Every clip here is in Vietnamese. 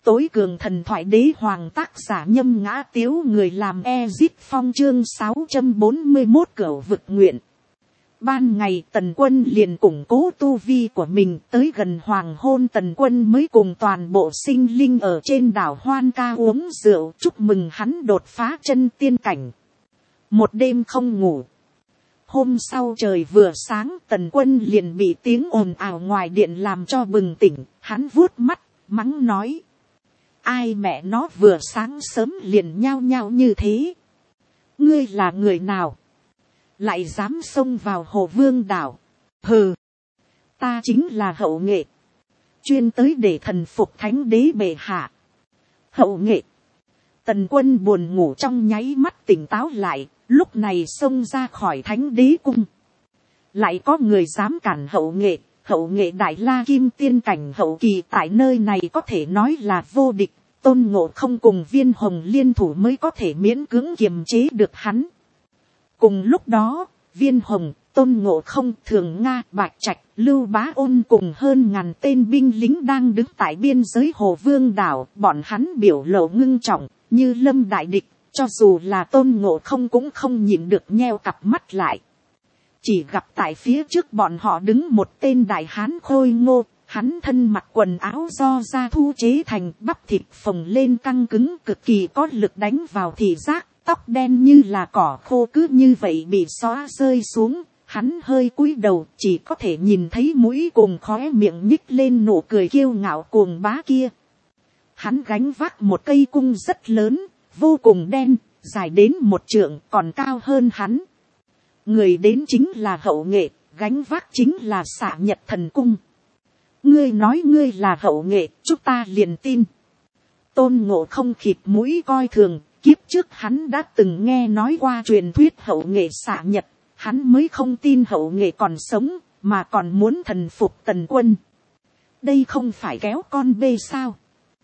tối cường thần thoại đế hoàng, tác giả Nhâm Ngã Tiếu, người làm Ezip Phong, chương 641 Cửu vực nguyện. Ban ngày Tần Quân liền củng cố tu vi của mình, tới gần hoàng hôn Tần Quân mới cùng toàn bộ sinh linh ở trên đảo Hoan Ca uống rượu chúc mừng hắn đột phá chân tiên cảnh. Một đêm không ngủ. Hôm sau trời vừa sáng Tần Quân liền bị tiếng ồn ào ngoài điện làm cho bừng tỉnh, hắn vuốt mắt, mắng nói. Ai mẹ nó vừa sáng sớm liền nhao nhao như thế? Ngươi là người nào? Lại dám xông vào Hồ Vương đảo? Hừ, ta chính là Hậu Nghệ, chuyên tới để thần phục thánh đế bệ hạ. Hậu Nghệ. Tần Quân buồn ngủ trong nháy mắt tỉnh táo lại, lúc này xông ra khỏi thánh đế cung. Lại có người dám cản Hậu Nghệ? Hậu Nghệ đại la kim tiên cảnh hậu kỳ tại nơi này có thể nói là vô địch. Tôn Ngộ Không cùng Viên Hồng liên thủ mới có thể miễn cưỡng kiềm chế được hắn. Cùng lúc đó, Viên Hồng, Tôn Ngộ Không, Thường Nga, Bạch Trạch, Lưu Bá Ôn cùng hơn ngàn tên binh lính đang đứng tại biên giới Hồ Vương đảo. Bọn hắn biểu lộ ngưng trọng, như lâm đại địch, cho dù là Tôn Ngộ Không cũng không nhịn được nheo cặp mắt lại. Chỉ gặp tại phía trước bọn họ đứng một tên đại hán khôi ngô, hắn thân mặc quần áo do da thu chế thành, bắp thịt phồng lên căng cứng, cực kỳ có lực đánh vào thị giác, tóc đen như là cỏ khô cứ như vậy bị xóa rơi xuống, hắn hơi cúi đầu chỉ có thể nhìn thấy mũi cùng khóe miệng nhích lên nụ cười kiêu ngạo cuồng bá kia. Hắn gánh vác một cây cung rất lớn, vô cùng đen, dài đến 1 trượng, còn cao hơn hắn. Người đến chính là Hậu Nghệ, gánh vác chính là Xạ Nhật Thần Cung. Ngươi nói ngươi là Hậu Nghệ, chúng ta liền tin. Tôn Ngộ Không khịt mũi coi thường, kiếp trước hắn đã từng nghe nói qua truyền thuyết Hậu Nghệ Xạ Nhật, hắn mới không tin Hậu Nghệ còn sống, mà còn muốn thần phục Tần Quân. Đây không phải kéo con bê sao?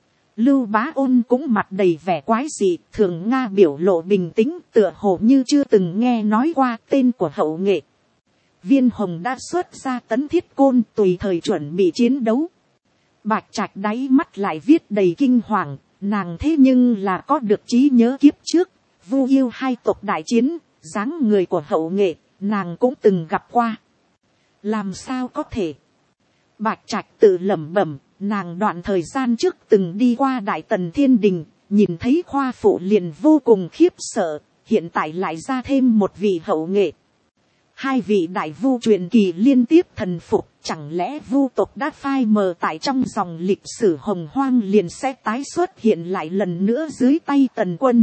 Lưu Bá Ôn cũng mặt đầy vẻ quái dị, Thường Nga biểu lộ bình tĩnh, tựa hồ như chưa từng nghe nói qua tên của Hậu Nghệ. Viên Hồng đã xuất ra tấn thiết côn, tùy thời chuẩn bị chiến đấu. Bạch Trạch đáy mắt lại viết đầy kinh hoàng, nàng thế nhưng là có được trí nhớ kiếp trước, Vu Yêu 2 tộc đại chiến, dáng người của Hậu Nghệ, nàng cũng từng gặp qua. Làm sao có thể? Bạch Trạch tự lẩm bẩm, nàng đoạn thời gian trước từng đi qua Đại Tần Thiên Đình, nhìn thấy khoa phụ liền vô cùng khiếp sợ, hiện tại lại ra thêm một vị Hậu Nghệ. 2 vị đại vu truyền kỳ liên tiếp thần phục, chẳng lẽ vu tộc đã phai mờ tại trong dòng lịch sử hồng hoang liền sẽ tái xuất hiện lại lần nữa dưới tay Tần Quân.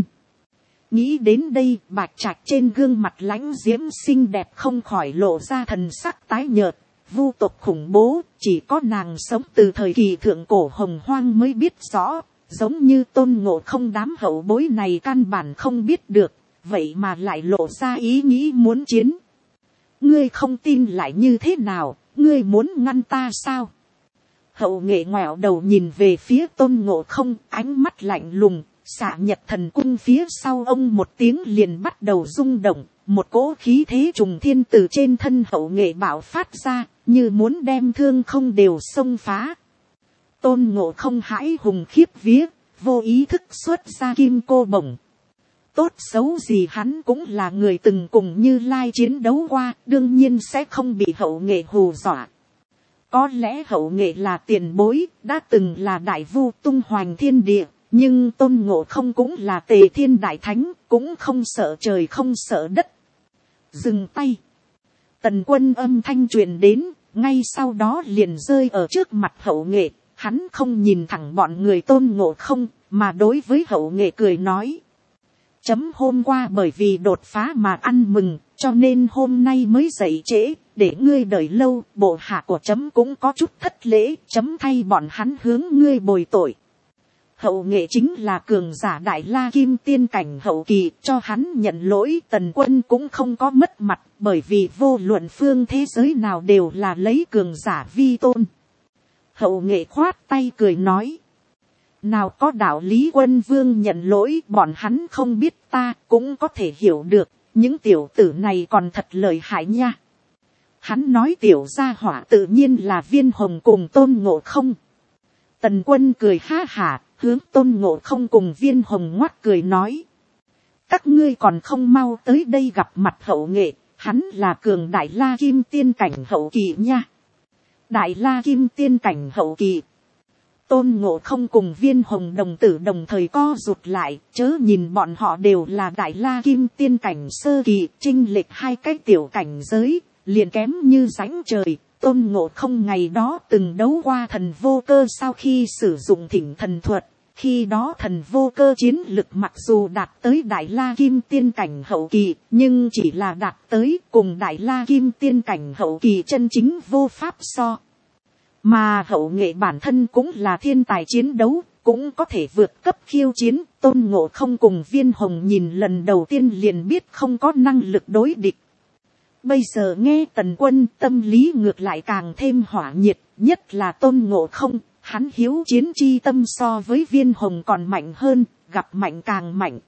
Nghĩ đến đây, Bạch Trạch trên gương mặt lãnh diễm xinh đẹp không khỏi lộ ra thần sắc tái nhợt. Vu tộc khủng bố, chỉ có nàng sống từ thời kỳ thượng cổ hồng hoang mới biết rõ, giống như Tôn Ngộ Không đám hậu bối này căn bản không biết được, vậy mà lại lộ ra ý nghĩ muốn chiến. Ngươi không tin lại như thế nào, ngươi muốn ngăn ta sao? Hậu Nghệ ngoẹo đầu nhìn về phía Tôn Ngộ Không, ánh mắt lạnh lùng. Xạ Nhật Thần Cung phía sau ông một tiếng liền bắt đầu rung động, một cỗ khí thế trùng thiên từ trên thân Hậu Nghệ bạo phát ra, như muốn đem thương không đều xông phá. Tôn Ngộ Không hãi hùng khiếp vía, vô ý thức xuất ra kim cô bổng. Tốt xấu gì hắn cũng là người từng cùng Như Lai chiến đấu qua, đương nhiên sẽ không bị Hậu Nghệ hù dọa. Có lẽ Hậu Nghệ là tiền bối, đã từng là đại vu tung hoành thiên địa. Nhưng Tôn Ngộ Không cũng là Tề Thiên Đại Thánh, cũng không sợ trời không sợ đất. Dừng tay. Tần Quân âm thanh truyền đến, ngay sau đó liền rơi ở trước mặt Hậu Nghệ. Hắn không nhìn thẳng bọn người Tôn Ngộ Không, mà đối với Hậu Nghệ cười nói. Chấm hôm qua bởi vì đột phá mà ăn mừng, cho nên hôm nay mới dậy trễ, để ngươi đợi lâu, bộ hạ của chấm cũng có chút thất lễ, chấm thay bọn hắn hướng ngươi bồi tội. Hậu Nghệ chính là cường giả đại la kim tiên cảnh hậu kỳ, cho hắn nhận lỗi. Tần Quân cũng không có mất mặt, bởi vì vô luận phương thế giới nào đều là lấy cường giả vi tôn. Hậu Nghệ khoát tay cười nói. Nào có đạo lý Quân Vương nhận lỗi, bọn hắn không biết ta cũng có thể hiểu được, những tiểu tử này còn thật lợi hại nha. Hắn nói tiểu gia hỏa tự nhiên là Viên Hồng cùng Tôn Ngộ Không. Tần Quân cười ha hả, hướng Tôn Ngộ Không cùng Viên Hồng ngoắt cười nói, các ngươi còn không mau tới đây gặp mặt Hậu Nghệ, hắn là cường đại La Kim tiên cảnh hậu kỳ nha. Đại La Kim tiên cảnh hậu kỳ. Tôn Ngộ Không cùng Viên Hồng đồng tử đồng thời co rụt lại, chớ nhìn bọn họ đều là đại La Kim tiên cảnh sơ kỳ, chênh lệch hai cái tiểu cảnh giới, liền kém như rãnh trời. Tôn Ngộ Không ngày đó từng đấu qua thần vô cơ sau khi sử dụng thỉnh thần thuật, khi đó thần vô cơ chiến lực mặc dù đạt tới đại La Kim tiên cảnh hậu kỳ, nhưng chỉ là đạt tới, cùng đại La Kim tiên cảnh hậu kỳ chân chính vô pháp so. Mà Hậu Nghệ bản thân cũng là thiên tài chiến đấu, cũng có thể vượt cấp khiêu chiến. Tôn Ngộ Không cùng Viên Hồng nhìn lần đầu tiên liền biết không có năng lực đối địch. Bây giờ nghe Tần Quân, tâm lý ngược lại càng thêm hỏa nhiệt, nhất là Tôn Ngộ Không, hắn hiếu chiến chi tâm so với Viên Hồng còn mạnh hơn, gặp mạnh càng mạnh.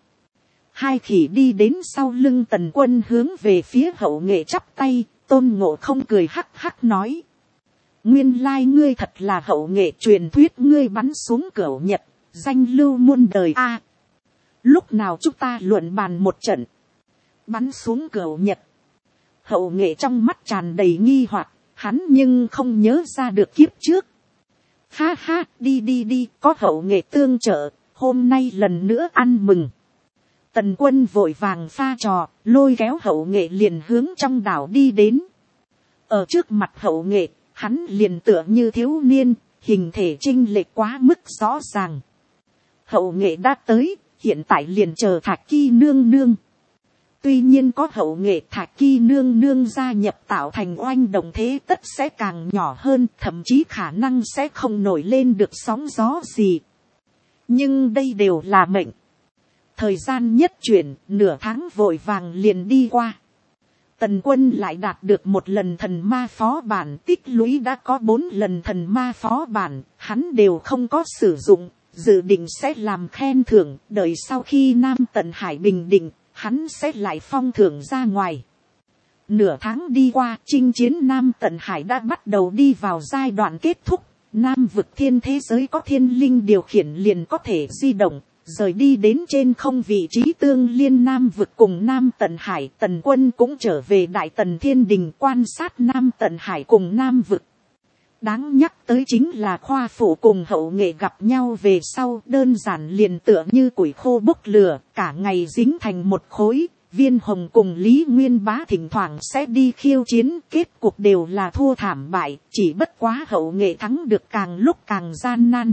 Hai khỉ đi đến sau lưng Tần Quân hướng về phía Hậu Nghệ chắp tay. Tôn Ngộ Không cười hắc hắc nói, nguyên lai ngươi thật là Hậu Nghệ truyền thuyết, ngươi bắn xuống Cửu Nhật, danh lưu muôn đời a. Lúc nào chúng ta luận bàn một trận. Bắn xuống Cửu Nhật. Hậu Nghệ trong mắt tràn đầy nghi hoặc, hắn nhưng không nhớ ra được kiếp trước. Ha ha, đi, có Hậu Nghệ tương trợ, hôm nay lần nữa ăn mừng. Tần Quân vội vàng pha trò, lôi kéo Hậu Nghệ liền hướng trong đảo đi đến. Ở trước mặt Hậu Nghệ, hắn liền tựa như thiếu niên, hình thể chênh lệch quá mức rõ ràng. Hậu Nghệ đã tới, hiện tại liền chờ Thạch Kỳ nương nương. Tuy nhiên có Hậu Nghệ, Thạch Kỳ nương nương gia nhập tạo thành oanh động thế tất sẽ càng nhỏ hơn, thậm chí khả năng sẽ không nổi lên được sóng gió gì. Nhưng đây đều là mệnh. Thời gian nhất chuyển, nửa tháng vội vàng liền đi qua. Tần Quân lại đạt được một lần thần ma phó bản, tích lũy đã có 4 lần thần ma phó bản, hắn đều không có sử dụng, dự định sẽ làm khen thưởng, đợi sau khi Nam Tận Hải bình định, hắn sẽ lại phong thưởng ra ngoài. Nửa tháng đi qua, chinh chiến Nam Tận Hải đã bắt đầu đi vào giai đoạn kết thúc. Nam vực thiên thế giới có thiên linh điều khiển liền có thể di động, rời đi đến trên không vị trí tương liên Nam vực cùng Nam Tận Hải. Tần Quân cũng trở về Đại Tần Thiên Đình quan sát Nam Tận Hải cùng Nam vực. Đáng nhắc tới chính là Khoa Phụ cùng Hậu Nghệ gặp nhau về sau, đơn giản liền tựa như củi khô bốc lửa, cả ngày dính thành một khối. Viên Hồng cùng Lý Nguyên Bá thỉnh thoảng sẽ đi khiêu chiến, kết cục đều là thua thảm bại, chỉ bất quá Hậu Nghệ thắng được càng lúc càng gian nan.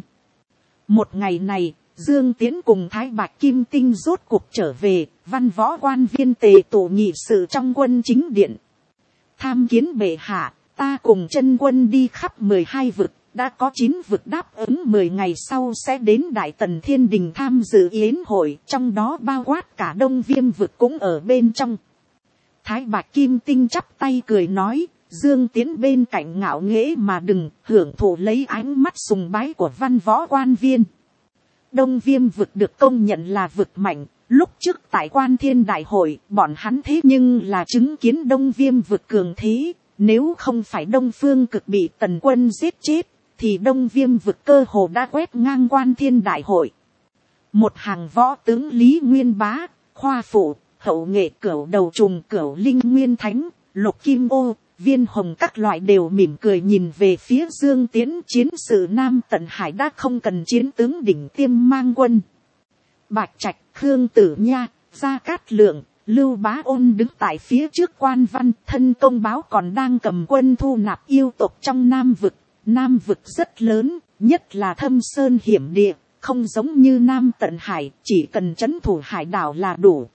Một ngày này, Dương Tiễn cùng Thái Bạch Kim Tinh rốt cuộc trở về, văn võ quan viên tề tụ nghị sự trong quân chính điện. Tham kiến bệ hạ, ta cùng chân quân đi khắp 12 vực, đã có 9 vực đáp ứng 10 ngày sau sẽ đến Đại Tần Thiên Đình tham dự yến hội, trong đó bao quát cả Đông Viêm vực cũng ở bên trong. Thái Bạch Kim Tinh chắp tay cười nói, Dương Tiễn bên cạnh ngạo nghễ mà đừng hưởng thụ lấy ánh mắt sùng bái của văn võ quan viên. Đông Viêm vực được công nhận là vực mạnh, lúc trước tại Quan Thiên Đại hội, bọn hắn thế nhưng là chứng kiến Đông Viêm vực cường thế, nếu không phải Đông Phương Cực bị Tần Quân giết chết, thì Đông Viêm vực cơ hồ đã quét ngang Quan Thiên Đại hội. Một hàng võ tướng Lý Nguyên Bá, Khoa Phụ, Hậu Nghệ, Cửu Đầu Trùng, Cửu Linh Nguyên Thánh, Lục Kim Ô, Viên Hồng các loại đều mỉm cười nhìn về phía Dương Tiễn. Chiến sự Nam Tận Hải đã không cần chiến tướng đỉnh tiêm mang quân. Bạch Trạch, Khương Tử Nha, Gia Cát Lượng, Lưu Bá Ôn đứng tại phía trước quan văn, thân công báo còn đang cầm quân thu nạp yêu tộc trong Nam vực. Nam vực rất lớn, nhất là thâm sơn hiểm địa, không giống như Nam Tận Hải, chỉ cần trấn thủ hải đảo là đủ.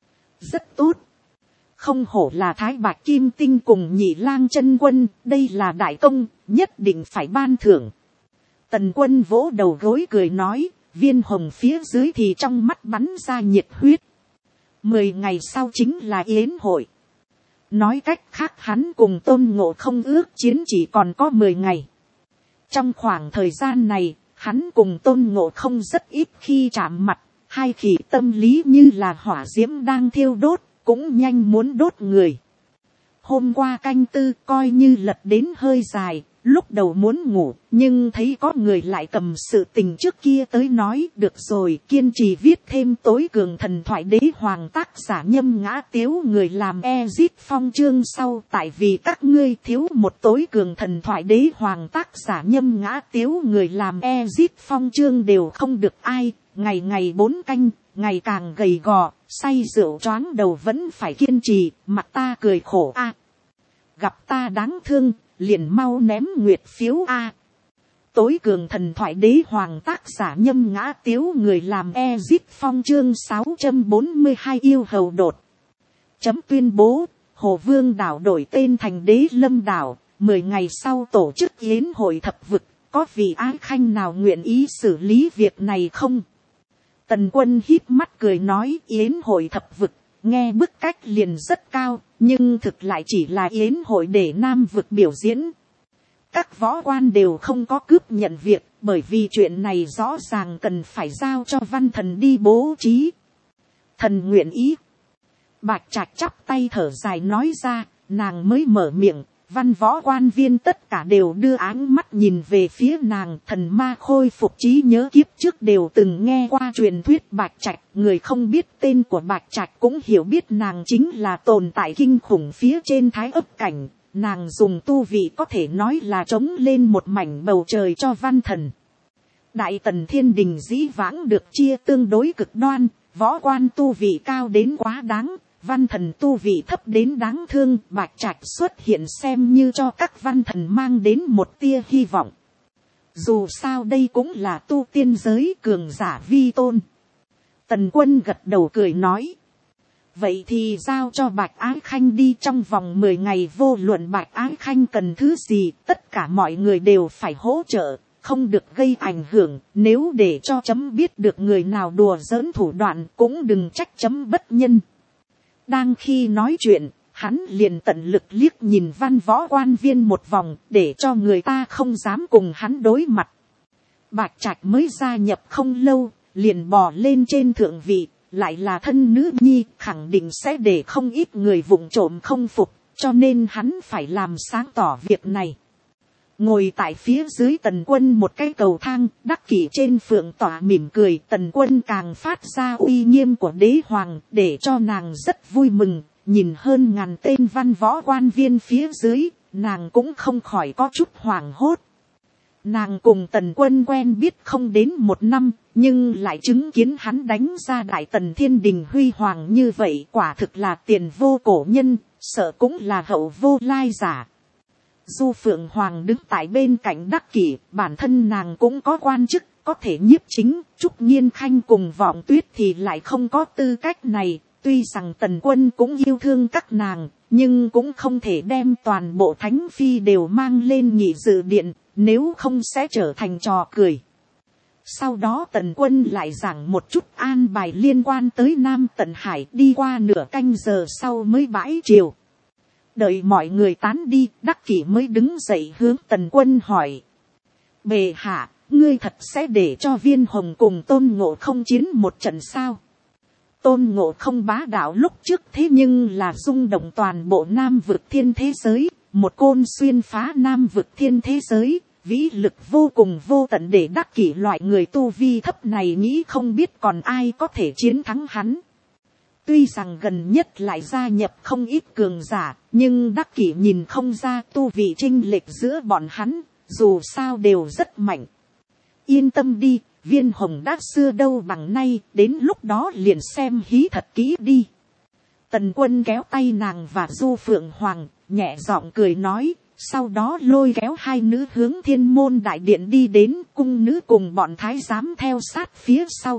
Rất tốt. Không hổ là Thái Bạch Kim Tinh cùng Nhị Lang chân quân, đây là đại công, nhất định phải ban thưởng. Tần Quân vỗ đầu gối cười nói, Viên Hồng phía dưới thì trong mắt bắn ra nhiệt huyết. 10 ngày sau chính là yến hội. Nói cách khác hắn cùng Tôn Ngộ Không ước chiến chỉ còn có 10 ngày. Trong khoảng thời gian này, hắn cùng Tôn Ngộ Không rất ít khi chạm mặt, hai khỉ tâm lý như là hỏa diễm đang thiêu đốt, cũng nhanh muốn đốt người. Hôm qua canh tư coi như lật đến hơi dài, lúc đầu muốn ngủ, nhưng thấy có người lại cầm sự tình trước kia tới nói, được rồi, kiên trì viết thêm tối cường thần thoại đế hoàng tác giả Nhâm Ngã Tiếu người làm Ezit Phong chương sau, tại vì các ngươi thiếu một tối cường thần thoại đế hoàng tác giả Nhâm Ngã Tiếu người làm Ezit Phong chương đều không được ai, ngày ngày 4 canh, ngày càng gầy gò, say rượu choáng đầu vẫn phải kiên trì, mặt ta cười khổ a. Gặp ta đáng thương, liền mau ném nguyệt phiếu a. Tối cường thần thoại đế hoàng tác giả Nhâm Ngã Tiếu người làm Ezit Phong chương 642 yêu hầu đột. Chấm tuyên bố, Hồ Vương đảo đổi tên thành Đế Lâm đảo, 10 ngày sau tổ chức yến hội thập vực, có vị ái khanh nào nguyện ý xử lý việc này không? Tần Quân híp mắt cười nói, yến hội thập vực, nghe bức cách liền rất cao, nhưng thực lại chỉ là yến hội để Nam vực biểu diễn. Các võ quan đều không có cướp nhận việc, bởi vì chuyện này rõ ràng cần phải giao cho Văn Thần đi bố trí. Thần nguyện ý. Bạch Trạch chắp tay thở dài nói ra, nàng mới mở miệng, văn võ quan viên tất cả đều đưa áng mắt nhìn về phía nàng. Thần ma khôi phục trí nhớ kiếp trước đều từng nghe qua truyền thuyết Bạch Trạch, người không biết tên của Bạch Trạch cũng hiểu biết nàng chính là tồn tại kinh khủng phía trên Thái Ấp cảnh. Nàng dùng tu vị có thể nói là trống lên một mảnh bầu trời cho Văn Thần. Đại Tần Thiên Đình dĩ vãng được chia tương đối cực đoan, võ quan tu vị cao đến quá đáng, Văn Thần tu vị thấp đến đáng thương. Bạch Trạch xuất hiện xem như cho các Văn Thần mang đến một tia hy vọng. Dù sao đây cũng là tu tiên giới cường giả vi tôn. Tần Quân gật đầu cười nói. Vậy thì giao cho Bạch Ái Khanh đi, trong vòng 10 ngày vô luận Bạch Ái Khanh cần thứ gì, tất cả mọi người đều phải hỗ trợ, không được gây ảnh hưởng. Nếu để cho chấm biết được người nào đùa giỡn thủ đoạn cũng đừng trách chấm bất nhân. Đang khi nói chuyện, hắn liền tận lực liếc nhìn văn võ quan viên một vòng, để cho người ta không dám cùng hắn đối mặt. Bạch Trạch mới gia nhập không lâu, liền bò lên trên thượng vị, lại là thân nữ nhi, khẳng định sẽ để không ít người vụng trộm không phục, cho nên hắn phải làm sáng tỏ việc này. Ngồi tại phía dưới Tần Quân một cái cầu thang, đắc kỷ trên phượng tỏa mỉm cười. Tần Quân càng phát ra uy nghiêm của đế hoàng, để cho nàng rất vui mừng. Nhìn hơn ngàn tên văn võ quan viên phía dưới, nàng cũng không khỏi có chút hoảng hốt. Nàng cùng Tần Quân quen biết không đến 1 năm, nhưng lại chứng kiến hắn đánh ra Đại Tần Thiên Đình huy hoàng như vậy, quả thực là tiền vô cổ nhân, sợ cũng là hậu vô lai giả. Du Phượng Hoàng đứng tại bên cạnh đắc kỷ, bản thân nàng cũng có quan chức, có thể nhiếp chính. Trúc Nhiên Khanh cùng Vọng Tuyết thì lại không có tư cách này. Tuy rằng Tần Quân cũng yêu thương các nàng, nhưng cũng không thể đem toàn bộ thánh phi đều mang lên nghị dự điện, nếu không sẽ trở thành trò cười. Sau đó Tần Quân lại giảng một chút an bài liên quan tới Nam Tần Hải, đi qua nửa canh giờ sau mới bãi triều. Đợi mọi người tán đi, đắc kỷ mới đứng dậy hướng Tần Quân hỏi. Bệ hạ, ngươi thật sẽ để cho Viên Hồng cùng Tôn Ngộ Không chiến một trận sao? Tôn Ngộ Không bá đạo lúc trước thế nhưng là rung động toàn bộ Nam vực thiên thế giới, một côn xuyên phá Nam vực thiên thế giới, vĩ lực vô cùng vô tận, để đắc kỷ loại người tu vi thấp này nghĩ không biết còn ai có thể chiến thắng hắn. Tuy rằng gần nhất lại gia nhập không ít cường giả, nhưng đắc kỷ nhìn không ra tu vị chênh lệch giữa bọn hắn, dù sao đều rất mạnh. Yên tâm đi, Viên Hồng đã xưa đâu bằng nay, đến lúc đó liền xem hí thật kỹ đi. Tần Quân kéo tay nàng và Du Phượng Hoàng, nhẹ giọng cười nói, sau đó lôi kéo hai nữ hướng Thiên Môn Đại Điện đi đến, cung nữ cùng bọn thái giám theo sát phía sau.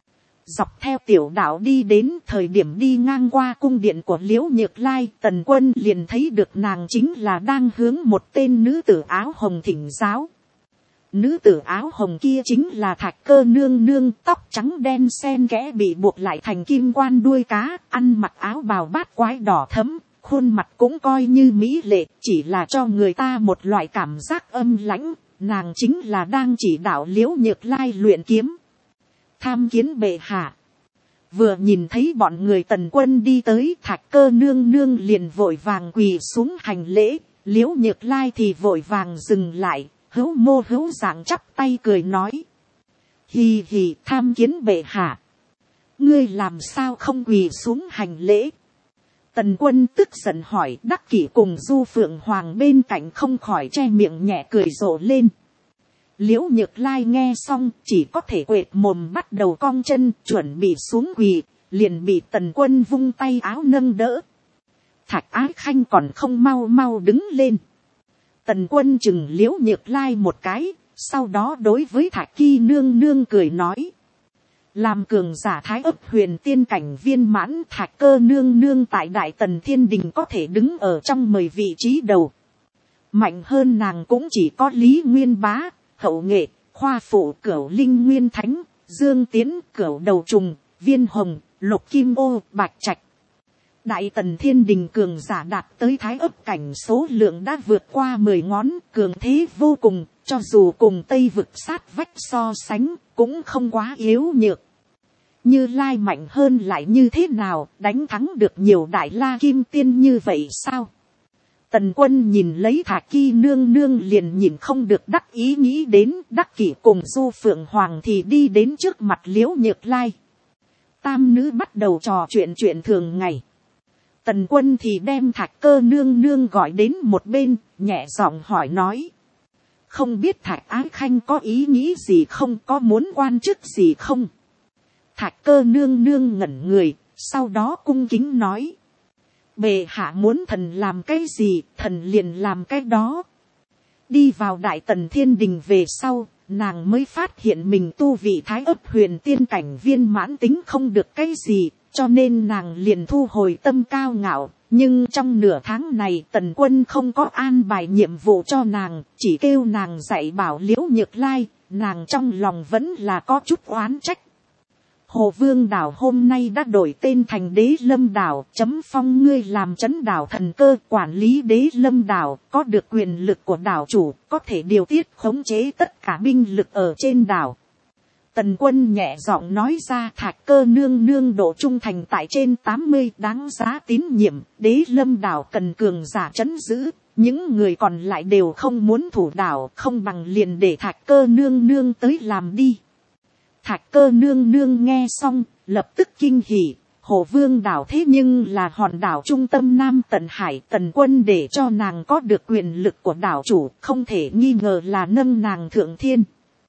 Dọc theo tiểu đạo đi đến, thời điểm đi ngang qua cung điện của Liễu Nhược Lai, Tần Quân liền thấy được nàng chính là đang hướng một tên nữ tử áo hồng thỉnh giáo. Nữ tử áo hồng kia chính là Thạch Cơ nương nương, tóc trắng đen xen kẽ bị buộc lại thành kim quan đuôi cá, ăn mặc áo bào bát quái đỏ thẫm, khuôn mặt cũng coi như mỹ lệ, chỉ là cho người ta một loại cảm giác âm lãnh. Nàng chính là đang chỉ đạo Liễu Nhược Lai luyện kiếm. Tham kiến bệ hạ. Vừa nhìn thấy bọn người Tần Quân đi tới, Thạch Cơ nương nương liền vội vàng quỳ xuống hành lễ, Liễu Nhược Lai thì vội vàng dừng lại, hữu mô hữu dạng chắp tay cười nói. Hì hì, tham kiến bệ hạ. Ngươi làm sao không quỳ xuống hành lễ? Tần Quân tức giận hỏi. Đắc Kỷ cùng Du Phượng Hoàng bên cạnh không khỏi che miệng nhẹ cười rộ lên. Liễu Nhược Lai nghe xong chỉ có thể quệt mồm bắt đầu cong chân chuẩn bị xuống quỳ, liền bị Tần Quân vung tay áo nâng đỡ. Thạch Ái Khanh còn không mau mau đứng lên. Tần Quân chừng Liễu Nhược Lai một cái, sau đó đối với Thạch Kỳ nương nương cười nói. Làm cường giả Thái Ấp huyền tiên cảnh viên mãn, Thạch Cơ nương nương tại Đại Tần Thiên Đình có thể đứng ở trong 10 vị trí đầu. Mạnh hơn nàng cũng chỉ có Lý Nguyên Bá, Hậu Nghệ, Khoa Phụ, Cửu Linh Nguyên Thánh, Dương Tiến, Cửu Đầu Trùng, Viên Hồng, Lục Kim Ô, Bạch Trạch. Đại Tần Thiên Đình cường giả đạt tới Thái Ấp cảnh số lượng đã vượt qua 10 ngón, cường thế vô cùng, cho dù cùng Tây Vực sát vách so sánh, cũng không quá yếu nhược. Như Lai mạnh hơn lại như thế nào, đánh thắng được nhiều Đại La Kim Tiên như vậy sao? Tần Quân nhìn lấy Thạch Kỳ nương nương liền nhìn không được đắc ý nghĩ đến. Đắc Kỷ cùng Du Phượng Hoàng thì đi đến trước mặt Liễu Nhược Lai. Tam nữ bắt đầu trò chuyện thường ngày. Tần Quân thì đem Thạch Cơ nương nương gọi đến một bên, nhẹ giọng hỏi nói. Không biết Thạch Ái Khanh có ý nghĩ gì không, có muốn quan chức gì không? Thạch Cơ nương nương ngẩn người, sau đó cung kính nói. Bệ hạ muốn thần làm cái gì, thần liền làm cái đó. Đi vào Đại Tần Thiên Đình về sau, nàng mới phát hiện mình tu vị Thái Ấp huyền tiên cảnh viên mãn tính không được cái gì, cho nên nàng liền thu hồi tâm cao ngạo. Nhưng trong nửa tháng này Tần Quân không có an bài nhiệm vụ cho nàng, chỉ kêu nàng dạy bảo Liễu Nhược Lai, nàng trong lòng vẫn là có chút oán trách. Hồ Vương đảo hôm nay đã đổi tên thành Đế Lâm đảo, chấm phong ngươi làm trấn đảo thần cơ, quản lý Đế Lâm đảo, có được quyền lực của đảo chủ, có thể điều tiết khống chế tất cả binh lực ở trên đảo. Tần Quân nhẹ giọng nói ra. Thạch Cơ nương nương độ trung thành tại trên 80, đáng giá tín nhiệm. Đế Lâm đảo cần cường giả trấn giữ, những người còn lại đều không muốn thủ đảo, không bằng liền để Thạch Cơ nương nương tới làm đi. Thạch Cơ nương nương nghe xong, lập tức kinh hỉ. Hồ Vương đảo thế nhưng là hòn đảo trung tâm Nam Tần Hải, Tần Quân để cho nàng có được quyền lực của đảo chủ, không thể nghi ngờ là nâng nàng thượng thiên.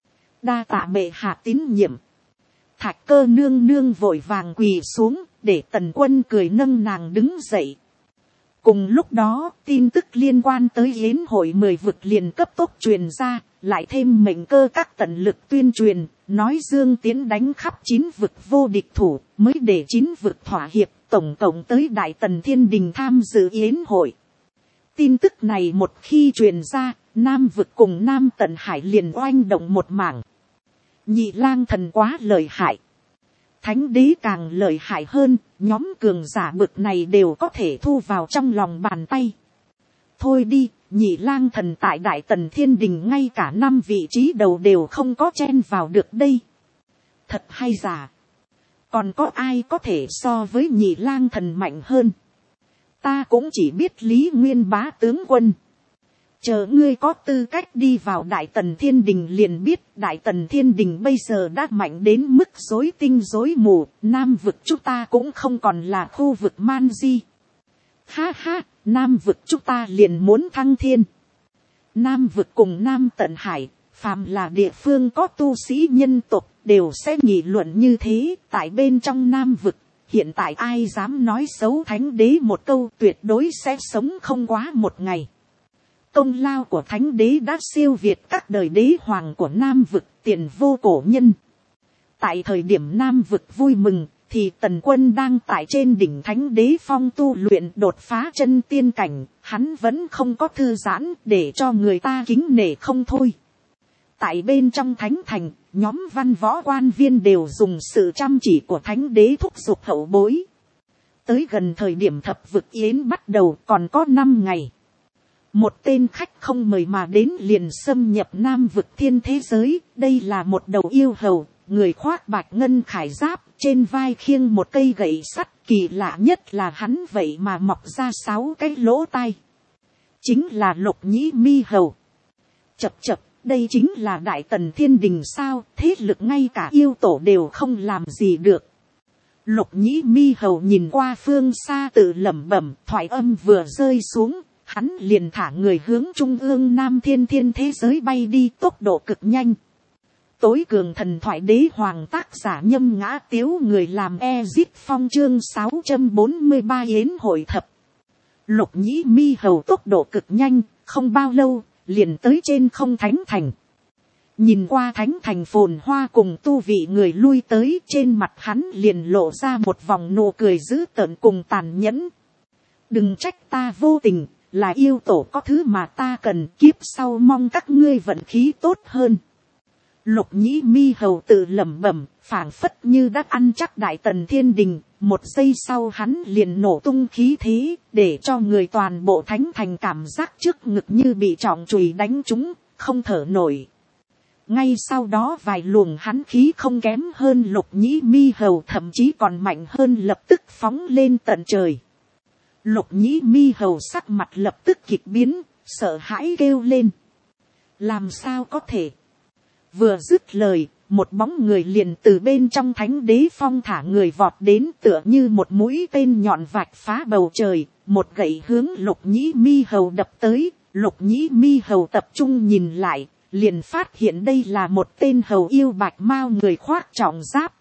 Đa tạ bệ hạ tín nhiệm. Thạch Cơ nương nương vội vàng quỳ xuống, để Tần Quân cười nâng nàng đứng dậy. Cùng lúc đó, tin tức liên quan tới yến hội 10 vực liền cấp tốc truyền ra, lại thêm mệnh cơ các tận lực tuyên truyền, nói Dương Tiến đánh khắp 9 vực vô địch thủ, mới để 9 vực thỏa hiệp, tổng cộng tới Đại Tần Thiên Đình tham dự yến hội. Tin tức này một khi truyền ra, Nam vực cùng Nam Tần Hải liền oanh động một mảng. Nhị Lang Thần quá lợi hại. Thánh đế càng lợi hại hơn, nhóm cường giả bực này đều có thể thu vào trong lòng bàn tay. Thôi đi, Nhị Lang Thần tại Đại Tần Thiên Đình ngay cả 5 vị trí đầu đều không có chen vào được đây. Thật hay giả. Còn có ai có thể so với Nhị Lang Thần mạnh hơn? Ta cũng chỉ biết Lý Nguyên Bá tướng quân. Chờ ngươi có tư cách đi vào Đại Tần Thiên Đình liền biết Đại Tần Thiên Đình bây giờ đã mạnh đến mức rối tinh rối mù, Nam vực chúng ta cũng không còn là khu vực man di. Ha ha, Nam vực chúng ta liền muốn thăng thiên. Nam vực cùng Nam Tận Hải, phàm là địa phương có tu sĩ nhân tộc đều sẽ nghị luận như thế. Tại bên trong Nam vực, hiện tại ai dám nói xấu Thánh đế một câu tuyệt đối sẽ sống không quá một ngày. Công lao của Thánh đế đã siêu việt các đời đế hoàng của Nam vực, tiền vô cổ nhân. Tại thời điểm Nam vực vui mừng, thì Tần Quân đang tại trên đỉnh Thánh đế phong tu luyện đột phá chân tiên cảnh, hắn vẫn không có thư giãn để cho người ta kính nể không thôi. Tại bên trong Thánh thành, nhóm văn võ quan viên đều dùng sự chăm chỉ của Thánh đế thúc giục hậu bối. Tới gần thời điểm thập vực yến bắt đầu còn có 5 ngày. Một tên khách không mời mà đến liền xâm nhập Nam vực thiên thế giới. Đây là một đầu yêu hầu, người khoác bạch ngân khải giáp, trên vai khiêng một cây gậy sắt. Kỳ lạ nhất là hắn vậy mà mọc ra 6 cái lỗ tai. chính là Lục Nhĩ Mi Hầu. Chập chập, đây chính là Đại Tần Thiên Đình sao, thế lực ngay cả yêu tổ đều không làm gì được. Lục Nhĩ Mi Hầu nhìn qua phương xa tự lẩm bẩm, thoại âm vừa rơi xuống, hắn liền thả người hướng trung ương Nam Thiên Thiên thế giới bay đi, tốc độ cực nhanh. Tối cường thần thoại đế hoàng, tác giả Nhâm Ngã Tiếu, người làm Ezit Phong, chương 643 yến hội thập. Lục Nhĩ Mi Hầu tốc độ cực nhanh, không bao lâu liền tới trên không Thánh Thành. Nhìn qua Thánh Thành phồn hoa cùng tu vị người lui tới, trên mặt hắn liền lộ ra một vòng nụ cười dữ tợn cùng tàn nhẫn. Đừng trách ta vô tình, là yêu tổ có thứ mà ta cần, kiếp sau mong các ngươi vận khí tốt hơn. Lục Nhĩ Mi Hầu tự lẩm bẩm, phảng phất như đã ăn chắc Đại Tần Thiên Đình. Một giây sau hắn liền nổ tung khí thế, để cho người toàn bộ Thánh Thành cảm giác trước ngực như bị trọng chùy đánh trúng, không thở nổi. Ngay sau đó vài luồng hắn khí không kém hơn Lục Nhĩ Mi Hầu, thậm chí còn mạnh hơn, lập tức phóng lên tận trời. Lục Nhĩ Mi Hầu sắc mặt lập tức kịch biến, sợ hãi kêu lên. Làm sao có thể? Vừa dứt lời, một bóng người liền từ bên trong Thánh Đế Phong thả người vọt đến, tựa như một mũi tên nhọn vạch phá bầu trời, một gậy hướng Lục Nhĩ Mi Hầu đập tới. Lục Nhĩ Mi Hầu tập trung nhìn lại, liền phát hiện đây là một tên hầu yêu bạch mao người khoác trọng giáp.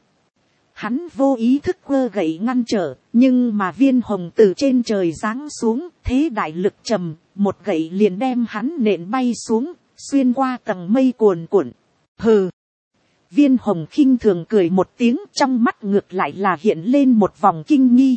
Hắn vô ý thức quơ gậy ngăn trở, nhưng mà Viên Hồng từ trên trời giáng xuống, thế đại lực trầm, một gậy liền đem hắn nện bay xuống, xuyên qua tầng mây cuồn cuộn. Hừ. Viên Hồng khinh thường cười một tiếng, trong mắt ngược lại là hiện lên một vòng kinh nghi.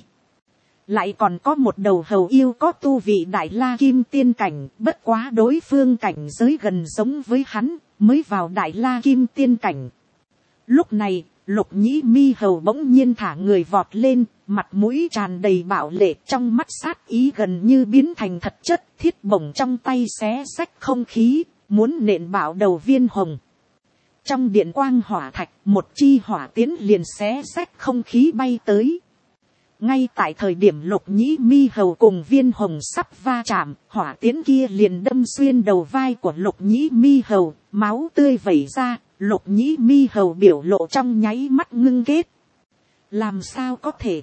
Lại còn có một đầu hầu yêu có tu vị Đại La Kim Tiên cảnh, bất quá đối phương cảnh giới gần giống với hắn, mới vào Đại La Kim Tiên cảnh. Lúc này, Lục Nhĩ Mi Hầu bỗng nhiên thả người vọt lên, mặt mũi tràn đầy bạo lệ, trong mắt sát ý gần như biến thành thật chất, thiết bổng trong tay xé xách không khí, muốn nện bạo đầu Viên Hồng. Trong điện quang hỏa thạch, một chi hỏa tiến liền xé xách không khí bay tới. Ngay tại thời điểm Lục Nhĩ Mi Hầu cùng Viên Hồng sắp va chạm, hỏa tiến kia liền đâm xuyên đầu vai của Lục Nhĩ Mi Hầu, máu tươi vẩy ra. Lục Nhĩ Mi Hầu biểu lộ trong nháy mắt ngưng kết. Làm sao có thể?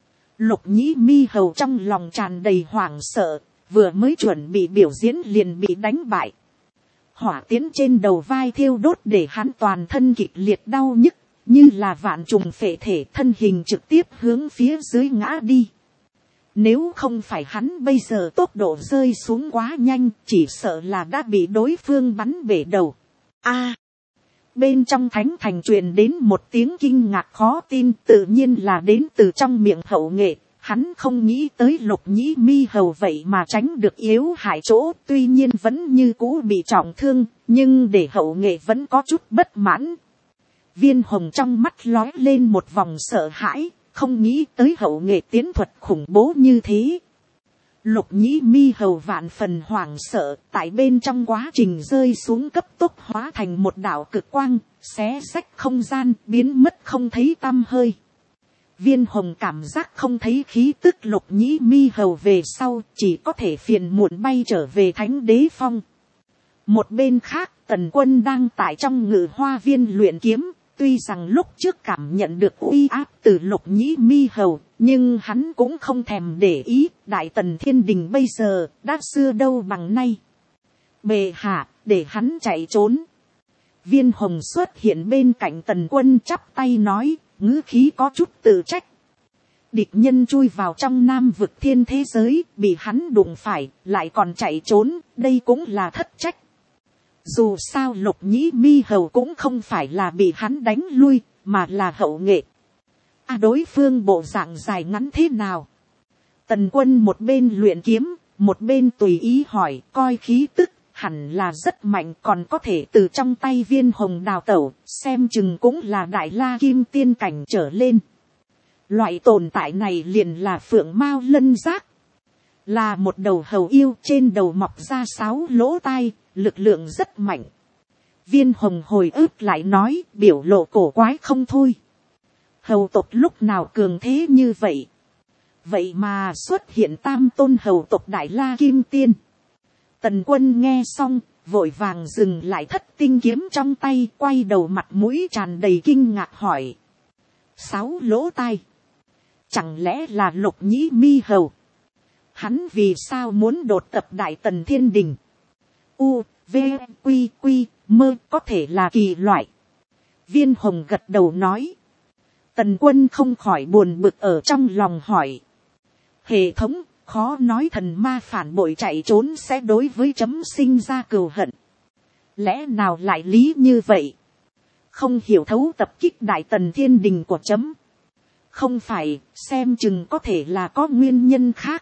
Lục Nhĩ Mi Hầu trong lòng tràn đầy hoảng sợ, vừa mới chuẩn bị biểu diễn liền bị đánh bại. Hỏa tiến trên đầu vai thiêu đốt để hắn toàn thân kịch liệt đau nhức, như là vạn trùng phệ thể, thân hình trực tiếp hướng phía dưới ngã đi. Nếu không phải hắn bây giờ tốc độ rơi xuống quá nhanh, chỉ sợ là đã bị đối phương bắn bể đầu. Bên trong Thánh Thành truyền đến một tiếng kinh ngạc khó tin, tự nhiên là đến từ trong miệng Hậu Nghệ. Hắn không nghĩ tới Lục Nhĩ Mi Hầu vậy mà tránh được yếu hại chỗ, tuy nhiên vẫn như cũ bị trọng thương, nhưng để Hậu Nghệ vẫn có chút bất mãn. Viên Hồng trong mắt lóe lên một vòng sợ hãi, không nghĩ tới Hậu Nghệ tiến thuật khủng bố như thế. Lục Nhĩ Mi Hầu vạn phần hoảng sợ, tại bên trong quá trình rơi xuống cấp tốc hóa thành một đạo cực quang, xé xách không gian, biến mất không thấy tăm hơi. Viên Hồng cảm giác không thấy khí tức Lục Nhĩ Mi Hầu về sau, chỉ có thể phiền muộn bay trở về Thánh Đế Phong. Một bên khác, Tần Quân đang tại trong Ngự Hoa Viên luyện kiếm. Tuy rằng lúc trước cảm nhận được uy áp từ Lục Nhĩ Mi Hầu, nhưng hắn cũng không thèm để ý, Đại Tần Thiên Đình bây giờ đã xưa đâu bằng nay. Bệ hạ, để hắn chạy trốn. Viên Hồng xuất hiện bên cạnh Tần Quân, chắp tay nói, ngữ khí có chút tự trách. Địch nhân chui vào trong Nam Vực Thiên thế giới, bị hắn đụng phải, lại còn chạy trốn, đây cũng là thất trách. Dù sao Lục Nhĩ Mi Hầu cũng không phải là bị hắn đánh lui, mà là Hậu Nghệ. Đối phương bộ dạng dài ngắn thế nào? Tần Quân một bên luyện kiếm, một bên tùy ý hỏi, coi khí tức, hẳn là rất mạnh, còn có thể từ trong tay Viên Hồng đào tẩu, xem chừng cũng là Đại La Kim Tiên cảnh trở lên. Loại tồn tại này liền là Phượng Mao Lân Giác. Là một đầu hầu yêu, trên đầu mọc ra 6 lỗ tai, lực lượng rất mạnh. Viên Hồng hồi ức lại nói, biểu lộ cổ quái không thôi. Hầu tộc lúc nào cường thế như vậy? Vậy mà xuất hiện tam tôn hầu tộc Đại La Kim Tiên. Tần Quân nghe xong, vội vàng dừng lại thất tinh kiếm trong tay, quay đầu mặt mũi tràn đầy kinh ngạc hỏi. 6 lỗ tai. Chẳng lẽ là Lục Nhĩ Mi Hầu? Hắn vì sao muốn đột tập Đại Tần Thiên Đình? U, V, Quy, Quy, Mơ có thể là kỳ loại. Viên Hồng gật đầu nói. Tần Quân không khỏi buồn bực ở trong lòng hỏi. Hệ thống, khó nói thần ma phản bội chạy trốn sẽ đối với chấm sinh ra cừu hận. Lẽ nào lại lý như vậy? Không hiểu thấu tập kích Đại Tần Thiên Đình của chấm. Không phải, xem chừng có thể là có nguyên nhân khác.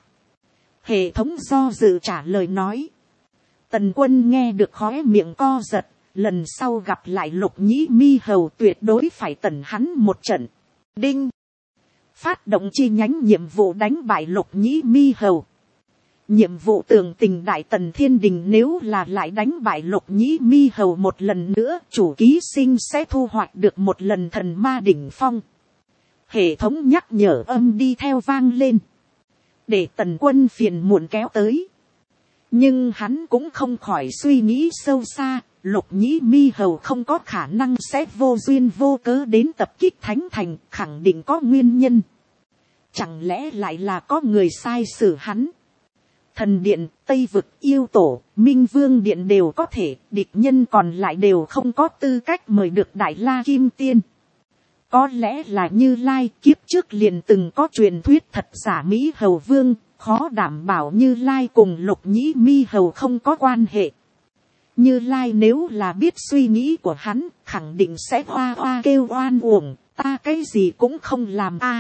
Hệ thống do dự trả lời nói. Tần Quân nghe được khóe miệng co giật, lần sau gặp lại Lục Nhĩ Mi Hầu tuyệt đối phải tẩn hắn một trận. Đinh. Phát động chi nhánh nhiệm vụ đánh bại Lục Nhĩ Mi Hầu. Nhiệm vụ tường tình Đại Tần Thiên Đình nếu là lại đánh bại Lục Nhĩ Mi Hầu một lần nữa, chủ ký sinh sẽ thu hoạch được một lần thần ma đỉnh phong. Hệ thống nhắc nhở âm đi theo vang lên. Để Tần Quân phiền muộn kéo tới. Nhưng hắn cũng không khỏi suy nghĩ sâu xa, Lục Nhĩ Mi Hầu không có khả năng sẽ vô duyên vô cớ đến tập kích Thánh Thành, khẳng định có nguyên nhân. Chẳng lẽ lại là có người sai xử hắn? Thần Điện, Tây Vực, Yêu Tổ, Minh Vương Điện đều có thể, địch nhân còn lại đều không có tư cách mời được Đại La Kim Tiên. Có lẽ là Như Lai, kiếp trước liền từng có truyền thuyết thật giả Mỹ Hầu Vương, khó đảm bảo Như Lai cùng Lục Nhĩ Mi Hầu không có quan hệ. Như Lai nếu là biết suy nghĩ của hắn, khẳng định sẽ hoa hoa kêu oan uổng, ta cái gì cũng không làm a.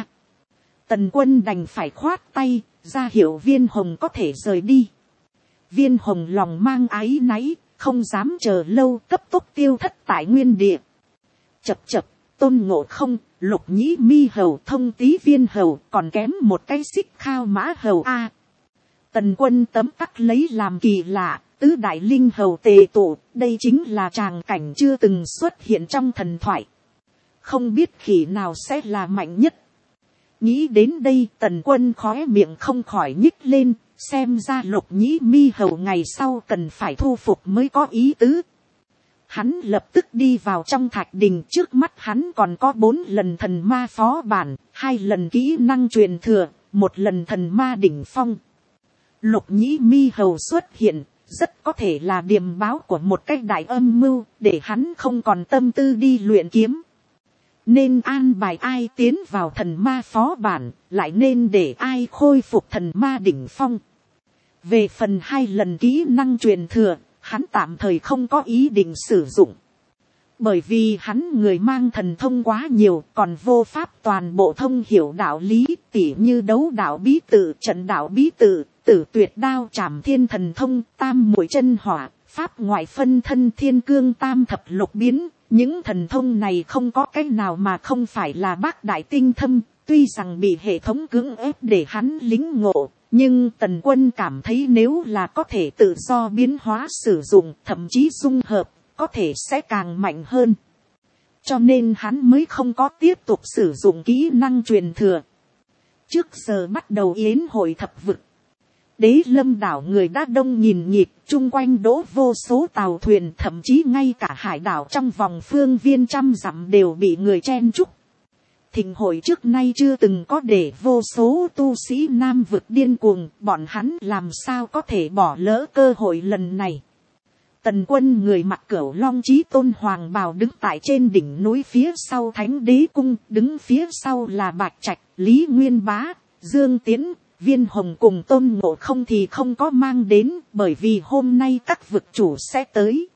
Tần Quân đành phải khoát tay, ra hiệu Viên Hồng có thể rời đi. Viên Hồng lòng mang áy náy, không dám chờ lâu, cấp tốc tiêu thất tại nguyên địa. Chập chập, Tôn Ngộ Không, Lục Nhĩ Mi Hầu, Thông Tý Viên Hầu, còn kém một cái Xích Khao Mã Hầu a. Tần Quân tấm tắc lấy làm kỳ lạ, tứ đại linh hầu tề tụ, đây chính là tràng cảnh chưa từng xuất hiện trong thần thoại. Không biết khỉ nào sẽ là mạnh nhất. Nghĩ đến đây, Tần Quân khóe miệng không khỏi nhích lên, xem ra Lục Nhĩ Mi Hầu ngày sau cần phải thu phục mới có ý tứ. Hắn lập tức đi vào trong thạch đình, trước mắt hắn còn có 4 lần thần ma phó bản, 2 lần kỹ năng truyền thừa, 1 lần thần ma đỉnh phong. Lục Nhĩ Mi Hầu xuất hiện, rất có thể là điềm báo của một cái đại âm mưu, để hắn không còn tâm tư đi luyện kiếm. Nên an bài ai tiến vào thần ma phó bản, lại nên để ai khôi phục thần ma đỉnh phong. Về phần 2 lần kỹ năng truyền thừa, hắn tạm thời không có ý định sử dụng. Bởi vì hắn người mang thần thông quá nhiều, còn vô pháp toàn bộ thông hiểu đạo lý, tỉ như đấu đạo bí tự, trận đạo bí tự, tử tuyệt đao trảm thiên thần thông, tam muội chân hỏa, pháp ngoại phân thân thiên cương tam thập lục biến. Những thần thông này không có cái nào mà không phải là bác đại tinh thâm, tuy rằng bị hệ thống cưỡng ép để hắn lính ngộ, nhưng Tần Quân cảm thấy nếu là có thể tự do biến hóa sử dụng, thậm chí dung hợp, có thể sẽ càng mạnh hơn. Cho nên hắn mới không có tiếp tục sử dụng kỹ năng truyền thừa. Trước giờ bắt đầu yến hội thập vực, Đế Lâm đảo người đã đông nghìn nghịt, chung quanh đỗ vô số tàu thuyền, thậm chí ngay cả hải đảo trong vòng phương viên trăm dặm đều bị người chen chúc. Thịnh hội trước nay chưa từng có, để vô số tu sĩ Nam vực điên cuồng, bọn hắn làm sao có thể bỏ lỡ cơ hội lần này. Tần Quân người mặc cửu long chí tôn hoàng bào đứng tại trên đỉnh núi phía sau Thánh Đế Cung, đứng phía sau là Bạch Trạch, Lý Nguyên Bá, Dương Tiến, Viên Hồng cùng Tôn Ngộ Không thì không có mang đến, bởi vì hôm nay các vực chủ sẽ tới.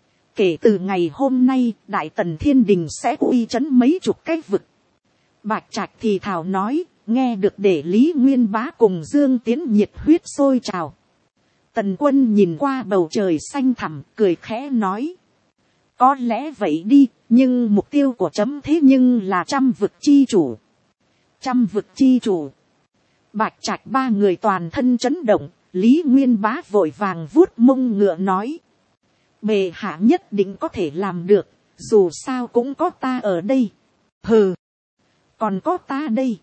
Kể từ ngày hôm nay, Đại Tần Thiên Đình sẽ uy chấn mấy chục cái vực. Bạch Trạch thì thảo nói, nghe được để Lý Nguyên Bá cùng Dương Tiến nhiệt huyết sôi trào. Tần Quân nhìn qua bầu trời xanh thẳm, cười khẽ nói. Có lẽ vậy đi, nhưng mục tiêu của chấm thế nhưng là trăm vực chi chủ. Trăm vực chi chủ. Bạch Trạch 3 người toàn thân chấn động, Lý Nguyên Bá vội vàng vuốt mông ngựa nói. Bệ hạ nhất định có thể làm được, dù sao cũng có ta ở đây. Hừ, còn có ta đây.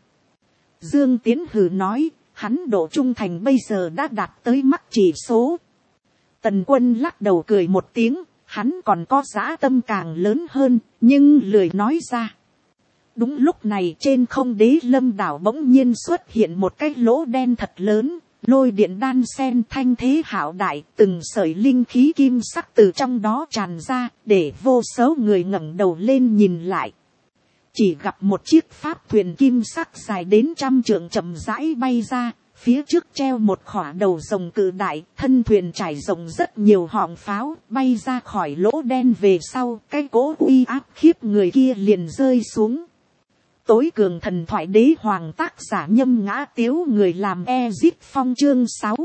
Dương Tiến hừ nói, hắn độ trung thành bây giờ đã đạt tới mắc chỉ số. Tần Quân lắc đầu cười một tiếng, hắn còn có dã tâm càng lớn hơn, nhưng lười nói ra. Đúng lúc này trên không Đế Lâm đảo bỗng nhiên xuất hiện một cái lỗ đen thật lớn, lôi điện đan sen thanh thế hạo đại, từng sợi linh khí kim sắc từ trong đó tràn ra, để vô số người ngẩng đầu lên nhìn lại. Chỉ gặp một chiếc pháp thuyền kim sắc dài đến 100 trượng chậm rãi bay ra, phía trước treo một khỏa đầu rồng cự đại, thân thuyền trải rộng rất nhiều họng pháo, bay ra khỏi lỗ đen về sau, cái cỗ uy áp khiếp người kia liền rơi xuống. Tối cường thần thoại đế hoàng tác giả Nhâm Ngã Tiếu, người làm Ezip Phong, chương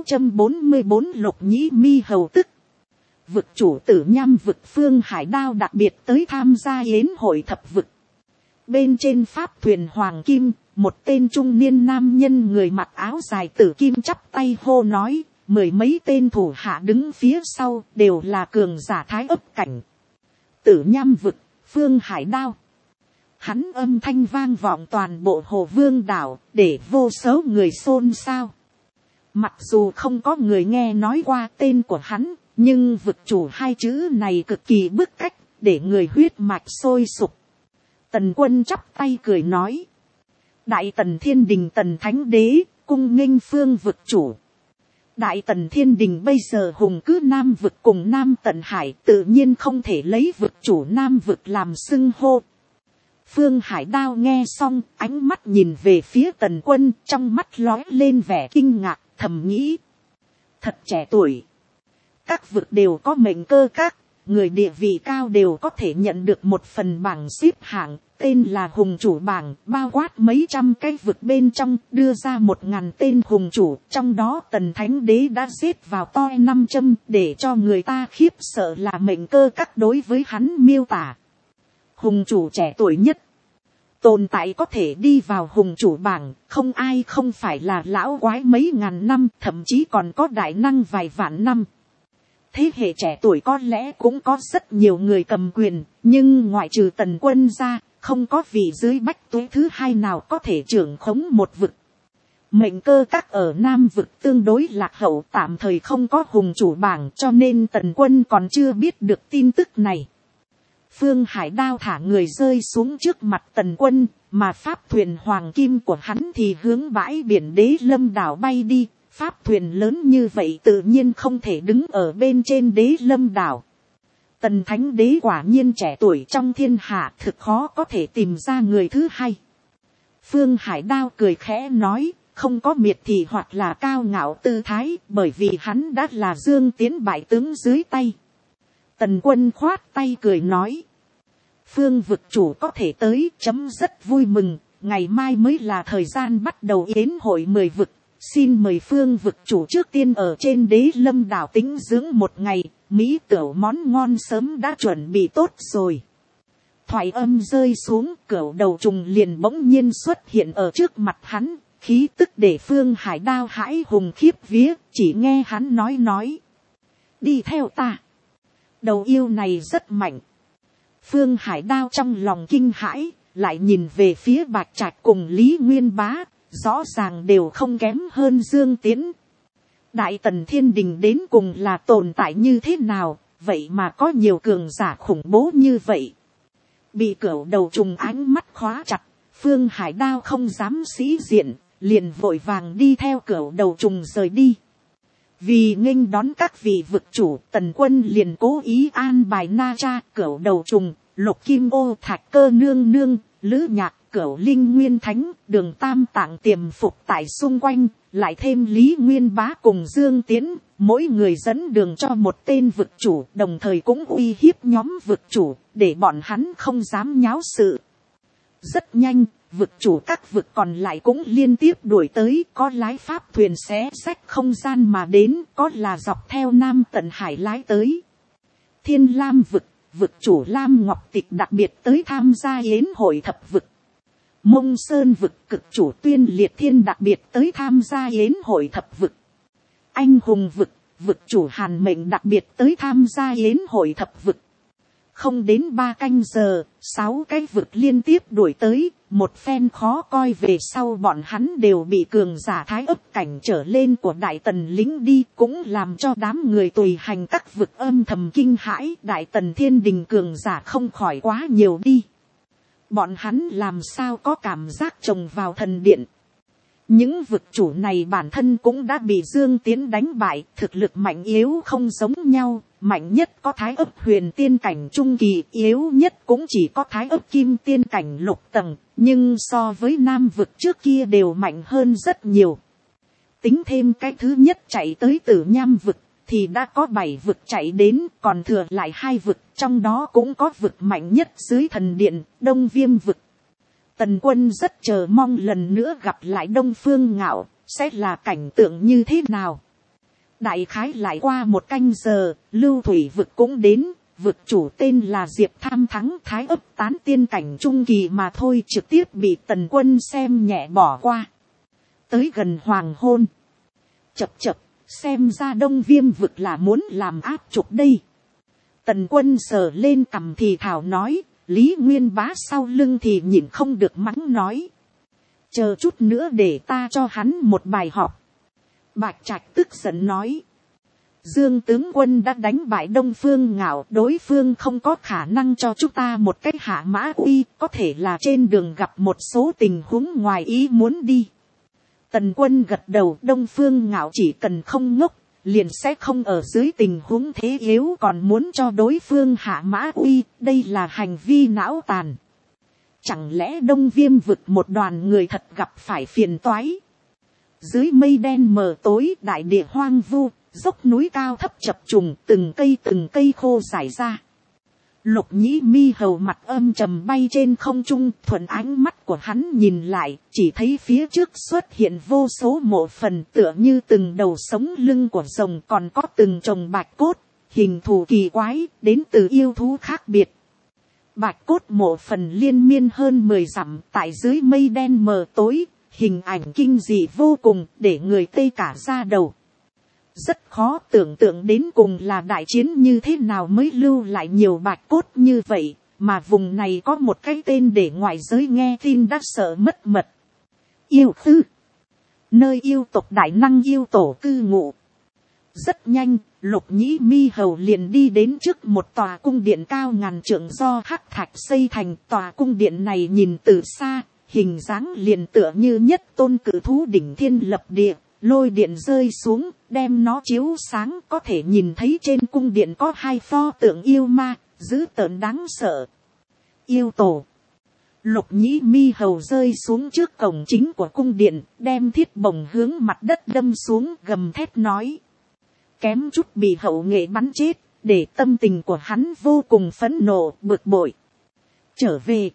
644 Lục Nhĩ Mi hầu tức. Vực chủ Tử Nham vực Phương Hải Đao đặc biệt tới tham gia yến hội thập vực. Bên trên pháp thuyền hoàng kim, một tên trung niên nam nhân người mặc áo dài tử kim chắp tay hô nói, 10 mấy tên thủ hạ đứng phía sau đều là cường giả thái ấp cảnh. Tử Nham vực, Phương Hải Đao. Hắn âm thanh vang vọng toàn bộ Hồ Vương đảo, để vô số người xôn xao. Mặc dù không có người nghe nói qua tên của hắn, nhưng vực chủ hai chữ này cực kỳ bức cách, để người huyết mạch sôi sục. Tần Quân chắp tay cười nói. Đại Tần Thiên Đình Tần Thánh Đế, cung nghênh Phương vực chủ. Đại Tần Thiên Đình bây giờ hùng cứ Nam vực cùng Nam Tần Hải, tự nhiên không thể lấy vực chủ Nam vực làm xưng hô. Phương Hải Đao nghe xong, ánh mắt nhìn về phía Tần Quân, trong mắt lóe lên vẻ kinh ngạc, thầm nghĩ. Thật trẻ tuổi. Các vực đều có mệnh cơ các, người địa vị cao đều có thể nhận được một phần bảng xếp hạng, tên là hùng chủ bảng, bao quát mấy trăm cái vực bên trong, đưa ra 1000 tên hùng chủ, trong đó Tần Thánh Đế đã xếp vào toi 5 châm, để cho người ta khiếp sợ là mệnh cơ các đối với hắn miêu tả. Hùng chủ trẻ tuổi nhất, tồn tại có thể đi vào hùng chủ bảng, không ai không phải là lão quái mấy ngàn năm, thậm chí còn có đại năng vài vạn năm. Thế hệ trẻ tuổi có lẽ cũng có rất nhiều người cầm quyền, nhưng ngoại trừ Tần Quân ra, không có vị dưới bách tuế thứ hai nào có thể trưởng khống một vực. Mệnh cơ các ở Nam vực tương đối lạc hậu, tạm thời không có hùng chủ bảng, cho nên Tần Quân còn chưa biết được tin tức này. Phương Hải Đao thả người rơi xuống trước mặt Tần Quân, mà pháp thuyền hoàng kim của hắn thì hướng bãi biển Đế Lâm đảo bay đi. Pháp thuyền lớn như vậy tự nhiên không thể đứng ở bên trên Đế Lâm đảo. Tần Thánh Đế quả nhiên trẻ tuổi trong thiên hạ, thực khó có thể tìm ra người thứ hai. Phương Hải Đao cười khẽ nói, không có miệt thị hoặc là cao ngạo tư thái, bởi vì hắn đã là Dương Tiến bại tướng dưới tay. Tần Quân khoát tay cười nói, Phương vực chủ có thể tới, chấm rất vui mừng, ngày mai mới là thời gian bắt đầu yến hội 10 vực. Xin mời Phương vực chủ trước tiên ở trên Đế Lâm đảo tĩnh dưỡng một ngày, mỹ tửu món ngon sớm đã chuẩn bị tốt rồi. Thoại âm rơi xuống, cửu đầu trùng liền bỗng nhiên xuất hiện ở trước mặt hắn, khí tức để Phương Hải Đao hãi hùng khiếp vía, chỉ nghe hắn nói. Đi theo ta. Đầu yêu này rất mạnh. Phương Hải Đao trong lòng kinh hãi, lại nhìn về phía Bạch Trạch cùng Lý Nguyên Bá. Rõ ràng đều không kém hơn Dương Tiến. Đại Tần Thiên Đình đến cùng là tồn tại như thế nào, vậy mà có nhiều cường giả khủng bố như vậy. Bị cửu đầu trùng ánh mắt khóa chặt, Phương Hải Đao không dám sĩ diện, liền vội vàng đi theo cửu đầu trùng rời đi. Vì nghênh đón các vị vực chủ, Tần Quân liền cố ý an bài Na Cha, cửu đầu trùng, Lục Kim Ô, Thạch Cơ Nương Nương, Lữ Nhạc, Cửu Linh Nguyên Thánh, Đường Tam Tạng tiềm phục tại xung quanh, lại thêm Lý Nguyên Bá cùng Dương Tiến, mỗi người dẫn đường cho một tên vực chủ, đồng thời cũng uy hiếp nhóm vực chủ, để bọn hắn không dám nháo sự. Rất nhanh, vực chủ các vực còn lại cũng liên tiếp đuổi tới, có lái pháp thuyền xé xách không gian mà đến, có là dọc theo Nam Tận Hải lái tới. Thiên Lam vực, vực chủ Lam Ngọc Tịch đặc biệt tới tham gia yến hội thập vực. Mông Sơn vực cực chủ Tuyên Liệt Thiên đặc biệt tới tham gia yến hội thập vực. Anh hùng vực, vực chủ Hàn Mệnh đặc biệt tới tham gia yến hội thập vực. không đến 3 canh giờ, 6 cái vực liên tiếp đuổi tới, một phen khó coi về sau bọn hắn đều bị cường giả thái ấp cảnh trở lên của đại tần lính đi, cũng làm cho đám người tùy hành các vực âm thầm kinh hãi. Đại tần thiên đình cường giả không khỏi quá nhiều đi, bọn hắn làm sao có cảm giác trồng vào thần điện. Những vực chủ này bản thân cũng đã bị Dương Tiến đánh bại, thực lực mạnh yếu không giống nhau, mạnh nhất có thái ấp huyền tiên cảnh trung kỳ, yếu nhất cũng chỉ có thái ấp kim tiên cảnh lục tầng, nhưng so với nam vực trước kia đều mạnh hơn rất nhiều. Tính thêm cái thứ nhất chạy tới Tử Nham vực, thì đã có 7 vực chạy đến, còn thừa lại 2 vực, trong đó cũng có vực mạnh nhất dưới thần điện, Đông Viêm vực. Tần Quân rất chờ mong lần nữa gặp lại Đông Phương Ngạo, sẽ là cảnh tượng như thế nào. Đại khái lại qua 1 canh giờ, Lưu Thủy vực cũng đến, vực chủ tên là Diệp Tham Thắng, thái ấp tán tiên cảnh trung kỳ mà thôi, trực tiếp bị Tần Quân xem nhẹ bỏ qua. Tới gần hoàng hôn, chập chập, xem ra Đông Viêm vực là muốn làm áp trục đây. Tần Quân sờ lên cằm thì thảo nói, Lý Nguyên Bá sau lưng thì nhịn không được mắng nói. Chờ chút nữa để ta cho hắn một bài học. Bạch Trạch tức giận nói. Dương tướng quân đã đánh bại Đông Phương Ngạo, đối phương không có khả năng cho chúng ta một cách hạ mã uy, có thể là trên đường gặp một số tình huống ngoài ý muốn đi. Tần Quân gật đầu, Đông Phương Ngạo chỉ cần không ngốc, liền sẽ không ở dưới tình huống thế yếu còn muốn cho đối phương hạ mã uy, đây là hành vi não tàn. Chẳng lẽ Đông Viêm vực một đoàn người thật gặp phải phiền toái? Dưới mây đen mờ tối, đại địa hoang vu, dốc núi cao thấp chập trùng, từng cây khô rải ra. Lục Nhĩ Mi hầu mặt âm trầm bay trên không trung, thuận ánh mắt của hắn nhìn lại, chỉ thấy phía trước xuất hiện vô số mộ phần, tựa như từng đầu sống lưng của rồng, còn có từng chồng bạch cốt, hình thù kỳ quái, đến từ yêu thú khác biệt. Bạch cốt mộ phần liên miên hơn 10 dặm, tại dưới mây đen mờ tối, hình ảnh kinh dị vô cùng, để người tê cả da đầu. Rất khó tưởng tượng đến cùng là đại chiến như thế nào mới lưu lại nhiều bạch cốt như vậy, mà vùng này có một cái tên để ngoại giới nghe tin đã sợ mất mật. Yêu Tư, nơi yêu tộc đại năng yêu tổ cư ngụ. Rất nhanh, Lục Nhĩ Mi hầu liền đi đến trước một tòa cung điện cao ngàn trượng do hắc thạch xây thành. Tòa cung điện này nhìn từ xa, hình dáng liền tựa như nhất tôn cử thú đỉnh thiên lập địa. Lôi điện rơi xuống, đem nó chiếu sáng, có thể nhìn thấy trên cung điện có 2 pho tượng yêu ma, dữ tợn đáng sợ. Yêu tổ. Lục Nhĩ Mi hầu rơi xuống trước cổng chính của cung điện, đem thiết bổng hướng mặt đất đâm xuống, gầm thét nói. Kém chút bị hậu nghệ bắn chết, để tâm tình của hắn vô cùng phẫn nộ, bực bội. Trở về.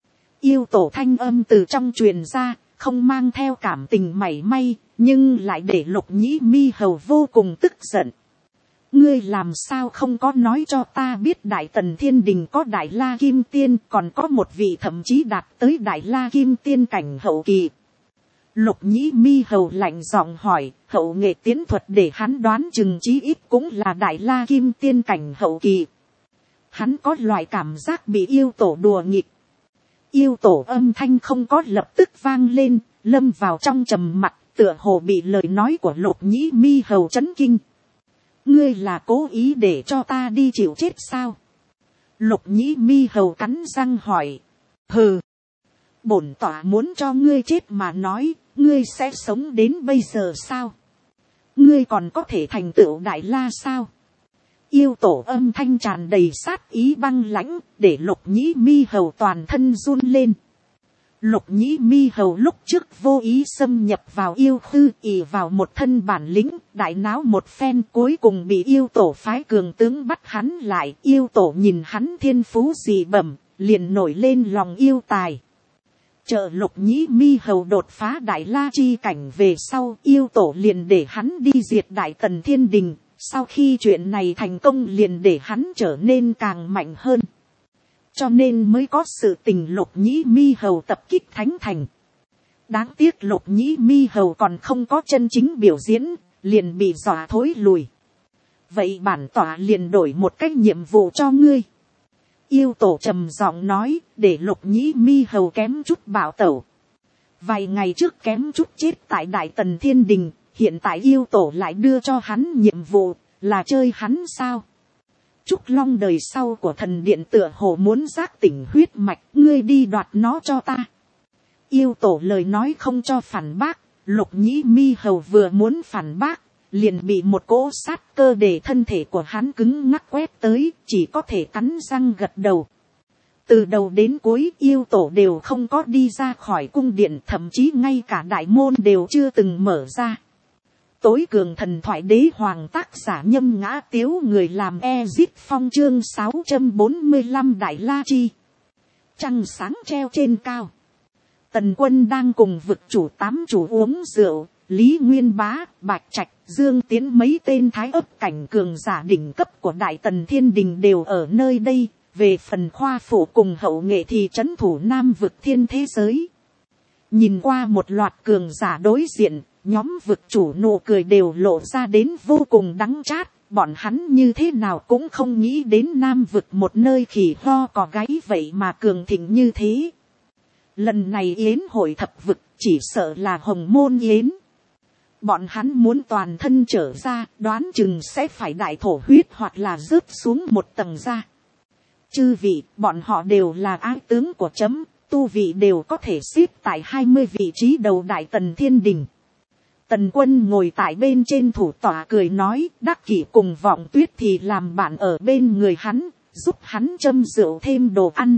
Yêu tổ thanh âm từ trong truyền ra, không mang theo cảm tình mảy may, nhưng lại để Lục Nhĩ Mi hầu vô cùng tức giận. Ngươi làm sao không có nói cho ta biết Đại Tần Thiên Đình có Đại La Kim Tiên, còn có một vị thậm chí đạt tới Đại La Kim Tiên cảnh hậu kỳ. Lục Nhĩ Mi hầu lạnh giọng hỏi, hậu nghệ tiến thuật để hắn đoán chừng chí ít cũng là Đại La Kim Tiên cảnh hậu kỳ. Hắn có loại cảm giác bị yêu tổ đùa nghịch. Yêu tổ âm thanh không có lập tức vang lên, lâm vào trong trầm mặc, tựa hồ bị lời nói của Lục Nhĩ Mi hầu chấn kinh. Ngươi là cố ý để cho ta đi chịu chết sao? Lục Nhĩ Mi hầu cắn răng hỏi. Hừ. Bổn tọa muốn cho ngươi chết mà nói, ngươi sẽ sống đến bây giờ sao? Ngươi còn có thể thành tựu Đại La sao? Yêu tổ âm thanh tràn đầy sát ý băng lãnh, để Lục Nhĩ Mi hầu toàn thân run lên. Lục Nhĩ Mi hầu lúc trước vô ý xâm nhập vào yêu khư, ỷ vào một thân bản lĩnh, đại náo một phen, cuối cùng bị yêu tổ phái cường tướng bắt hắn lại. Yêu tổ nhìn hắn thiên phú dị bẩm, liền nổi lên lòng yêu tài. Chờ Lục Nhĩ Mi hầu đột phá Đại La chi cảnh về sau, yêu tổ liền để hắn đi diệt Đại Tần Thiên Đình. Sau khi chuyện này thành công liền để hắn trở nên càng mạnh hơn. Cho nên mới có sự tình Lục Nhĩ Mi hầu tập kích Thánh Thành. Đáng tiếc Lục Nhĩ Mi hầu còn không có chân chính biểu diễn, liền bị dọa thối lùi. Vậy bản tọa liền đổi một cách nhiệm vụ cho ngươi. Yêu tổ trầm giọng nói, để Lục Nhĩ Mi Hầu kém chút bạo tẩu. Vài ngày trước kém chút chết tại Đại Tần Thiên Đình, hiện tại yêu tổ lại đưa cho hắn nhiệm vụ, là chơi hắn sao? Trúc Long đời sau của thần điện tựa hồ muốn giác tỉnh huyết mạch, ngươi đi đoạt nó cho ta. Yêu tổ lời nói không cho phản bác, Lục Nhĩ Mi Hầu vừa muốn phản bác, liền bị một cỗ sát cơ để thân thể của hắn cứng ngắc quét tới, chỉ có thể cắn răng gật đầu. Từ đầu đến cuối yêu tổ đều không có đi ra khỏi cung điện, thậm chí ngay cả đại môn đều chưa từng mở ra. Tối cường thần thoại đế hoàng, tác giả Nhâm Ngã Tiếu, người làm Ezit Phong, chương 645 Đại La Chi. Trăng sáng treo trên cao. Tần Quân đang cùng vực chủ 8 chủ uống rượu, Lý Nguyên Bá, Bạch Trạch, Dương Tiến mấy tên thái ấp cảnh cường giả đỉnh cấp của Đại Tần Thiên Đình đều ở nơi đây. Về phần Khoa Phủ cùng Hậu Nghệ thì trấn thủ Nam vực thiên thế giới. Nhìn qua một loạt cường giả đối diện, nhóm vực chủ nụ cười đều lộ ra đến vô cùng đắng chát. Bọn hắn như thế nào cũng không nghĩ đến Nam vực một nơi khỉ ho cò gáy vậy mà cường thịnh như thế. Lần này yến hội thập vực chỉ sợ là hồng môn yến. Bọn hắn muốn toàn thân trở ra, đoán chừng sẽ phải đại thổ huyết hoặc là rớt xuống một tầng ra. Chư vị, bọn họ đều là ái tướng của chấm, tu vị đều có thể xếp tại 20 vị trí đầu Đại Tần Thiên Đình. Tần Quân ngồi tại bên trên thủ tọa cười nói, Đắc Kỷ cùng Vọng Tuyết thì làm bạn ở bên người hắn, giúp hắn châm rượu thêm đồ ăn.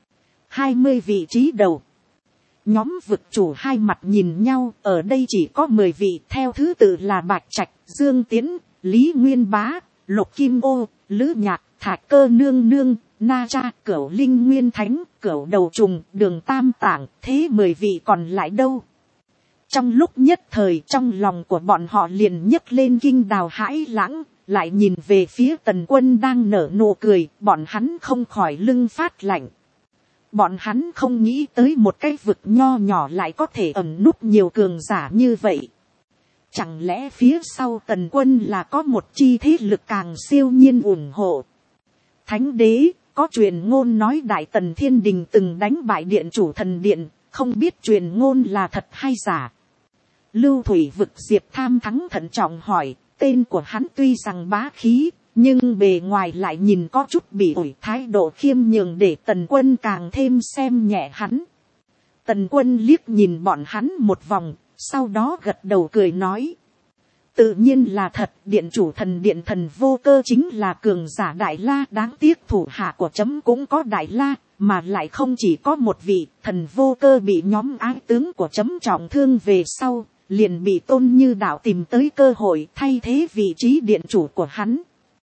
20 vị trí đầu. Nhóm vực chủ hai mặt nhìn nhau, ở đây chỉ có 10 vị, theo thứ tự là Bạch Trạch, Dương Tiến, Lý Nguyên Bá, Lục Kim Ô, Lữ Nhạc, Thạch Cơ Nương Nương, Na Cha, Cửu Linh Nguyên Thánh, Cửu Đầu Trùng, Đường Tam Tạng, thế 10 vị còn lại đâu? Trong lúc nhất thời trong lòng của bọn họ liền nhấc lên kinh đào hãi lãng, lại nhìn về phía Tần Quân đang nở nụ cười, bọn hắn không khỏi lưng phát lạnh. Bọn hắn không nghĩ tới một cái vực nho nhỏ lại có thể ẩn núp nhiều cường giả như vậy. Chẳng lẽ phía sau Tần Quân là có một chi thế lực càng siêu nhiên ủng hộ? Thánh đế, có truyền ngôn nói Đại Tần Thiên Đình từng đánh bại điện chủ thần điện, không biết truyền ngôn là thật hay giả. Lưu Thủy vực Diệp Tham Thắng thận trọng hỏi, tên của hắn tuy rằng bá khí, nhưng bề ngoài lại nhìn có chút bị ủi, thái độ khiêm nhường để Tần Quân càng thêm xem nhẹ hắn. Tần Quân liếc nhìn bọn hắn một vòng, sau đó gật đầu cười nói. Tự nhiên là thật, điện chủ thần điện Thần Vô Cơ chính là cường giả Đại La, đáng tiếc thủ hạ của chấm cũng có Đại La, mà lại không chỉ có một vị. Thần Vô Cơ bị nhóm ái tướng của chấm trọng thương về sau, liền bị Tôn Như Đạo tìm tới cơ hội thay thế vị trí điện chủ của hắn.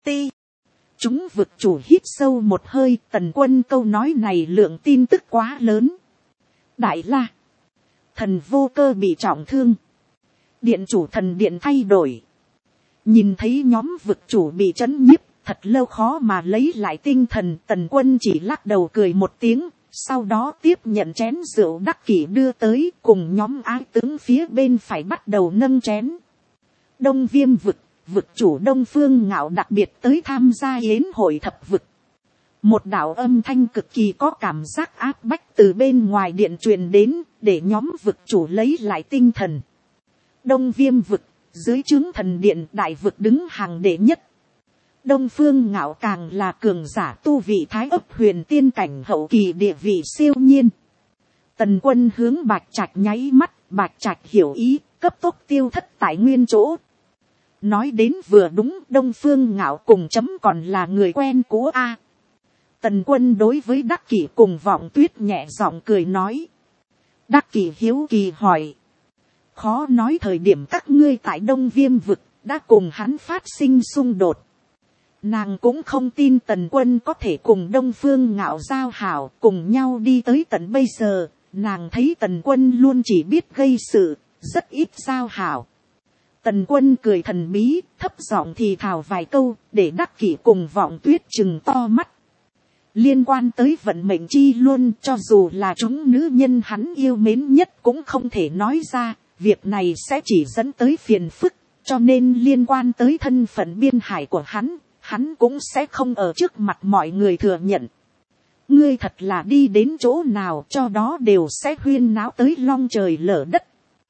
Chúng vực chủ hít sâu một hơi, Tần Quân câu nói này lượng tin tức quá lớn. Đại La, Thần Vô Cơ bị trọng thương, điện chủ thần điện thay đổi. Nhìn thấy nhóm vực chủ bị trấn nhiếp, thật lâu khó mà lấy lại tinh thần. Tần Quân chỉ lắc đầu cười một tiếng, sau đó tiếp nhận chén rượu Đắc Kỷ đưa tới, cùng nhóm ái tướng phía bên phải bắt đầu nâng chén. Đông Viêm vực, vực chủ Đông Phương Ngạo đặc biệt tới tham gia yến hội thập vực. Một đạo âm thanh cực kỳ có cảm giác áp bách từ bên ngoài điện truyền đến, để nhóm vực chủ lấy lại tinh thần. Đông Viêm vực, dưới trướng thần điện đại vực đứng hàng đệ nhất. Đông Phương Ngạo càng là cường giả tu vị thái ấp huyền tiên cảnh hậu kỳ, địa vị siêu nhiên. Tần Quân hướng Bạch Trạch nháy mắt, Bạch Trạch hiểu ý, cấp tốc tiêu thất tại nguyên chỗ. Nói đến vừa đúng, Đông Phương Ngạo cùng chấm còn là người quen của A. Tần Quân đối với Đắc Kỷ cùng Vọng Tuyết nhẹ giọng cười nói. Đắc Kỷ hiếu kỳ hỏi. Khó nói thời điểm các ngươi tại Đông Viêm vực đã cùng hắn phát sinh xung đột. Nàng cũng không tin Tần Quân có thể cùng Đông Phương Ngạo giao hảo, cùng nhau đi tới tận bây giờ. Nàng thấy Tần Quân luôn chỉ biết gây sự, rất ít giao hảo. Tần Quân cười thần bí, thấp giọng thì thào vài câu, để Đắc Kỷ cùng Vọng Tuyết trừng to mắt. Liên quan tới vận mệnh chi luôn, cho dù là chúng nữ nhân hắn yêu mến nhất cũng không thể nói ra, việc này sẽ chỉ dẫn tới phiền phức, cho nên liên quan tới thân phận biên hải của hắn cũng sẽ không ở trước mặt mọi người thừa nhận. ngươi thật là đi đến chỗ nào cho đó đều sẽ huyên náo tới long trời lở đất.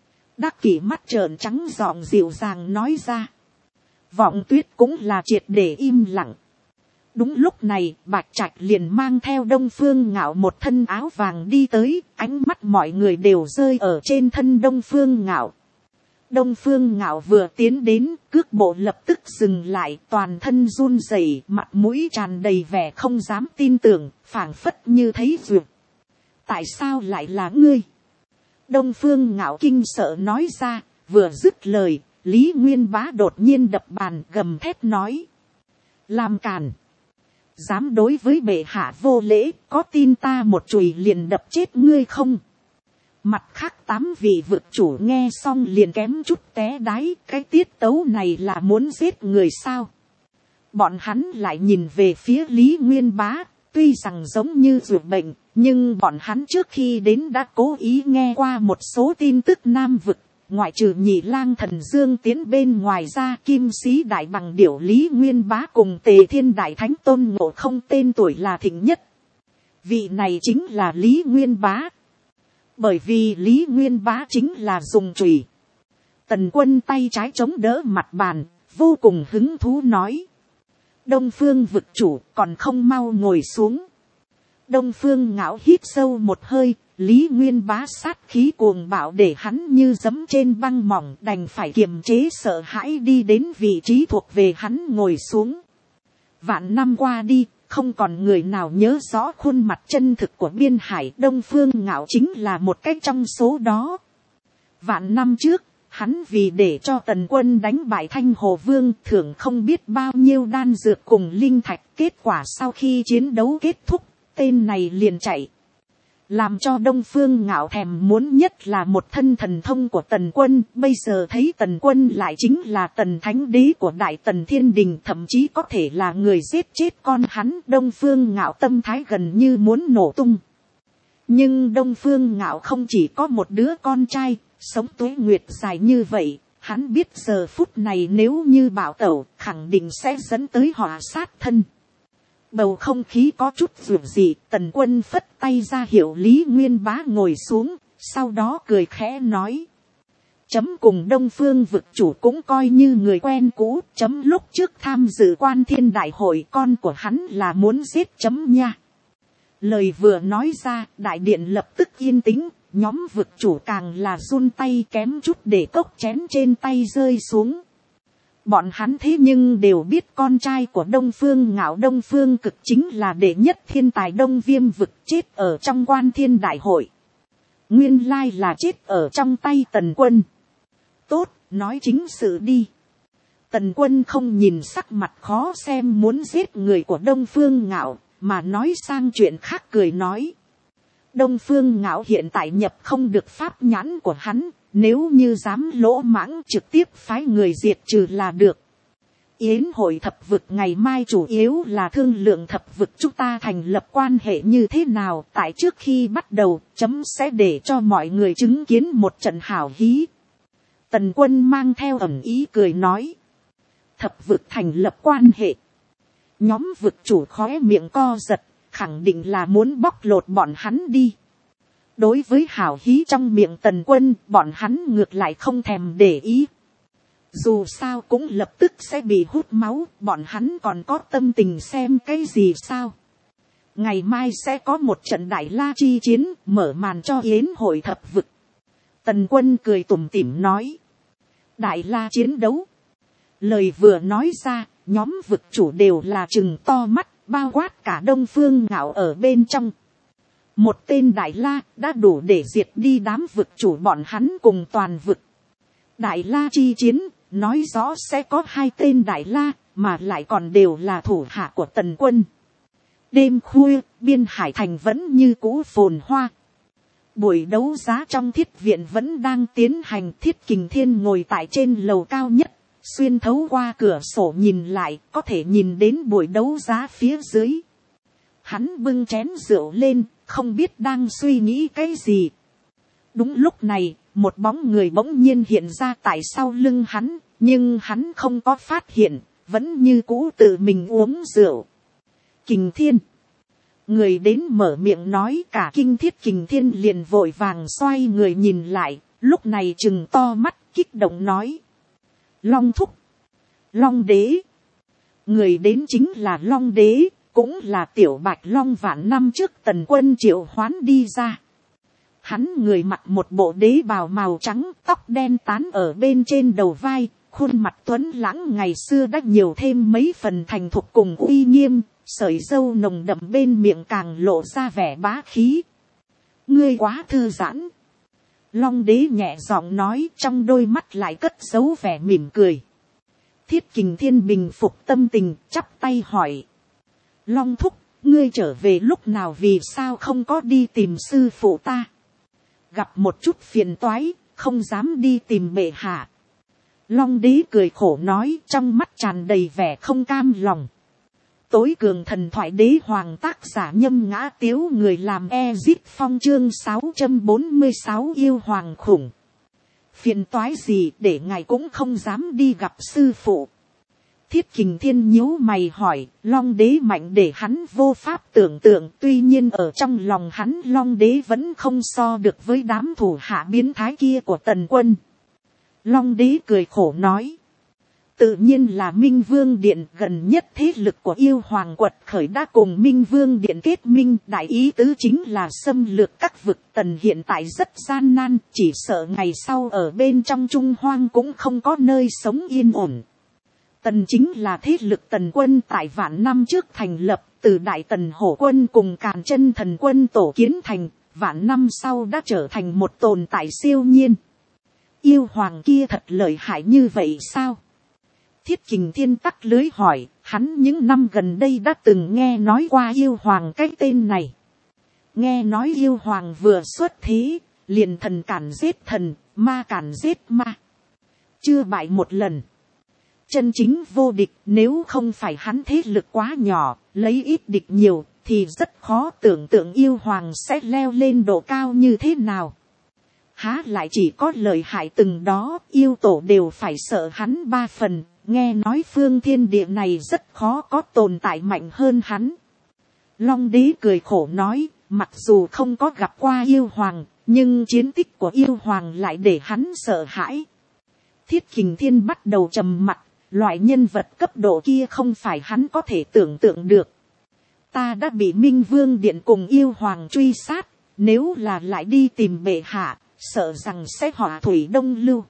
Đắc Kỷ mắt trợn trắng giọng dịu dàng nói ra. Vọng Tuyết cũng là triệt để im lặng. Đúng lúc này, Bạch Trạch liền mang theo Đông Phương Ngạo một thân áo vàng đi tới, ánh mắt mọi người đều rơi ở trên thân Đông Phương Ngạo. Đông Phương Ngạo vừa tiến đến, cước bộ lập tức dừng lại, toàn thân run rẩy, mặt mũi tràn đầy vẻ không dám tin tưởng, phảng phất như thấy duyệt. Tại sao lại là ngươi? Đông Phương Ngạo kinh sợ nói ra, vừa dứt lời, Lý Nguyên Bá đột nhiên đập bàn gầm thét nói. Làm càn! Dám đối với bệ hạ vô lễ, có tin ta một chùy liền đập chết ngươi không? Mặt khác 8 vị vực chủ nghe xong liền kém chút té đáy, cái tiết tấu này là muốn giết người sao? Bọn hắn lại nhìn về phía Lý Nguyên Bá, tuy rằng giống như ruột bệnh, nhưng bọn hắn trước khi đến đã cố ý nghe qua một số tin tức Nam vực, ngoại trừ Nhị Lang Thần Dương Tiến bên ngoài ra, Kim Sĩ Đại Bằng Điểu Lý Nguyên Bá cùng Tề Thiên Đại Thánh Tôn Ngộ Không tên tuổi là thịnh nhất. Vị này chính là Lý Nguyên Bá. Bởi vì Lý Nguyên Bá chính là dùng chùy. Tần Quân tay trái chống đỡ mặt bàn, vô cùng hứng thú nói. Đông Phương vực chủ còn không mau ngồi xuống. Đông Phương Ngạo hít sâu một hơi, Lý Nguyên Bá sát khí cuồng bạo để hắn như giẫm trên băng mỏng, đành phải kiềm chế sợ hãi đi đến vị trí thuộc về hắn ngồi xuống. Vạn năm qua đi, không còn người nào nhớ rõ khuôn mặt chân thực của Biên Hải. Đông Phương Ngạo chính là một cách trong số đó. Vạn năm trước, hắn vì để cho Tần Quân đánh bại Thanh Hồ Vương thưởng không biết bao nhiêu đan dược cùng linh thạch. Kết quả sau khi chiến đấu kết thúc, tên này liền chạy. Làm cho Đông Phương Ngạo thèm muốn nhất là một thân thần thông của Tần Quân. Bây giờ thấy Tần Quân lại chính là Tần Thánh Đế của Đại Tần Thiên Đình, thậm chí có thể là người giết chết con hắn. Đông Phương Ngạo tâm thái gần như muốn nổ tung. Nhưng Đông Phương Ngạo không chỉ có một đứa con trai, sống tuế nguyệt dài như vậy. Hắn biết giờ phút này nếu như bạo tẩu, khẳng định sẽ dẫn tới họa sát thân. Bầu không khí có chút rủi dị, Tần Quân phất tay ra hiệu Lý Nguyên Bá ngồi xuống, sau đó cười khẽ nói. Chấm cùng Đông Phương vực chủ cũng coi như người quen cũ, chấm lúc trước tham dự Quan Thiên Đại hội, con của hắn là muốn giết chấm nha. Lời vừa nói ra, đại điện lập tức yên tĩnh, nhóm vực chủ càng là run tay kém chút để cốc chén trên tay rơi xuống. Bọn hắn thế nhưng đều biết con trai của Đông Phương Ngạo Đông Phương Cực chính là đệ nhất thiên tài Đông Viêm vực, chết ở trong Quan Thiên Đại hội. Nguyên lai là chết ở trong tay Tần Quân. Tốt, nói chính sự đi. Tần Quân không nhìn sắc mặt khó xem muốn giết người của Đông Phương Ngạo, mà nói sang chuyện khác cười nói. Đông Phương Ngạo hiện tại nhập không được pháp nhãn của hắn. Nếu như dám lỗ mãng trực tiếp phái người diệt trừ là được. Yến hội thập vực ngày mai chủ yếu là thương lượng thập vực chúng ta thành lập quan hệ như thế nào. Tại trước khi bắt đầu, chấm sẽ để cho mọi người chứng kiến một trận hảo hí. Tần Quân mang theo ẩn ý cười nói. Thập vực thành lập quan hệ. Nhóm vực chủ khóe miệng co giật, khẳng định là muốn bóc lột bọn hắn đi. Đối với hảo hí trong miệng Tần Quân, bọn hắn ngược lại không thèm để ý. Dù sao cũng lập tức sẽ bị hút máu, bọn hắn còn có tâm tình xem cái gì sao. Ngày mai sẽ có một trận Đại La chi chiến, mở màn cho yến hội thập vực. Tần Quân cười tủm tỉm nói. Đại La chiến đấu. Lời vừa nói ra, nhóm vực chủ đều là trừng to mắt, bao quát cả Đông Phương Ngạo ở bên trong. Một tên Đại La đã đủ để diệt đi đám vực chủ bọn hắn cùng toàn vực. Đại La chi chiến, nói rõ sẽ có 2 tên Đại La, mà lại còn đều là thủ hạ của Tần Quân. Đêm khuya, Biên Hải thành vẫn như cũ phồn hoa. Buổi đấu giá trong thiết viện vẫn đang tiến hành. Thiết Kình Thiên ngồi tại trên lầu cao nhất, xuyên thấu qua cửa sổ nhìn lại, có thể nhìn đến buổi đấu giá phía dưới. Hắn bưng chén rượu lên, không biết đang suy nghĩ cái gì. Đúng lúc này, một bóng người bỗng nhiên hiện ra tại sau lưng hắn, nhưng hắn không có phát hiện, vẫn như cũ tự mình uống rượu. Kình Thiên. Người đến mở miệng nói, cả kinh Thiết Kình Thiên liền vội vàng xoay người nhìn lại, lúc này trừng to mắt kích động nói. Long thúc, Long đế. Người đến chính là Long đế, cũng là Tiểu Bạch Long vạn năm trước Tần Quân triệu hoán đi ra. Hắn người mặc một bộ đế bào màu trắng, tóc đen tán ở bên trên đầu vai, khuôn mặt tuấn lãng ngày xưa đã nhiều thêm mấy phần thành thục cùng uy nghiêm, sợi râu nồng đậm bên miệng càng lộ ra vẻ bá khí. Ngươi quá thư giãn. Long đế nhẹ giọng nói, trong đôi mắt lại cất giấu vẻ mỉm cười. Thiết Kình Thiên bình phục tâm tình, chắp tay hỏi. Long thúc, ngươi trở về lúc nào, vì sao không có đi tìm sư phụ ta? Gặp một chút phiền toái, không dám đi tìm bệ hạ. Long đế cười khổ nói, trong mắt tràn đầy vẻ không cam lòng. Tối cường thần thoại đế hoàng tác giả Nhâm Ngã Tiếu, người làm Ezip Phong, chương 646 yêu hoàng khủng. Phiền toái gì để ngài cũng không dám đi gặp sư phụ? Thiết Kình Thiên nhíu mày hỏi. Long đế mạnh để hắn vô pháp tưởng tượng, tuy nhiên ở trong lòng hắn Long đế vẫn không so được với đám thủ hạ biến thái kia của Tần Quân. Long đế cười khổ nói. Tự nhiên là Minh Vương Điện, gần nhất thế lực của yêu hoàng quật khởi đã cùng Minh Vương Điện kết minh, đại ý tứ chính là xâm lược các vực. Tần hiện tại rất gian nan, chỉ sợ ngày sau ở bên trong Trung Hoang cũng không có nơi sống yên ổn. Tần chính là thế lực Tần Quân tại vạn năm trước thành lập, từ Đại Tần Hổ Quân cùng Càn Chân Thần Quân tổ kiến thành, vạn năm sau đã trở thành một tồn tại siêu nhiên. Yêu hoàng kia thật lợi hại như vậy sao? Thiết Kình Thiên tắc lưới hỏi, hắn những năm gần đây đã từng nghe nói qua yêu hoàng cái tên này. Nghe nói yêu hoàng vừa xuất thế, liền thần cản giết thần, ma cản giết ma. Chưa bại một lần. Chân chính vô địch, nếu không phải hắn thế lực quá nhỏ, lấy ít địch nhiều, thì rất khó tưởng tượng yêu hoàng sẽ leo lên độ cao như thế nào. Há lại chỉ có lợi hại từng đó, yêu tổ đều phải sợ hắn 3 phần, nghe nói phương thiên địa này rất khó có tồn tại mạnh hơn hắn. Long đế cười khổ nói, mặc dù không có gặp qua yêu hoàng, nhưng chiến tích của yêu hoàng lại để hắn sợ hãi. Thiết Kình Thiên bắt đầu trầm mặc, loại nhân vật cấp độ kia không phải hắn có thể tưởng tượng được. Ta đã bị Minh Vương Điện cùng yêu hoàng truy sát, nếu là lại đi tìm bệ hạ, sợ rằng sẽ họa thủy đông lưu.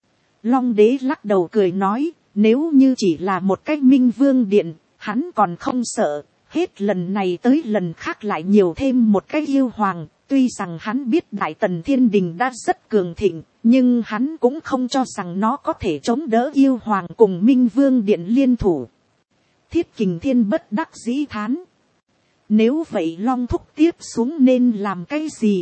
Long đế lắc đầu cười nói, nếu như chỉ là một cái Minh Vương Điện, hắn còn không sợ, hết lần này tới lần khác lại nhiều thêm một cái yêu hoàng. Tuy rằng hắn biết Đại Tần Thiên Đình đã rất cường thịnh, nhưng hắn cũng không cho rằng nó có thể chống đỡ yêu hoàng cùng Minh Vương Điện liên thủ. Thiết Kình Thiên bất đắc dĩ thán. Nếu vậy Long thúc tiếp xuống nên làm cái gì?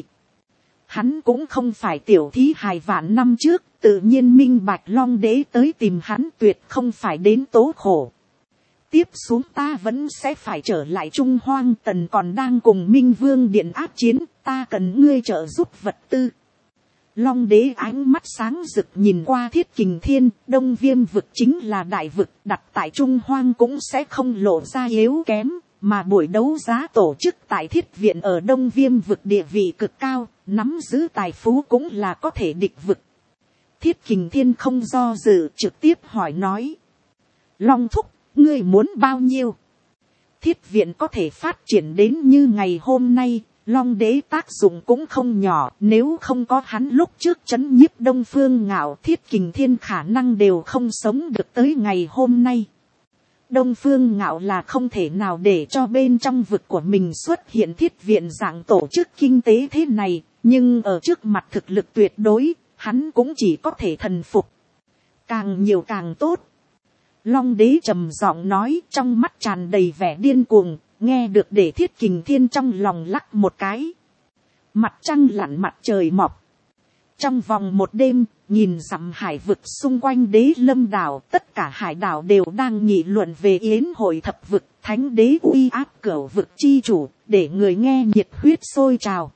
Hắn cũng không phải tiểu thí hài vạn năm trước, tự nhiên minh bạch Long đế tới tìm hắn tuyệt không phải đến tố khổ. Tiếp xuống ta vẫn sẽ phải trở lại Trung Hoang, Tần còn đang cùng Minh Vương Điện ác chiến, ta cần ngươi trợ giúp vật tư. Long đế ánh mắt sáng rực nhìn qua Thiết Kình Thiên, Đông Viêm vực chính là đại vực, đặt tại Trung Hoang cũng sẽ không lộ ra yếu kém, mà buổi đấu giá tổ chức tại Thiết Viện ở Đông Viêm vực địa vị cực cao, nắm giữ tài phú cũng là có thể địch vực. Thiết Kình Thiên không do dự, trực tiếp hỏi nói. Long thúc, ngươi muốn bao nhiêu? Thiết Viện có thể phát triển đến như ngày hôm nay, Long đế tác dụng cũng không nhỏ, nếu không có hắn lúc trước trấn nhiếp Đông Phương Ngạo, Thiết Kình Thiên khả năng đều không sống được tới ngày hôm nay. Đông Phương Ngạo là không thể nào để cho bên trong vực của mình xuất hiện Thiết Viện dạng tổ chức kinh tế thế này, nhưng ở trước mặt thực lực tuyệt đối, hắn cũng chỉ có thể thần phục. Càng nhiều càng tốt. Long đế trầm giọng nói, trong mắt tràn đầy vẻ điên cuồng, nghe được để Thiết Kình Thiên trong lòng lắc một cái. Mặt trăng lặn mặt trời mọc. Trong vòng một đêm, nhìn dặm hải vực xung quanh đế lâm đảo, tất cả hải đảo đều đang nghị luận về yến hội thập vực, thánh đế uy áp cửu vực chi chủ, để người nghe nhiệt huyết sôi trào.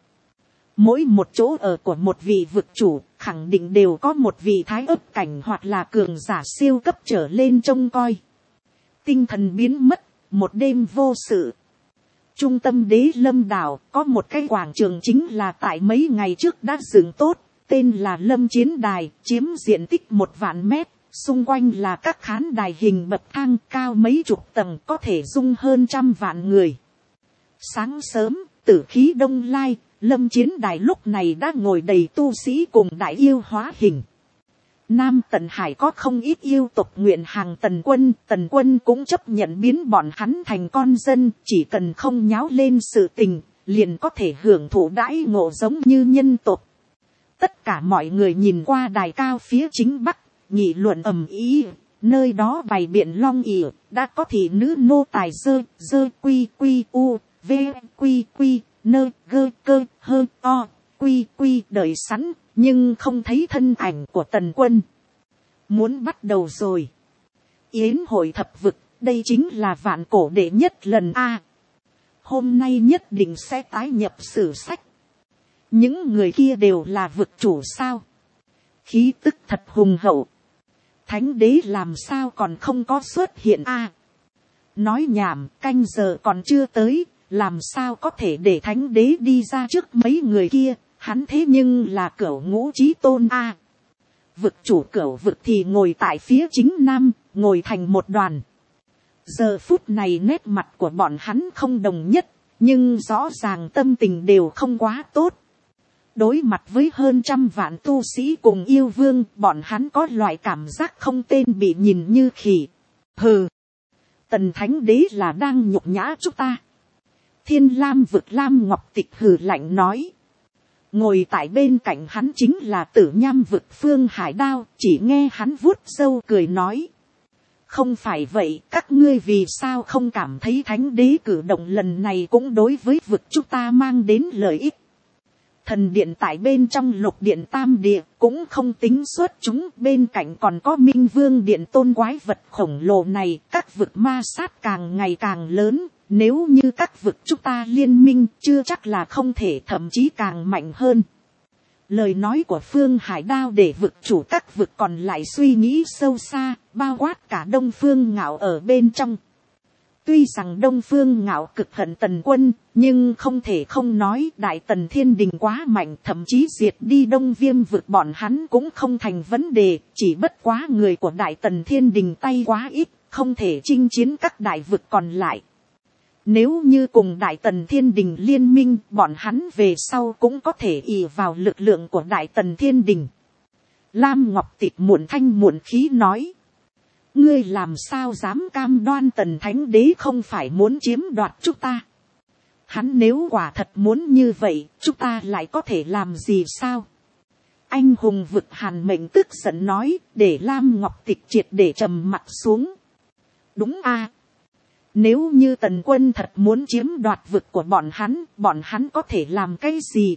Mỗi một chỗ ở của một vị vực chủ, khẳng định đều có một vị thái ấp cảnh hoặc là cường giả siêu cấp trở lên trông coi. Tinh thần biến mất, một đêm vô sự. Trung tâm Đế Lâm đảo có một cái quảng trường chính là tại mấy ngày trước đã dựng tốt, tên là Lâm Chiến Đài, chiếm diện tích 1.000.000 mét, xung quanh là các khán đài hình bậc thang cao mấy chục tầng, có thể dung hơn 100.000 người. Sáng sớm, tử khí đông lai, Lâm Chiến Đài lúc này đã ngồi đầy tu sĩ cùng đại yêu hóa hình. Nam Tần Hải có không ít yêu tộc nguyện hàng Tần Quân cũng chấp nhận biến bọn hắn thành con dân, chỉ cần không nháo lên sự tình, liền có thể hưởng thụ đãi ngộ giống như nhân tộc. Tất cả mọi người nhìn qua đài cao phía chính bắc, nghị luận ầm ĩ, nơi đó bày biện long ỉa, đã có thị nữ nô tài dơ quy quy u, v quy quy, nơ gơ cơ hơ o, quy quy đợi sẵn, nhưng không thấy thân ảnh của Tần Quân. Muốn bắt đầu rồi. Yến hội thập vực, đây chính là vạn cổ đệ nhất lần a. Hôm nay nhất định sẽ tái nhập sử sách. Những người kia đều là vực chủ sao? Khí tức thật hùng hậu. Thánh đế làm sao còn không có xuất hiện a? Nói nhảm, canh giờ còn chưa tới, làm sao có thể để thánh đế đi ra trước mấy người kia, hắn thế nhưng là cửu ngũ chí tôn a. Vực chủ cửu vực thì ngồi tại phía chính nam, ngồi thành một đoàn. Giờ phút này nét mặt của bọn hắn không đồng nhất, nhưng rõ ràng tâm tình đều không quá tốt. Đối mặt với hơn 100.000 tu sĩ cùng yêu vương, bọn hắn có loại cảm giác không tên bị nhìn như khỉ. Hừ, Tần Thánh Đế là đang nhục nhã chúng ta. Thiên Lam vực Lam Ngọc Tịch hừ lạnh nói. Ngồi tại bên cạnh hắn chính là Tử Nham vực Phương Hải Đao, chỉ nghe hắn vuốt râu cười nói. Không phải vậy, các ngươi vì sao không cảm thấy Thánh Đế cử động lần này cũng đối với vực chúng ta mang đến lợi ích. Thần điện tại bên trong Lục điện Tam địa cũng không tính xuất chúng, bên cạnh còn có Minh Vương điện tôn quái vật khổng lồ này, các vực ma sát càng ngày càng lớn, nếu như các vực chúng ta liên minh chưa chắc là không thể, thậm chí càng mạnh hơn. Lời nói của Phương Hải Đao để vực chủ các vực còn lại suy nghĩ sâu xa, bao quát cả Đông Phương Ngạo ở bên trong. Tuy rằng Đông Phương Ngạo cực hận Tần Quân, nhưng không thể không nói Đại Tần Thiên Đình quá mạnh, thậm chí diệt đi Đông Viêm vực bọn hắn cũng không thành vấn đề, chỉ bất quá người của Đại Tần Thiên Đình tay quá ít, không thể chinh chiến các đại vực còn lại. Nếu như cùng Đại Tần Thiên Đình liên minh, bọn hắn về sau cũng có thể ỷ vào lực lượng của Đại Tần Thiên Đình. Lam Ngọc Tịch muộn thanh muộn khí nói. Ngươi làm sao dám cam đoan Tần Thánh Đế không phải muốn chiếm đoạt chúng ta? Hắn nếu quả thật muốn như vậy, chúng ta lại có thể làm gì sao? Anh hùng vực Hàn Mệnh tức giận nói, để Lam Ngọc Tịch triệt để trầm mặt xuống. Đúng a. Nếu như Tần Quân thật muốn chiếm đoạt vực của bọn hắn có thể làm cái gì?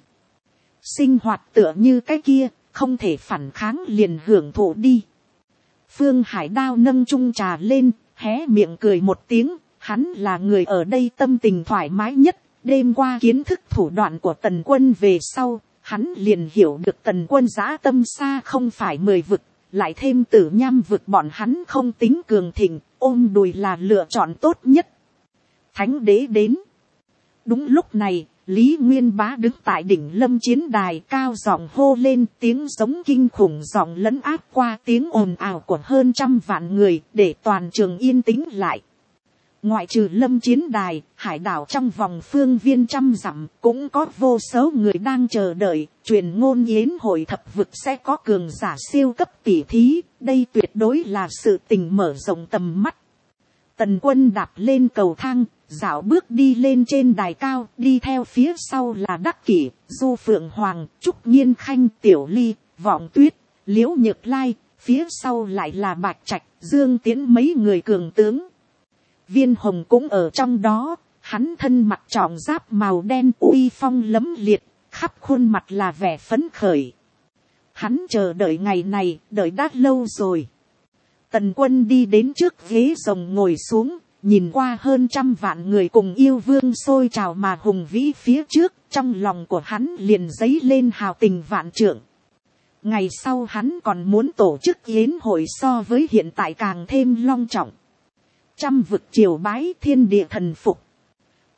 Sinh hoạt tựa như cái kia, không thể phản kháng liền hưởng thụ đi. Phương Hải Đao nâng chung trà lên, hé miệng cười một tiếng, hắn là người ở đây tâm tình thoải mái nhất, đêm qua kiến thức thủ đoạn của Tần Quân về sau, hắn liền hiểu được Tần Quân dã tâm xa không phải 10 vực, lại thêm Tử Nham vực bọn hắn không tính cường thịnh, ôm đùi là lựa chọn tốt nhất. Thánh Đế đến. Đúng lúc này, Lý Nguyên Bá đứng tại đỉnh Lâm Chiến Đài cao giọng hô lên, tiếng giống kinh khủng giọng lấn áp qua tiếng ồn ào của hơn 100.000 người, để toàn trường yên tĩnh lại. Ngoại trừ Lâm Chiến Đài, hải đảo trong vòng phương viên 100 dặm cũng có vô số người đang chờ đợi, truyền ngôn yến hội thập vực sẽ có cường giả siêu cấp tỷ thí, đây tuyệt đối là sự tình mở rộng tầm mắt. Tần Quân đạp lên cầu thang, dạo bước đi lên trên đài cao, đi theo phía sau là Đắc Kỷ, Du Phượng Hoàng, Trúc Nhiên Khanh, Tiểu Ly, Vọng Tuyết, Liễu Nhược Lai, phía sau lại là Bạch Trạch, Dương Tiến mấy người cường tướng. Viên Hồng cũng ở trong đó, hắn thân mặc trọng giáp màu đen uy phong lấm liệt, khắp khuôn mặt là vẻ phấn khởi. Hắn chờ đợi ngày này, đợi đã lâu rồi. Tần Quân đi đến trước ghế rồng ngồi xuống, nhìn qua hơn 100.000 người cùng yêu vương sôi trào mà hùng vĩ phía trước, trong lòng của hắn liền dấy lên hào tình vạn trượng. Ngày sau hắn còn muốn tổ chức yến hội so với hiện tại càng thêm long trọng. 100 vực triều bái thiên địa thần phục.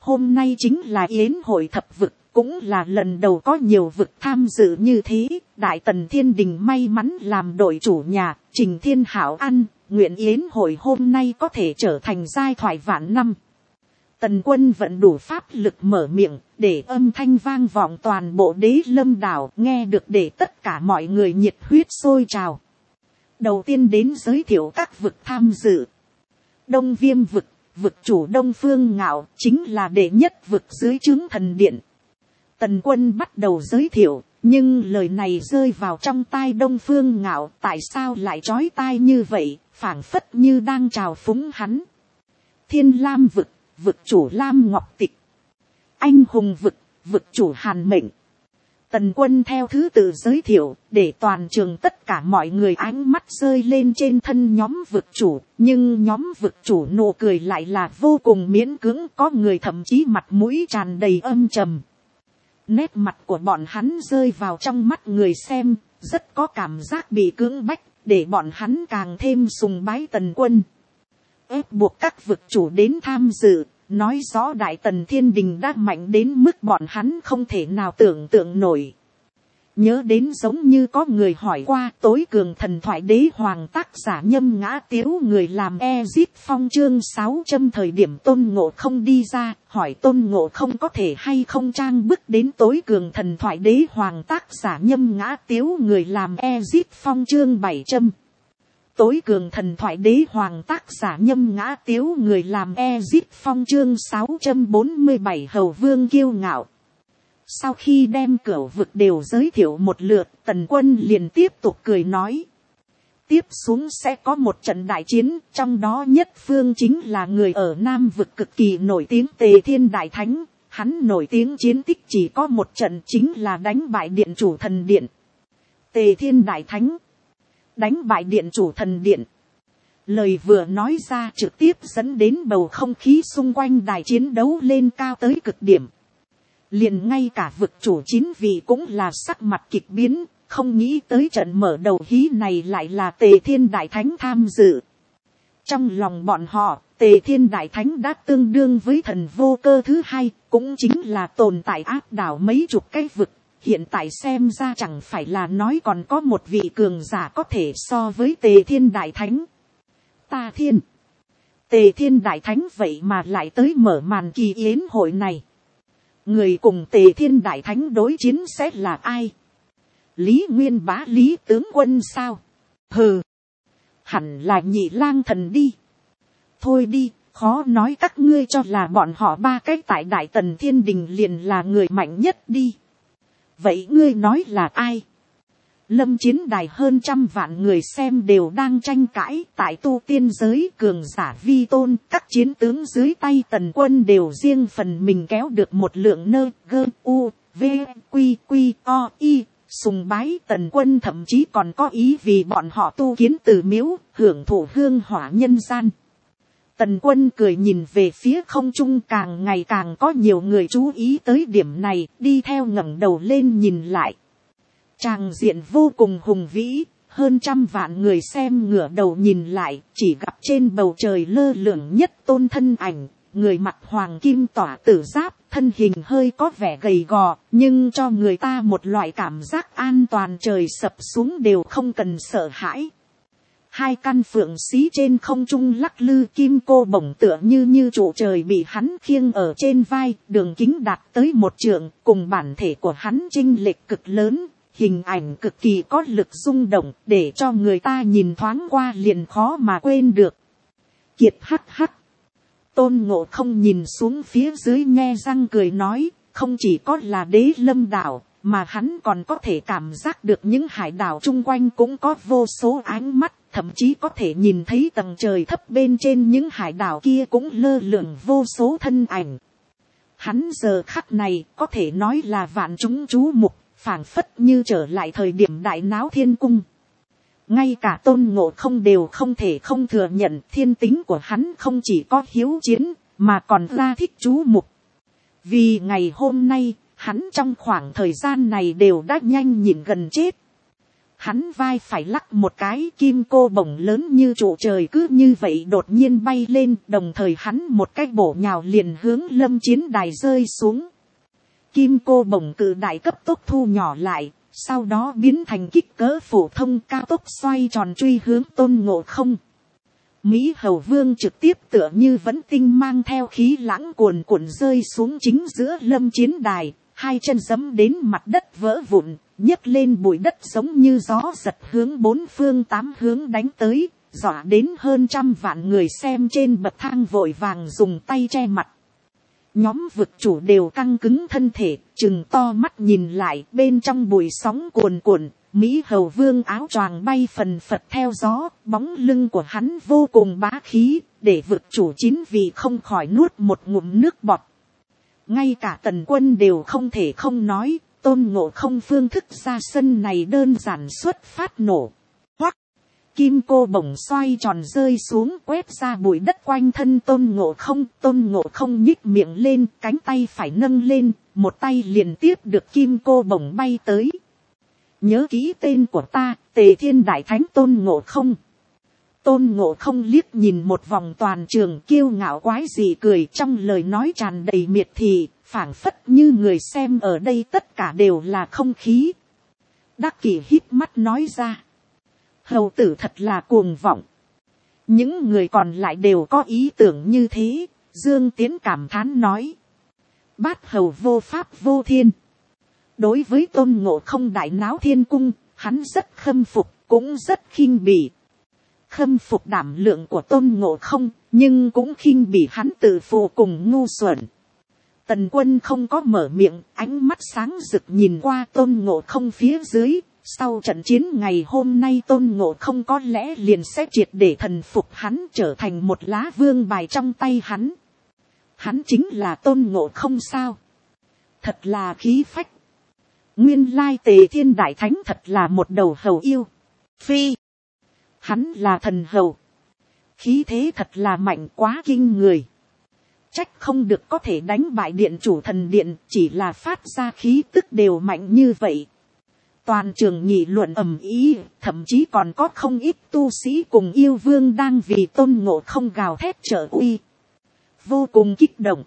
Hôm nay chính là yến hội thập vực, cũng là lần đầu có nhiều vực tham dự như thế. Đại Tần Thiên Đình may mắn làm đội chủ nhà, Trình Thiên Hảo ăn, nguyện yến hội hôm nay có thể trở thành giai thoại vạn năm. Tần Quân vận đủ pháp lực mở miệng, để âm thanh vang vọng toàn bộ Đế Lâm đảo, nghe được để tất cả mọi người nhiệt huyết sôi trào. Đầu tiên đến giới thiệu các vực tham dự. Đông Viêm vực, vực chủ Đông Phương Ngạo, chính là đệ nhất vực dưới trướng thần điện. Tần Quân bắt đầu giới thiệu, nhưng lời này rơi vào trong tai Đông Phương Ngạo, tại sao lại chói tai như vậy, phảng phất như đang trào phúng hắn. Thiên Lam vực, vực chủ Lam Ngọc Tịch. Anh Hùng vực, vực chủ Hàn Mệnh. Tần Quân theo thứ tự giới thiệu, để toàn trường tất cả mọi người ánh mắt rơi lên trên thân nhóm vực chủ, nhưng nhóm vực chủ nụ cười lại là vô cùng miễn cưỡng, có người thậm chí mặt mũi tràn đầy âm trầm. Nét mặt của bọn hắn rơi vào trong mắt người xem, rất có cảm giác bị cưỡng bách, để bọn hắn càng thêm sùng bái Tần Quân. Ép buộc các vực chủ đến tham dự, nói rõ Đại Tần Thiên Đình đã mạnh đến mức bọn hắn không thể nào tưởng tượng nổi. Nhớ đến giống như có người hỏi qua tối cường thần thoại đế hoàng tác giả Nhâm Ngã Tiếu người làm Ezip Phong chương 600 thời điểm Tôn Ngộ Không đi ra, hỏi Tôn Ngộ Không có thể hay không trang bức đến tối cường thần thoại đế hoàng tác giả Nhâm Ngã Tiếu người làm Ezip Phong chương 700. Tối cường thần thoại đế hoàng tác giả Nhâm Ngã Tiếu người làm Ezip Phong chương 647 hầu vương kiêu ngạo. Sau khi đem cửu vực đều giới thiệu một lượt, Tần Quân liền tiếp tục cười nói. Tiếp xuống sẽ có một trận đại chiến, trong đó nhất phương chính là người ở Nam vực cực kỳ nổi tiếng Tề Thiên Đại Thánh. Hắn nổi tiếng chiến tích chỉ có một trận, chính là đánh bại điện chủ thần điện. Tề Thiên Đại Thánh đánh bại điện chủ thần điện. Lời vừa nói ra trực tiếp dẫn đến bầu không khí xung quanh đài chiến đấu lên cao tới cực điểm. Liền ngay cả vực chủ 9 vị cũng là sắc mặt kịch biến, không nghĩ tới trận mở đầu hí này lại là Tề Thiên Đại Thánh tham dự. Trong lòng bọn họ, Tề Thiên Đại Thánh đã tương đương với thần vô cơ thứ hai, cũng chính là tồn tại áp đảo mấy chục cái vực. Hiện tại xem ra chẳng phải là nói còn có một vị cường giả có thể so với Tề Thiên Đại Thánh. Ta thiên! Tề Thiên Đại Thánh vậy mà lại tới mở màn kỳ yến hội này. Người cùng Tề Thiên Đại Thánh đối chiến sẽ là ai? Lý Nguyên Bá Lý tướng quân sao? Hừ! Hẳn là Nhị Lang Thần đi. Thôi đi, khó nói các ngươi cho là bọn họ ba cái tại Đại Tần Thiên Đình liền là người mạnh nhất đi. Vậy ngươi nói là ai? Lâm chiến đài hơn 100 vạn người xem đều đang tranh cãi, tại tu tiên giới cường giả vi tôn, các chiến tướng dưới tay Tần Quân đều riêng phần mình kéo được một lượng nơ, gơ, u, v, quy, quy, o, y, sùng bái. Tần Quân thậm chí còn có ý vì bọn họ tu kiến từ miếu, hưởng thụ hương hỏa nhân gian. Tần Quân cười nhìn về phía không trung, càng ngày càng có nhiều người chú ý tới điểm này, đi theo ngẩng đầu lên nhìn lại. Tràng diện vô cùng hùng vĩ, hơn 100 vạn người xem ngửa đầu nhìn lại, chỉ gặp trên bầu trời lơ lửng nhất tôn thân ảnh, người mặc hoàng kim tỏa tử giáp, thân hình hơi có vẻ gầy gò, nhưng cho người ta một loại cảm giác an toàn, trời sập xuống đều không cần sợ hãi. Hai căn phượng xí trên không trung lắc lư, kim cô bổng tựa như trụ trời bị hắn khiêng ở trên vai, đường kính đạt tới 1 trượng, cùng bản thể của hắn chênh lệch cực lớn, hình ảnh cực kỳ có lực rung động, để cho người ta nhìn thoáng qua liền khó mà quên được. Kiệt hắc hắc. Tôn Ngộ Không nhìn xuống phía dưới nhe răng cười nói, không chỉ có là Đế Lâm đảo, mà hắn còn có thể cảm giác được những hải đảo chung quanh cũng có vô số ánh mắt, thậm chí có thể nhìn thấy tầng trời thấp bên trên những hải đảo kia cũng lơ lửng vô số thân ảnh. Hắn giờ khắc này có thể nói là vạn chúng chú mục, phảng phất như trở lại thời điểm đại náo thiên cung. Ngay cả Tôn Ngộ Không đều không thể không thừa nhận thiên tính của hắn không chỉ có hiếu chiến, mà còn ra thích chú mục. Vì ngày hôm nay, hắn trong khoảng thời gian này đều đã nhanh nhịn gần chết. Hắn vai phải lắc một cái, kim cô bổng lớn như trụ trời cứ như vậy đột nhiên bay lên, đồng thời hắn một cái bổ nhào liền hướng Lâm Chiến Đài rơi xuống. Kim cô bổng cự đại cấp tốc thu nhỏ lại, sau đó biến thành kích cỡ phổ thông cao tốc xoay tròn truy hướng Tôn Ngộ Không. Mỹ Hầu Vương trực tiếp tựa như vẫn tinh mang theo khí lãng cuồn cuộn rơi xuống chính giữa Lâm Chiến Đài, hai chân giẫm đến mặt đất vỡ vụn, nhấc lên bụi đất giống như gió giật hướng bốn phương tám hướng đánh tới, dọa đến hơn 100 vạn người xem trên bậc thang vội vàng dùng tay che mặt. Nhóm vực chủ đều căng cứng thân thể, trừng to mắt nhìn lại, bên trong bụi sóng cuồn cuộn, Mỹ Hầu Vương áo choàng bay phần phật theo gió, bóng lưng của hắn vô cùng bá khí, để vực chủ 9 vị không khỏi nuốt một ngụm nước bọt. Ngay cả Tần Quân đều không thể không nói, Tôn Ngộ Không phương thức ra sân này đơn giản xuất phát nổ. Hoắc, kim cô bổng xoay tròn rơi xuống quét ra bụi đất quanh thân Tôn Ngộ Không nhích miệng lên, cánh tay phải nâng lên, một tay liền tiếp được kim cô bổng bay tới. Nhớ kỹ tên của ta, Tề Thiên Đại Thánh Tôn Ngộ Không. Tôn Ngộ Không liếc nhìn một vòng toàn trường kiêu ngạo quái dị cười, trong lời nói tràn đầy miệt thị, phảng phất như người xem ở đây tất cả đều là không khí. Đắc Kỷ híp mắt nói ra. Hầu tử thật là cuồng vọng. Những người còn lại đều có ý tưởng như thế, Dương Tiến cảm thán nói. Bát hầu vô pháp vô thiên. Đối với Tôn Ngộ Không đại náo thiên cung, hắn rất khâm phục, cũng rất khinh bỉ. Khâm phục đảm lượng của Tôn Ngộ Không, nhưng cũng khinh bỉ hắn tự phụ cùng ngu xuẩn. Tần Quân không có mở miệng, ánh mắt sáng rực nhìn qua Tôn Ngộ Không phía dưới. Sau trận chiến ngày hôm nay Tôn Ngộ Không có lẽ liền sẽ triệt để thần phục hắn, trở thành một lá vương bài trong tay hắn. Hắn chính là Tôn Ngộ Không sao? Thật là khí phách. Nguyên lai Tề Thiên Đại Thánh thật là một đầu hầu yêu. Phi. Hắn là thần hầu. Khí thế thật là mạnh quá kinh người. Trách không được có thể đánh bại điện chủ thần điện, chỉ là phát ra khí tức đều mạnh như vậy. Toàn trường nghị luận ầm ĩ, thậm chí còn có không ít tu sĩ cùng yêu vương đang vì Tôn Ngộ Không gào thét trợ uy. Vô cùng kích động.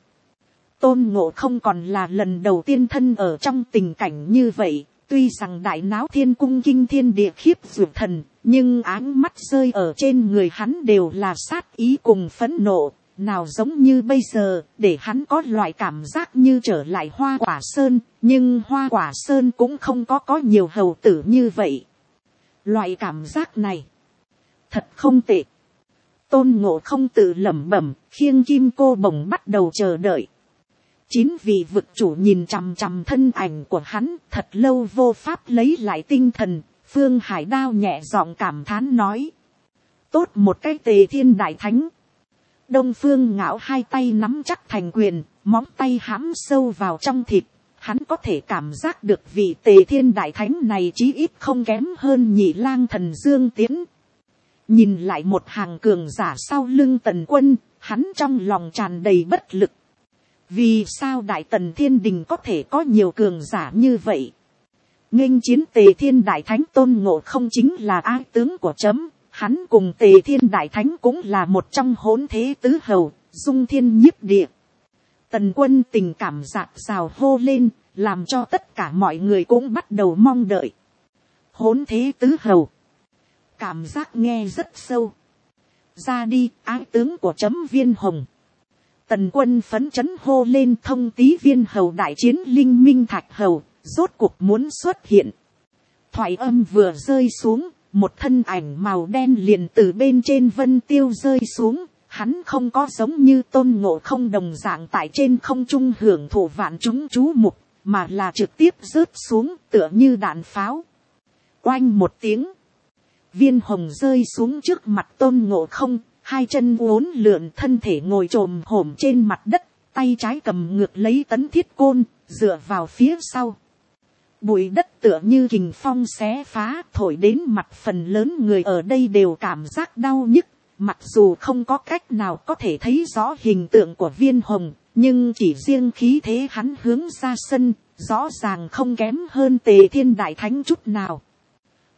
Tôn Ngộ Không còn là lần đầu tiên thân ở trong tình cảnh như vậy, tuy rằng đại náo thiên cung kinh thiên địa khiếp dược thần, nhưng áng mắt rơi ở trên người hắn đều là sát ý cùng phẫn nộ, nào giống như bây giờ, để hắn có loại cảm giác như trở lại Hoa Quả Sơn, nhưng Hoa Quả Sơn cũng không có nhiều hầu tử như vậy. Loại cảm giác này, thật không tệ. Tôn Ngộ Không tự lẩm bẩm, khiêng kim cô bổng bắt đầu chờ đợi. 9 vị vực chủ nhìn chằm chằm thân ảnh của hắn, thật lâu vô pháp lấy lại tinh thần. Phương Hải Đao nhẹ giọng cảm thán nói. Tốt một cái Tề Thiên Đại Thánh. Đông Phương Ngạo hai tay nắm chắc thành quyền, móng tay hãm sâu vào trong thịt. Hắn có thể cảm giác được vị Tề Thiên Đại Thánh này chí ít không kém hơn Nhị Lang Thần Dương Tiễn. Nhìn lại một hàng cường giả sau lưng Tần Quân, hắn trong lòng tràn đầy bất lực. Vì sao Đại Tần Thiên Đình có thể có nhiều cường giả như vậy? Nghênh chiến Tề Thiên Đại Thánh Tôn Ngộ Không chính là ái tướng của chấm. Hắn cùng Tề Thiên Đại Thánh cũng là một trong hỗn thế tứ hầu, dung thiên nhiếp địa. Tần Quân tình cảm dạt dào hô lên, làm cho tất cả mọi người cũng bắt đầu mong đợi. Hỗn thế tứ hầu. Cảm giác nghe rất sâu. Ra đi, ái tướng của chấm Viên Hồng. Tần Quân phấn chấn hô lên, thông tí Viên Hầu đại chiến Linh Minh Thạch Hầu, rốt cuộc muốn xuất hiện. Thoại âm vừa rơi xuống, một thân ảnh màu đen liền từ bên trên vân tiêu rơi xuống. Hắn không có giống như Tôn Ngộ Không đồng dạng tại trên không trung hưởng thụ vạn chúng chú mục, mà là trực tiếp rớt xuống tựa như đạn pháo. Oanh một tiếng. Viên Hồng rơi xuống trước mặt Tôn Ngộ Không, hai chân uốn lượn, thân thể ngồi chồm hổm trên mặt đất, tay trái cầm ngược lấy tấn thiết côn, dựa vào phía sau. Bụi đất tựa như kình phong xé phá, thổi đến mặt phần lớn người ở đây đều cảm giác đau nhức. Mặc dù không có cách nào có thể thấy rõ hình tượng của Viên Hồng, nhưng chỉ riêng khí thế hắn hướng ra sân, rõ ràng không kém hơn Tề Thiên Đại Thánh chút nào.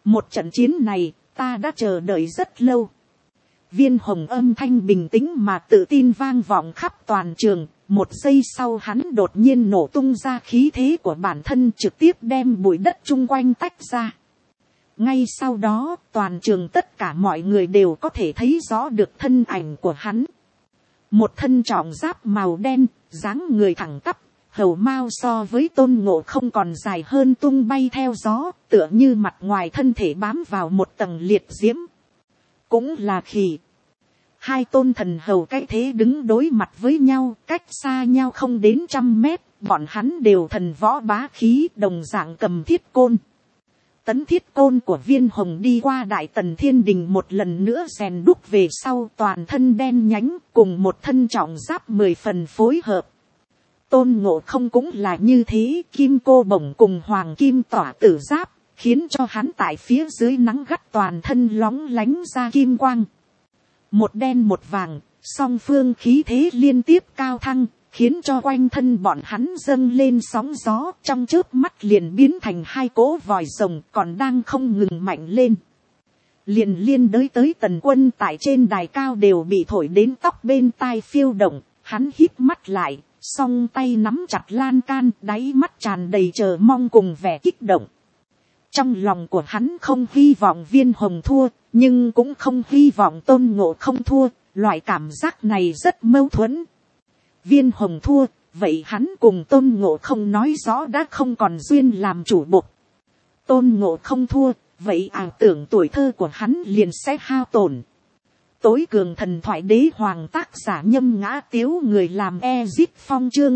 Một trận chiến này, ta đã chờ đợi rất lâu. Viên Hồng âm thanh bình tĩnh mà tự tin vang vọng khắp toàn trường. Một giây sau hắn đột nhiên nổ tung ra khí thế của bản thân, trực tiếp đem bụi đất chung quanh tách ra. Ngay sau đó, toàn trường tất cả mọi người đều có thể thấy rõ được thân ảnh của hắn. Một thân trọng giáp màu đen, dáng người thẳng tắp, hầu mao so với Tôn Ngộ Không còn dài hơn, tung bay theo gió, tựa như mặt ngoài thân thể bám vào một tầng liệt diễm. Cũng là khỉ. Hai tôn thần hầu cái thế đứng đối mặt với nhau, cách xa nhau không đến 100 mét, bọn hắn đều thần võ bá khí, đồng dạng cầm thiết côn. Tấn thiết côn của Viên Hồng đi qua Đại Tần Thiên Đình một lần nữa rèn đúc về sau, toàn thân đen nhánh, cùng một thân trọng giáp 10 phần phối hợp. Tôn Ngộ Không cũng là như thế, kim cô bổng cùng hoàng kim tỏa tử giáp, khiến cho hắn tại phía dưới nắng gắt toàn thân lóng lánh ra kim quang. Một đen một vàng, song phương khí thế liên tiếp cao thăng, khiến cho quanh thân bọn hắn dâng lên sóng gió, trong chớp mắt liền biến thành hai cỗ vòi rồng còn đang không ngừng mạnh lên. Liền liên đới tới Tần Quân tại trên đài cao đều bị thổi đến tóc bên tai phiêu động, hắn hít mắt lại, song tay nắm chặt lan can, đáy mắt tràn đầy chờ mong cùng vẻ kích động. Trong lòng của hắn không hy vọng Viên Hồng thua, nhưng cũng không hy vọng Tôn Ngộ Không thua, loại cảm giác này rất mâu thuẫn. Viên Hồng thua, vậy hắn cùng Tôn Ngộ Không nói rõ đã không còn duyên làm chủ bột. Tôn Ngộ Không thua, vậy ảo tưởng tuổi thơ của hắn liền sẽ hao tổn. Tối cường thần thoại đế hoàng tác giả Nhâm Ngã Tiếu, người làm Ezip Phong, chương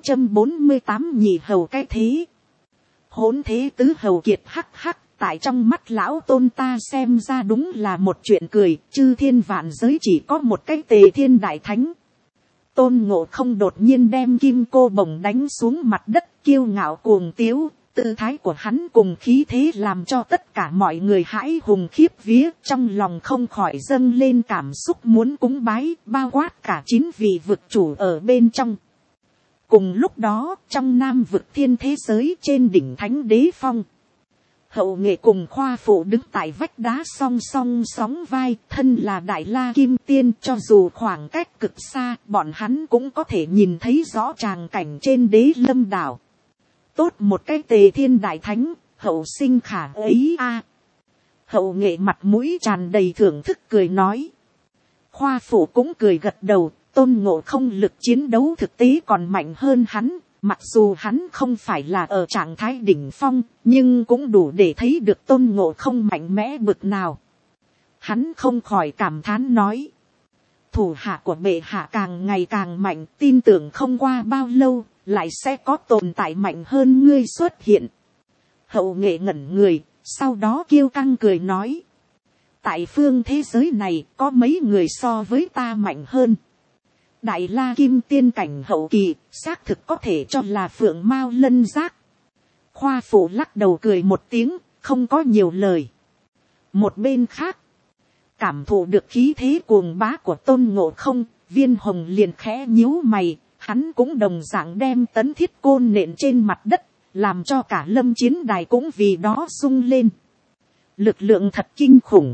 648 nhị hầu cái thế. Hỗn thế tứ hầu kiệt hắc hắc, tại trong mắt lão Tôn ta xem ra đúng là một chuyện cười, chư thiên vạn giới chỉ có một cái Tề Thiên Đại Thánh. Tôn Ngộ Không đột nhiên đem kim cô bổng đánh xuống mặt đất, kiêu ngạo cuồng tiếu, tư thái của hắn cùng khí thế làm cho tất cả mọi người hãi hùng khiếp vía, trong lòng không khỏi dâng lên cảm xúc muốn cúng bái, bao quát cả 9 vị vực chủ ở bên trong. Cùng lúc đó, trong Nam vực thiên thế giới trên đỉnh Thánh Đế Phong, Hậu Nghệ cùng Khoa Phụ đứng tại vách đá song song sóng vai, thân là Đại La Kim Tiên, cho dù khoảng cách cực xa, bọn hắn cũng có thể nhìn thấy rõ tràng cảnh trên Đế Lâm đảo. Tốt một cái Tề Thiên Đại Thánh, hậu sinh khả ấy a. Hậu Nghệ mặt mũi tràn đầy thưởng thức cười nói. Khoa Phụ cũng cười gật đầu, Tôn Ngộ Không lực chiến đấu thực tế còn mạnh hơn hắn. Mặc dù hắn không phải là ở trạng thái đỉnh phong, nhưng cũng đủ để thấy được Tôn Ngộ Không mạnh mẽ bực nào. Hắn không khỏi cảm thán nói. Thủ hạ của bệ hạ càng ngày càng mạnh, tin tưởng không qua bao lâu, lại sẽ có tồn tại mạnh hơn ngươi xuất hiện. Hậu Nghệ ngẩn người, sau đó kiêu căng cười nói. Tại phương thế giới này, có mấy người so với ta mạnh hơn. Đại La Kim Tiên cảnh hậu kỳ, xác thực có thể cho là Phượng Mao Lân Giác. Khoa Phụ lắc đầu cười một tiếng, không có nhiều lời. Một bên khác, cảm thụ được khí thế cuồng bá của Tôn Ngộ Không, Viên Hồng liền khẽ nhíu mày, hắn cũng đồng dạng đem tấn thiết côn nện trên mặt đất, làm cho cả lâm chiến đài cũng vì đó rung lên. Lực lượng thật kinh khủng.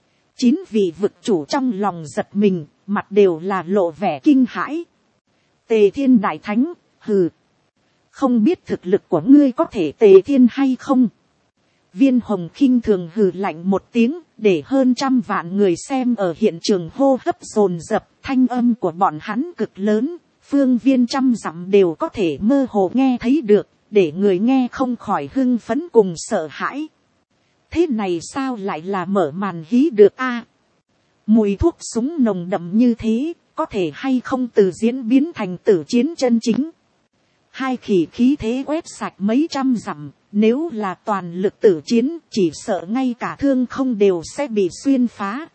9 vị vực chủ trong lòng giật mình, mặt đều là lộ vẻ kinh hãi. Tề Thiên Đại Thánh, hừ. Không biết thực lực của ngươi có thể Tề Thiên hay không? Viên Hồng khinh thường hừ lạnh một tiếng, để hơn 100 vạn người xem ở hiện trường hô hấp dồn dập, thanh âm của bọn hắn cực lớn, phương viên 100 dặm đều có thể mơ hồ nghe thấy được, để người nghe không khỏi hưng phấn cùng sợ hãi. Thế này sao lại là mở màn hí được a? Mùi thuốc súng nồng đậm như thế, có thể hay không từ diễn biến thành tử chiến chân chính. Hai khỉ khí thế quét sạch mấy 100 dặm, nếu là toàn lực tử chiến, chỉ sợ ngay cả thương không đều sẽ bị xuyên phá.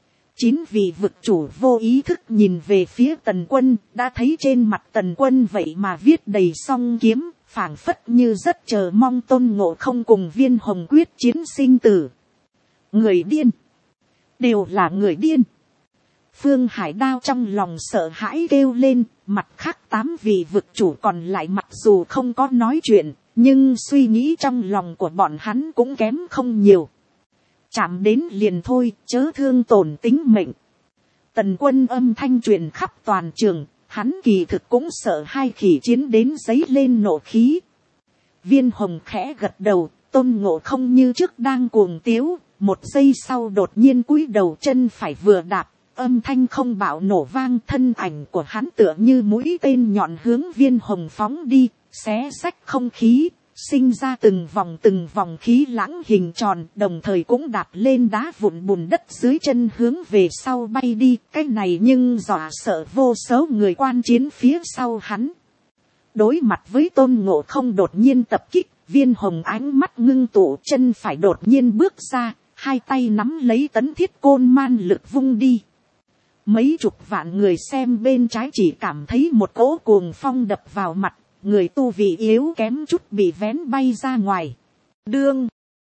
9 vị vực chủ vô ý thức nhìn về phía Tần Quân, đã thấy trên mặt Tần Quân vậy mà viết đầy song kiếm, phảng phất như rất chờ mong Tôn Ngộ Không cùng Viên Hồng quyết chiến sinh tử. Người điên, đều là người điên. Phương Hải Đao trong lòng sợ hãi kêu lên, mặt khác 8 vị vực chủ còn lại mặc dù không có nói chuyện, nhưng suy nghĩ trong lòng của bọn hắn cũng kém không nhiều. chạm đến liền thôi, chớ thương tổn tính mệnh. Tần Quân âm thanh truyền khắp toàn trường, hắn kỳ thực cũng sợ hai khỉ chiến đến giấy lên nộ khí. Viên Hồng khẽ gật đầu, Tôn Ngộ Không như trước đang cuồng tiếu, một giây sau đột nhiên cúi đầu, chân phải vừa đạp, âm thanh không bạo nổ vang, thân ảnh của hắn tựa như mũi tên nhọn hướng Viên Hồng phóng đi, xé xách không khí, sinh ra từng vòng khí lãng hình tròn, đồng thời cũng đạp lên đá vụn bùn đất dưới chân hướng về sau bay đi. Cái này nhưng dọa sợ vô số người quan chiến phía sau hắn. Đối mặt với Tôn Ngộ Không đột nhiên tập kích, Viên Hồng ánh mắt ngưng tụ, chân phải đột nhiên bước ra, hai tay nắm lấy tấn thiết côn man lực vung đi. Mấy chục vạn người xem bên trái chỉ cảm thấy một cỗ cuồng phong đập vào mặt, người tu vị yếu kém chút bị vén bay ra ngoài. Đương,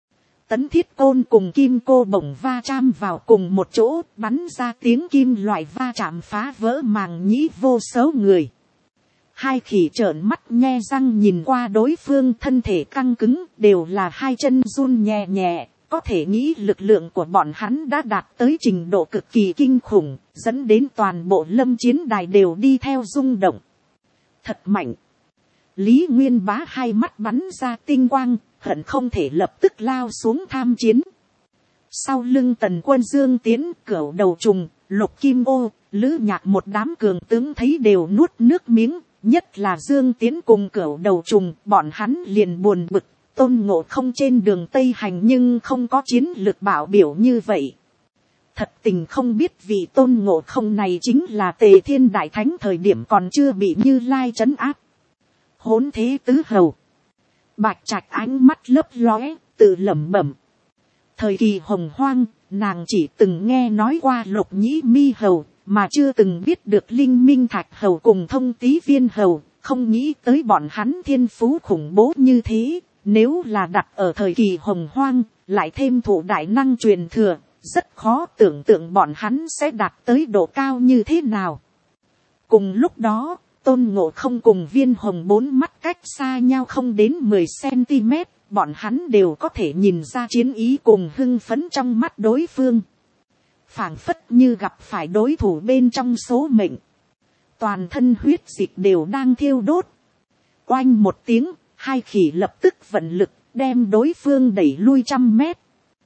tấn thiết côn cùng kim cô bổng va chạm vào cùng một chỗ, bắn ra tiếng kim loại va chạm phá vỡ màng nhĩ vô số người. Hai khỉ trợn mắt nhe răng nhìn qua đối phương, thân thể căng cứng, đều là hai chân run nhẹ nhẹ. Có thể nghĩ lực lượng của bọn hắn đã đạt tới trình độ cực kỳ kinh khủng, dẫn đến toàn bộ lâm chiến đài đều đi theo rung động. Thật mạnh. Lý Nguyên Bá hai mắt bắn ra tinh quang, hận không thể lập tức lao xuống tham chiến. Sau lưng Tần Quân Dương Tiến, Cửu Đầu Trùng, Lục Kim Ô, Lữ Nhạc một đám cường tướng thấy đều nuốt nước miếng, nhất là Dương Tiến cùng Cửu Đầu Trùng, bọn hắn liền buồn bực. Tôn Ngộ Không trên đường Tây Hành nhưng không có chiến lược bảo biểu như vậy. Thật tình không biết vì Tôn Ngộ Không này chính là Tề Thiên Đại Thánh thời điểm còn chưa bị Như Lai trấn áp. Hỗn thế tứ hầu. Bạch Trạch ánh mắt lấp lóe, tự lẩm bẩm. Thời kỳ hồng hoang, nàng chỉ từng nghe nói qua Lục Nhĩ Mi hầu, mà chưa từng biết được Linh Minh Thạch hầu cùng Thông Tý Viên hầu, không nghĩ tới bọn hắn thiên phú khủng bố như thế. Nếu là đặt ở thời kỳ hồng hoang, lại thêm thụ đại năng truyền thừa, rất khó tưởng tượng bọn hắn sẽ đạt tới độ cao như thế nào. Cùng lúc đó, Tôn Ngộ Không cùng Viên Hồng bốn mắt cách xa nhau không đến 10 cm, bọn hắn đều có thể nhìn ra chiến ý cùng hưng phấn trong mắt đối phương. Phảng phất như gặp phải đối thủ bên trong số mệnh. Toàn thân huyết dịch đều đang thiêu đốt. Oanh một tiếng. Hai khỉ lập tức vận lực, đem đối phương đẩy lui 100 mét.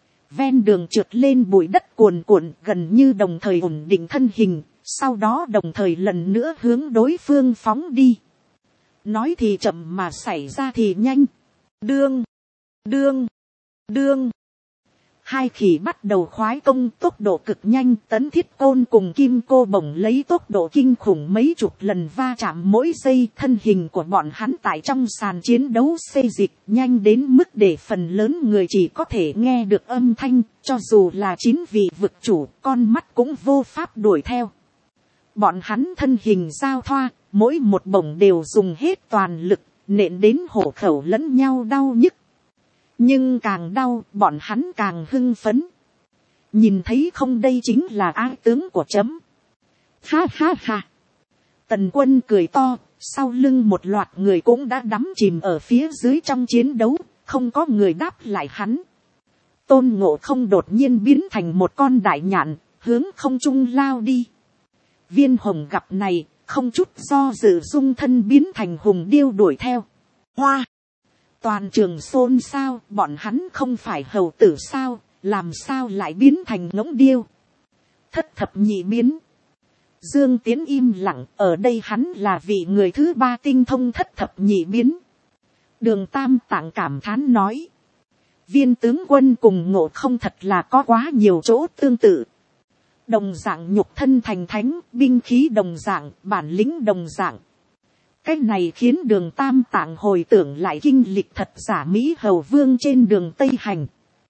Ven đường trượt lên bụi đất cuồn cuộn, gần như đồng thời ổn định thân hình, sau đó đồng thời lần nữa hướng đối phương phóng đi. Nói thì chậm mà xảy ra thì nhanh. Đương, đương, đương. Hai khỉ bắt đầu khoái công, tốc độ cực nhanh, tấn thiết côn cùng kim cô bổng lấy tốc độ kinh khủng mấy chục lần va chạm mỗi giây. Thân hình của bọn hắn tại trong sàn chiến đấu xê dịch nhanh đến mức để phần lớn người chỉ có thể nghe được âm thanh, cho dù là 9 vị vực chủ, con mắt cũng vô pháp đuổi theo. Bọn hắn thân hình giao thoa, mỗi một bổng đều dùng hết toàn lực, nện đến hổ khẩu lẫn nhau đau nhức. Nhưng càng đau, bọn hắn càng hưng phấn. Nhìn thấy không, đây chính là ái tướng của chấm. Ha ha ha. Tần Quân cười to, sau lưng một loạt người cũng đã đắm chìm ở phía dưới trong chiến đấu, không có người đáp lại hắn. Tôn Ngộ Không đột nhiên biến thành một con đại nhạn, hướng không trung lao đi. Viên Hồng gặp này, không chút do dự dung thân biến thành hùng điêu đuổi theo. Hoa! Toàn trường xôn xao, bọn hắn không phải hầu tử sao, làm sao lại biến thành ngỗng điêu. Thất thập nhị biến. Dương Tiến im lặng, ở đây hắn là vị người thứ 3 tinh thông thất thập nhị biến. Đường Tam Tạng cảm thán nói. Viên tướng quân cùng Ngộ Không thật là có quá nhiều chỗ tương tự. Đồng dạng nhục thân thành thánh, binh khí đồng dạng, bản lĩnh đồng dạng. Cái này khiến Đường Tam Tạng hồi tưởng lại kinh lịch thật giả Mỹ Hầu Vương trên đường Tây Hành.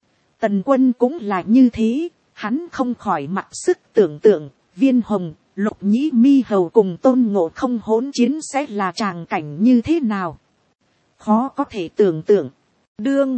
Tần Quân cũng là như thế, hắn không khỏi mặc sức tưởng tượng, Viên Hồng, Lục Nhĩ Mi Hầu cùng Tôn Ngộ Không hỗn chiến sẽ là tràng cảnh như thế nào. Khó có thể tưởng tượng. Đương,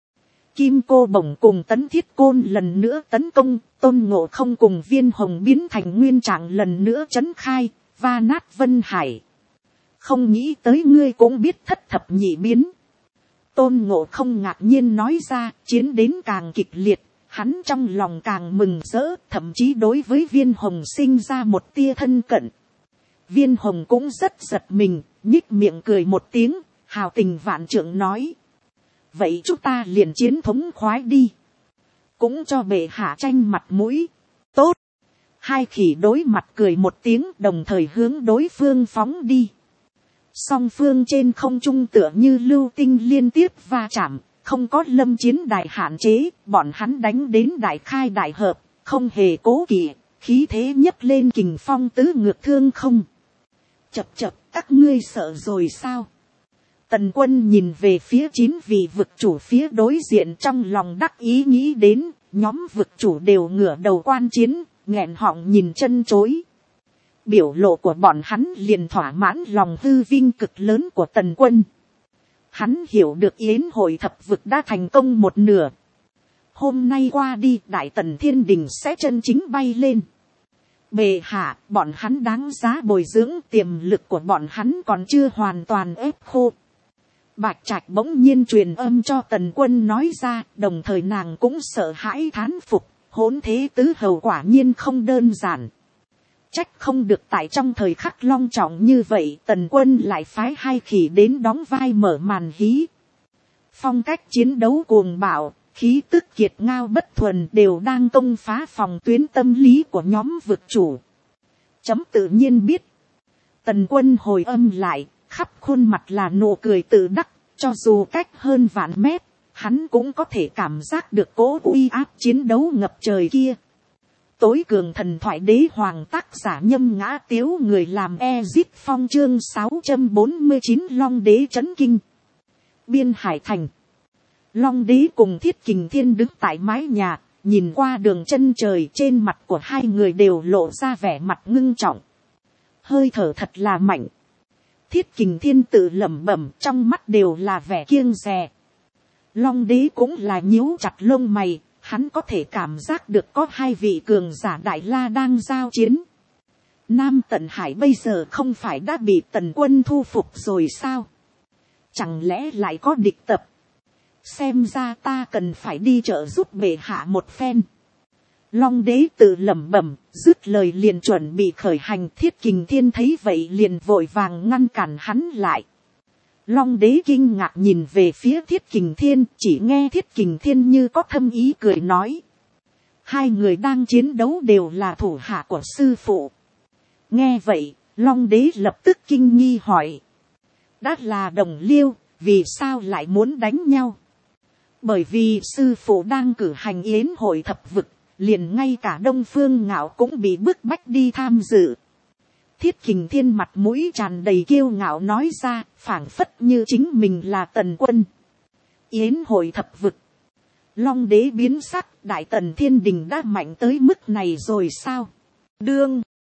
Kim cô bổng cùng tấn thiết côn lần nữa tấn công, Tôn Ngộ Không cùng Viên Hồng biến thành nguyên trạng lần nữa trấn khai, va nát Vân Hải. Không nghĩ tới ngươi cũng biết thất thập nhị biến. Tôn Ngộ Không ngạc nhiên nói ra, chiến đến càng kịch liệt, hắn trong lòng càng mừng rỡ, thậm chí đối với Viên Hồng sinh ra một tia thân cận. Viên Hồng cũng rất giật mình, nhích miệng cười một tiếng, hào tình vạn trượng nói. Vậy chúng ta liền chiến thống khoái đi. Cũng cho bệ hạ tranh mặt mũi. Tốt. Hai khỉ đối mặt cười một tiếng, đồng thời hướng đối phương phóng đi. Song phương trên không trung tựa như lưu tinh liên tiếp va chạm, không có lâm chiến đại hạn chế, bọn hắn đánh đến đại khai đại hợp, không hề cố kỵ, khí thế nhấc lên kình phong tứ ngược thương không. Chập chập, các ngươi sợ rồi sao? Tần Quân nhìn về phía 9 vị vực chủ phía đối diện, trong lòng đắc ý nghĩ đến, nhóm vực chủ đều ngửa đầu quan chiến, nghẹn họng nhìn chân chối. Biểu lộ của bọn hắn liền thỏa mãn lòng hư vinh cực lớn của Tần Quân. Hắn hiểu được yến hội thập vực đã thành công một nửa. Hôm nay qua đi, Đại Tần Thiên Đình sẽ chân chính bay lên. Bệ hạ, bọn hắn đáng giá bồi dưỡng, tiềm lực của bọn hắn còn chưa hoàn toàn ép khô. Bạch Trạch bỗng nhiên truyền âm cho Tần Quân nói ra, đồng thời nàng cũng sợ hãi thán phục, hỗn thế tứ hầu quả nhiên không đơn giản. Trách không được tại trong thời khắc long trọng như vậy, Tần Quân lại phái hai khỉ đến đóng vai mở màn hí. Phong cách chiến đấu cuồng bạo, khí tức kiệt ngao bất thuần đều đang công phá phòng tuyến tâm lý của nhóm vực chủ. Chấm tự nhiên biết. Tần Quân hồi âm lại, khắp khuôn mặt là nụ cười tự đắc, cho dù cách hơn vạn mét, hắn cũng có thể cảm giác được cỗ uy áp chiến đấu ngập trời kia. Tối cường thần thoại đế hoàng, tác giả Nhâm Ngã Tiếu, người làm Ezip Phong, chương 649 Long đế chấn kinh. Biên Hải Thành. Long đế cùng Thiết Kình Thiên đứng tại mái nhà, nhìn qua đường chân trời, trên mặt của hai người đều lộ ra vẻ mặt ngưng trọng. Hơi thở thật là mạnh. Thiết Kình Thiên tự lẩm bẩm, trong mắt đều là vẻ kiêng dè. Long đế cũng là nhíu chặt lông mày, hắn có thể cảm giác được có hai vị cường giả đại la đang giao chiến. Nam Tận Hải bây giờ không phải đã bị Tần Quân thu phục rồi sao? Chẳng lẽ lại có địch tập? Xem ra ta cần phải đi trợ giúp bệ hạ một phen. Long đế tự lẩm bẩm, dứt lời liền chuẩn bị khởi hành. Thiết Kình Thiên thấy vậy liền vội vàng ngăn cản hắn lại. Long đế kinh ngạc nhìn về phía Thiết Kình Thiên, chỉ nghe Thiết Kình Thiên như có thâm ý cười nói. Hai người đang chiến đấu đều là thủ hạ của sư phụ. Nghe vậy, Long đế lập tức kinh nghi hỏi. Đã là đồng liêu, vì sao lại muốn đánh nhau? Bởi vì sư phụ đang cử hành yến hội thập vực, liền ngay cả Đông Phương Ngạo cũng bị bức bách đi tham dự. Thiết Kình Thiên mặt mũi tràn đầy kiêu ngạo nói ra, phảng phất như chính mình là Tần Quân. Yến hội thập vực. Long đế biến sắc, Đại Tần Thiên Đình đã mạnh tới mức này rồi sao? Đương.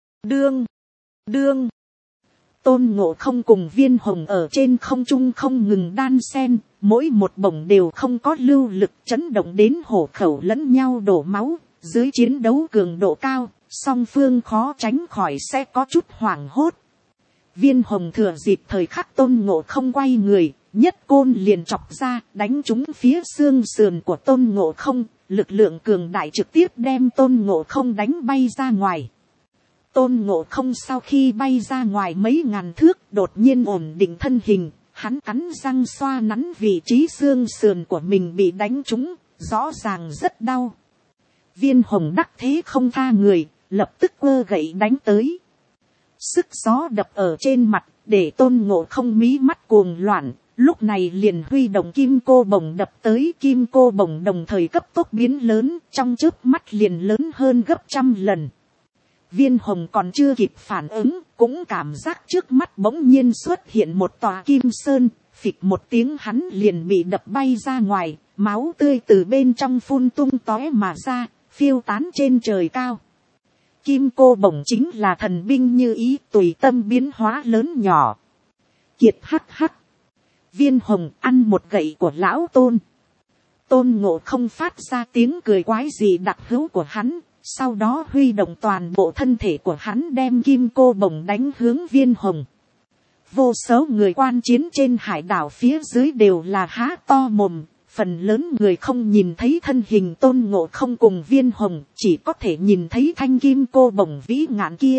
Tôn Ngộ Không cùng Viên Hồng ở trên không trung không ngừng đan sen, mỗi một bổng đều không có lưu lực, chấn động đến hổ khẩu lẫn nhau đổ máu. Dưới chiến đấu cường độ cao, song phương khó tránh khỏi sẽ có chút hoảng hốt. Viên Hồng thừa dịp thời khắc Tôn Ngộ Không quay người, nhất côn liền chọc ra, đánh trúng phía xương sườn của Tôn Ngộ Không, lực lượng cường đại trực tiếp đem Tôn Ngộ Không đánh bay ra ngoài. Tôn Ngộ Không sau khi bay ra ngoài mấy ngàn thước, đột nhiên ổn định thân hình, hắn cắn răng xoa nắn vị trí xương sườn của mình bị đánh trúng, rõ ràng rất đau. Viên Hồng đắc thế không tha người, lập tức quơ gậy đánh tới. Sức gió đập ở trên mặt, để Tôn Ngộ Không mí mắt cuồng loạn, lúc này liền huy động kim cô bổng đập tới. Kim cô bổng đồng thời cấp tốc biến lớn, trong chớp mắt liền lớn hơn gấp 100 lần. Viên Hồng còn chưa kịp phản ứng, cũng cảm giác trước mắt bỗng nhiên xuất hiện một tòa kim sơn, phịch một tiếng hắn liền bị đập bay ra ngoài, máu tươi từ bên trong phun tung tóe mà ra, phiêu tán trên trời cao. Kim cô bổng chính là thần binh như ý, tùy tâm biến hóa lớn nhỏ. Kiệt hắc hắc. Viên Hồng ăn một gậy của lão Tôn. Tôn Ngộ Không phát ra tiếng cười quái dị đặc hữu của hắn. Sau đó huy động toàn bộ thân thể của hắn đem kim cô bổng đánh hướng Viên Hồng. Vô số người quan chiến trên hải đảo phía dưới đều là há to mồm, phần lớn người không nhìn thấy thân hình tôn ngộ không cùng viên hồng, chỉ có thể nhìn thấy thanh kim cô bổng vĩ ngạn kia.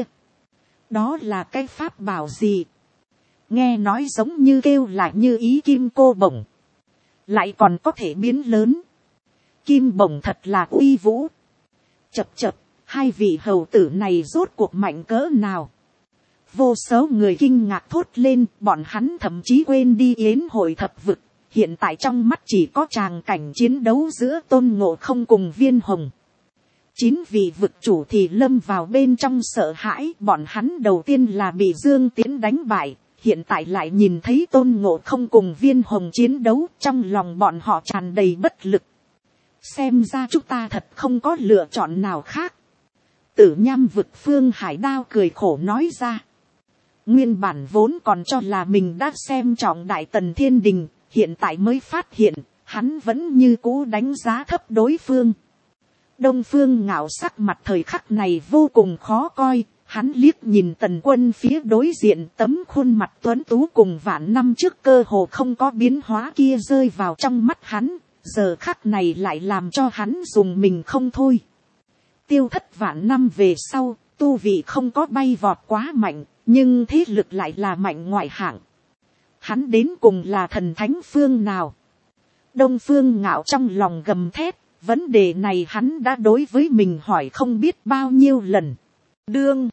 Đó là cái pháp bảo gì? Nghe nói giống như kêu lại như ý kim cô bổng, lại còn có thể biến lớn. Kim bổng thật là uy vũ. Chập chập, hai vị hầu tử này rốt cuộc mạnh cỡ nào? Vô số người kinh ngạc thốt lên, bọn hắn thậm chí quên đi yến hội thập vực. Hiện tại trong mắt chỉ có tràng cảnh chiến đấu giữa tôn ngộ không cùng viên hồng. 9 vị vực chủ thì lâm vào bên trong sợ hãi. Bọn hắn đầu tiên là bị Dương Tiễn đánh bại. Hiện tại lại nhìn thấy tôn ngộ không cùng viên hồng chiến đấu. Trong lòng bọn họ tràn đầy bất lực. Xem ra chúng ta thật không có lựa chọn nào khác. Tử Nham vực Phương Hải Đao cười khổ nói ra. Nguyên bản vốn còn cho là mình đã xem trọng Đại Tần Thiên Đình. Hiện tại mới phát hiện, hắn vẫn như cũ đánh giá thấp đối phương. Đông Phương Ngạo sắc mặt thời khắc này vô cùng khó coi. Hắn liếc nhìn Tần Quân phía đối diện, tấm khuôn mặt tuấn tú cùng vạn năm trước cơ hồ không có biến hóa kia rơi vào trong mắt hắn. Giờ khắc này lại làm cho hắn dùng mình không thôi. Tiêu Thất vạn năm về sau, tu vị không có bay vọt quá mạnh, nhưng thế lực lại là mạnh ngoại hạng. Hắn đến cùng là thần thánh phương nào? Đông Phương Ngạo trong lòng gầm thét, vấn đề này hắn đã đối với mình hỏi không biết bao nhiêu lần. Đương,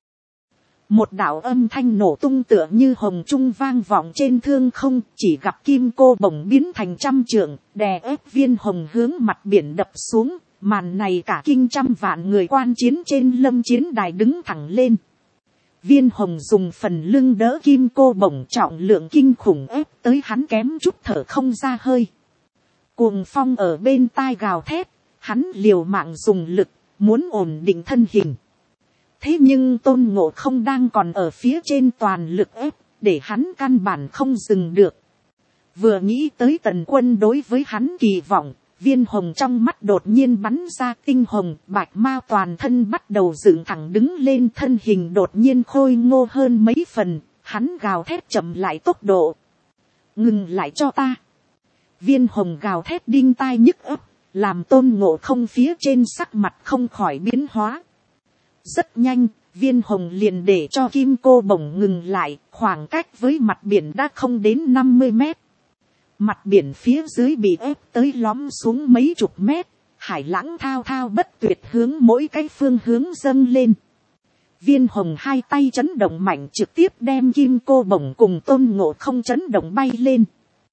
một đạo âm thanh nổ tung tựa như hồng trung vang vọng trên thương không, chỉ gặp kim cô bổng biến thành trăm trượng, đè ép viên hồng hướng mặt biển đập xuống. Màn này cả kinh trăm vạn người quan chiến trên lâm chiến đài đứng thẳng lên. Viên hồng dùng phần lưng đỡ kim cô bổng, trọng lượng kinh khủng ép tới hắn kém chút thở không ra hơi. Cuồng phong ở bên tai gào thét, hắn liều mạng dùng lực, muốn ổn định thân hình. Thế nhưng tôn ngộ không đang còn ở phía trên toàn lực ép, để hắn căn bản không dừng được. Vừa nghĩ tới Tần Quân đối với hắn kỳ vọng, viên hồng trong mắt đột nhiên bắn ra tinh hồng, bạch mao toàn thân bắt đầu dựng thẳng đứng lên, thân hình đột nhiên khôi ngô hơn mấy phần, hắn gào thét chậm lại tốc độ. Ngừng lại cho ta. Viên hồng gào thét đinh tai nhức ấp, làm tôn ngộ không phía trên sắc mặt không khỏi biến hóa. Rất nhanh, viên hồng liền để cho kim cô bổng ngừng lại, khoảng cách với mặt biển đã không đến 50 mét. Mặt biển phía dưới bị ép tới lõm xuống mấy chục mét, hải lãng thao thao bất tuyệt hướng mỗi cái phương hướng dâng lên. Viên hồng hai tay chấn động mạnh, trực tiếp đem kim cô bổng cùng tôn ngộ không chấn động bay lên.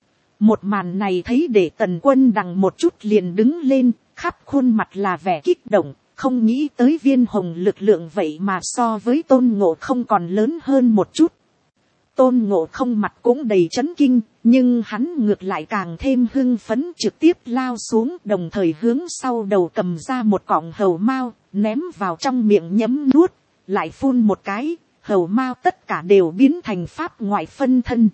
Một màn này thấy để Tần Quân đằng một chút liền đứng lên, khắp khuôn mặt là vẻ kích động, không nghĩ tới viên hồng lực lượng vậy mà so với tôn ngộ không còn lớn hơn một chút. Tôn ngộ không mặt cũng đầy chấn kinh, nhưng hắn ngược lại càng thêm hưng phấn, trực tiếp lao xuống, đồng thời hướng sau đầu cầm ra một cọng hầu mao, ném vào trong miệng nhấm nuốt, lại phun một cái, hầu mao tất cả đều biến thành pháp ngoại phân thân.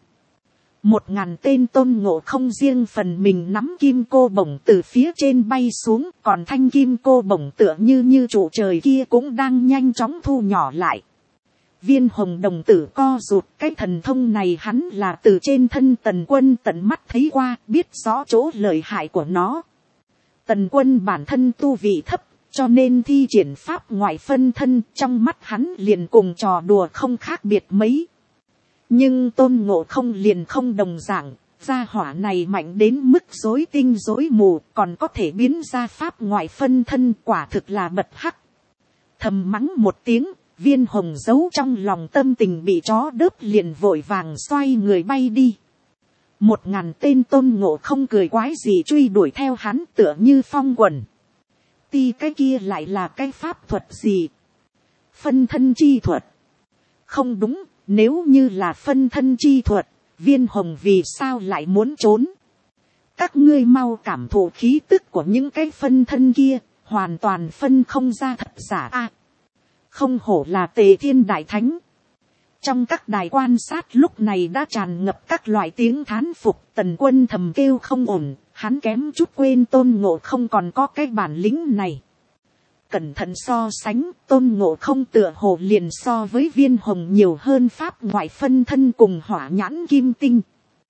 1000 tên tôn ngộ không riêng phần mình nắm kim cô bổng từ phía trên bay xuống, còn thanh kim cô bổng tựa như trụ trời kia cũng đang nhanh chóng thu nhỏ lại. Viên hồng đồng tử co rụt, cái thần thông này hắn là từ trên thân Tần Quân tận mắt thấy qua, biết rõ chỗ lợi hại của nó. Tần Quân bản thân tu vị thấp, cho nên thi triển pháp ngoại phân thân, trong mắt hắn liền cùng trò đùa không khác biệt mấy. Nhưng tôn ngộ không liền không đồng dạng, gia hỏa này mạnh đến mức rối tinh rối mù, còn có thể biến ra pháp ngoại phân thân, quả thực là bật hắc. Thầm mắng một tiếng, viên hồng giấu trong lòng tâm tình bị chó đớp liền vội vàng xoay người bay đi. 1000 tên tôn ngộ không cười quái gì truy đuổi theo hắn tựa như phong quần. Ti cái kia lại là cái pháp thuật gì? Phân thân chi thuật? Không đúng, nếu như là phân thân chi thuật, viên hồng vì sao lại muốn trốn? Các ngươi mau cảm thụ khí tức của những cái phân thân kia, hoàn toàn phân không ra thật giả a. Không hổ là Tề Thiên Đại Thánh. Trong các đài quan sát lúc này đã tràn ngập các loại tiếng thán phục. Tần Quân thầm kêu không ổn, hắn kém chút quên tôn ngộ không còn có cái bản lĩnh này. Cẩn thận so sánh, tôn ngộ không tựa hồ liền so với viên hồng nhiều hơn pháp ngoại phân thân cùng hỏa nhãn kim tinh.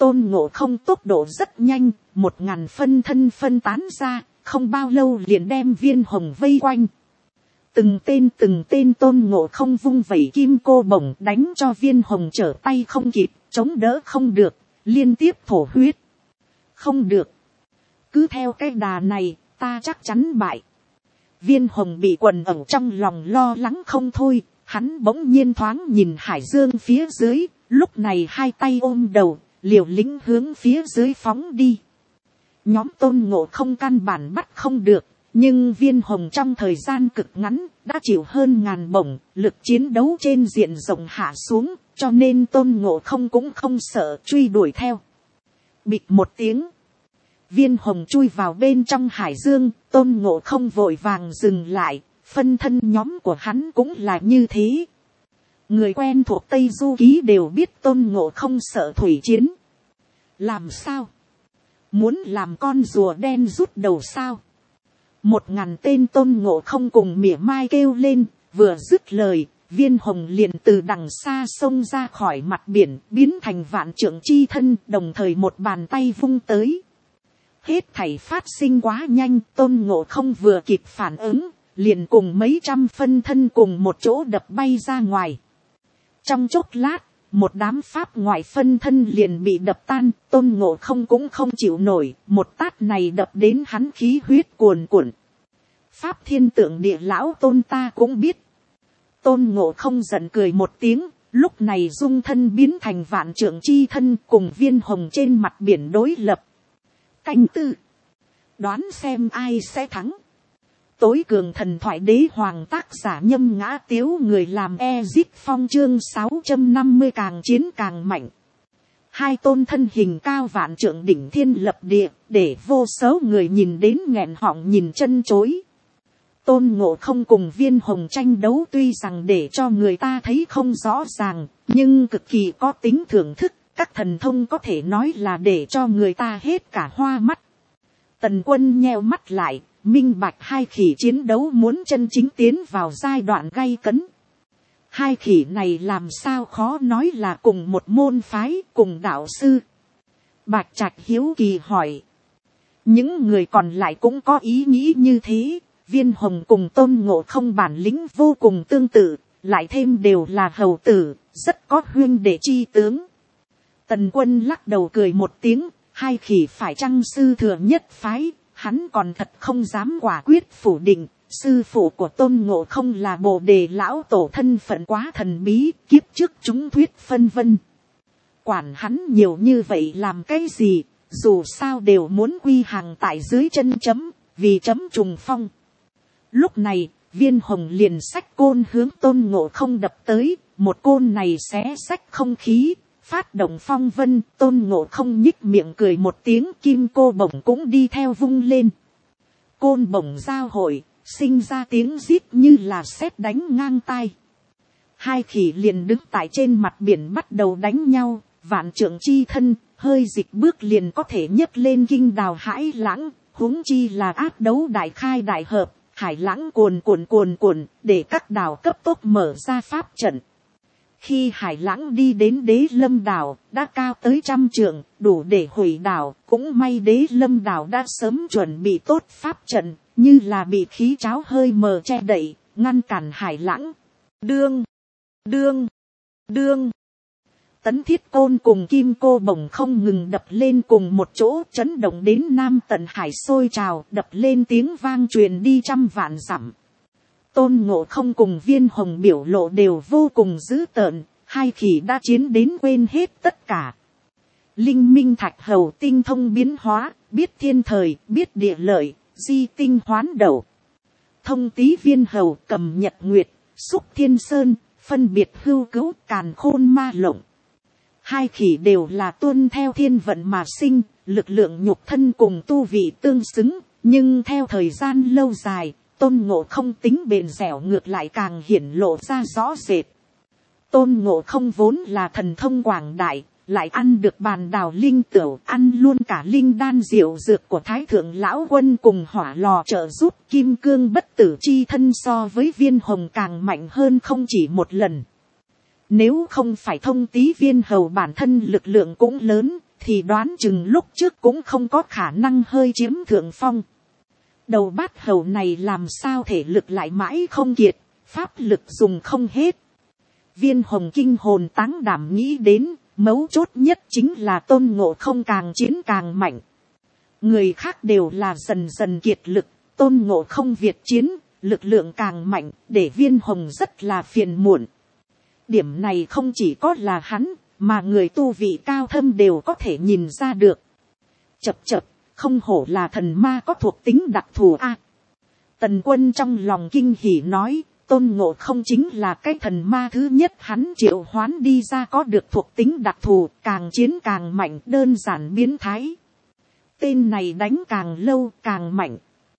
Tôn Ngộ Không tốc độ rất nhanh, 1000 phân thân phân tán ra, không bao lâu liền đem Viên Hồng vây quanh. Từng tên Tôn Ngộ Không vung vẩy kim cô bổng đánh cho Viên Hồng trở tay không kịp, chống đỡ không được, liên tiếp thổ huyết. Không được, cứ theo cái đà này, ta chắc chắn bại. Viên Hồng bị quần ẩu trong lòng lo lắng không thôi, hắn bỗng nhiên thoáng nhìn hải dương phía dưới, lúc này hai tay ôm đầu, liều lĩnh hướng phía dưới phóng đi. Nhóm Tôn Ngộ Không căn bản bắt không được, nhưng Viên Hồng trong thời gian cực ngắn đã chịu hơn 1000 bổng, lực chiến đấu trên diện rộng hạ xuống, cho nên Tôn Ngộ Không cũng không sợ truy đuổi theo. Bịch một tiếng, Viên Hồng chui vào bên trong hải dương, Tôn Ngộ Không vội vàng dừng lại, phân thân nhóm của hắn cũng là như thế. Người quen thuộc Tây Du Ký đều biết Tôn Ngộ Không sợ thủy chiến. Làm sao? Muốn làm con rùa đen rút đầu sao? 1000 tên Tôn Ngộ Không cùng mỉa mai kêu lên, vừa dứt lời, Viên Hồng liền từ đằng xa xông ra khỏi mặt biển, biến thành vạn trượng chi thân, đồng thời một bàn tay vung tới. Hết thảy phát sinh quá nhanh, Tôn Ngộ Không vừa kịp phản ứng, liền cùng mấy trăm phân thân cùng một chỗ đập bay ra ngoài. Trong chốc lát, một đám pháp ngoại phân thân liền bị đập tan, Tôn Ngộ Không cũng không chịu nổi, một tát này đập đến hắn khí huyết cuồn cuộn. Pháp thiên tượng địa lão Tôn ta cũng biết. Tôn Ngộ Không giận cười một tiếng, lúc này dung thân biến thành vạn trượng chi thân cùng Viên Hồng trên mặt biển đối lập. Canh tư, đoán xem ai sẽ thắng. Tối cường thần thoại đế hoàng, tác giả Nhâm Ngã Tiếu, người làm Ezip Phong, chương 650, càng chiến càng mạnh. Hai tôn thân hình cao vạn trượng đỉnh thiên lập địa, để vô số người nhìn đến nghẹn họng nhìn chân chối. Tôn Ngộ Không cùng Viên Hồng tranh đấu tuy rằng để cho người ta thấy không rõ ràng, nhưng cực kỳ có tính thưởng thức, các thần thông có thể nói là để cho người ta hết cả hoa mắt. Tần Quân nheo mắt lại, minh bạch hai khỉ chiến đấu muốn chân chính tiến vào giai đoạn gay cấn. Hai khỉ này làm sao khó nói là cùng một môn phái, cùng đạo sư. Bạch Trạch hiếu kỳ hỏi. Những người còn lại cũng có ý nghĩ như thế. Viên Hồng cùng Tôn Ngộ Không bản lĩnh vô cùng tương tự, lại thêm đều là hầu tử, rất có huyên đệ chi tướng. Tần Quân lắc đầu cười một tiếng, hai khỉ phải chăng sư thừa nhất phái, hắn còn thật không dám quả quyết phủ định. Sư phụ của Tôn Ngộ Không là Bồ Đề lão tổ, thân phận quá thần bí, kiếp trước chúng thuyết phân vân. Quản hắn nhiều như vậy làm cái gì, dù sao đều muốn quy hàng tại dưới chân chấm, vì chấm trùng phong. Lúc này, Viên Hồng liền xách côn hướng Tôn Ngộ Không đập tới, một côn này xé xách không khí, phát động phong vân. Tôn Ngộ Không nhích miệng cười một tiếng, kim cô bổng cũng đi theo vung lên. Côn bổng giao hội, sinh ra tiếng rít như là sét đánh ngang tai. Hai khỉ liền đứng tại trên mặt biển bắt đầu đánh nhau, vạn trượng chi thân, hơi dịch bước liền có thể nhấc lên kinh đào hải lãng, huống chi là ác đấu đại khai đại hợp, hải lãng cuồn cuộn, để các đảo cấp tốc mở ra pháp trận. Khi hải lãng đi đến Đế Lâm đảo, đã cao tới 100 trượng, đủ để hủy đảo, cũng may Đế Lâm đảo đã sớm chuẩn bị tốt pháp trận, như là bị khí cháo hơi mờ che đậy, ngăn cản hải lãng. Đương. Tấn thiết côn cùng kim cô bổng không ngừng đập lên cùng một chỗ, chấn động đến Nam Tận Hải sôi trào, đập lên tiếng vang truyền đi 100 vạn dặm. Tôn Ngộ Không cùng Viên Hồng biểu lộ đều vô cùng dữ tợn, hai khỉ đã chiến đến quên hết tất cả. Linh minh thạch hầu tinh thông biến hóa, biết thiên thời, biết địa lợi, di tinh hoán đậu. Thông tý viên hầu cầm nhật nguyệt, xúc thiên sơn, phân biệt hưu cứu, càn khôn ma lộng. Hai khỉ đều là tuân theo thiên vận mà sinh, lực lượng nhục thân cùng tu vị tương xứng, nhưng theo thời gian lâu dài, Tôn Ngộ Không tính bền dẻo ngược lại càng hiển lộ ra rõ rệt. Tôn Ngộ Không vốn là thần thông quảng đại, lại ăn được bàn đào linh tửu, ăn luôn cả linh đan diệu dược của Thái Thượng Lão Quân cùng hỏa lò trợ giúp, kim cương bất tử chi thân so với Viên Hồng càng mạnh hơn không chỉ một lần. Nếu không phải thông tý viên hầu bản thân lực lượng cũng lớn, thì đoán chừng lúc trước cũng không có khả năng hơi chiếm thượng phong. Đầu bát hầu này làm sao thể lực lại mãi không kiệt, pháp lực dùng không hết. Viên Hồng kinh hồn táng đảm nghĩ đến, mấu chốt nhất chính là Tôn Ngộ Không càng chiến càng mạnh. Người khác đều là dần dần kiệt lực, Tôn Ngộ Không việt chiến, lực lượng càng mạnh, để Viên Hồng rất là phiền muộn. Điểm này không chỉ có là hắn, mà người tu vị cao thâm đều có thể nhìn ra được. Chập chập, không hổ là thần ma có thuộc tính đặc thù a. Tần Quân trong lòng kinh hỉ nói, Tôn Ngộ Không chính là cái thần ma thứ nhất hắn triệu hoán đi ra có được thuộc tính đặc thù, càng chiến càng mạnh, đơn giản biến thái. Tên này đánh càng lâu càng mạnh.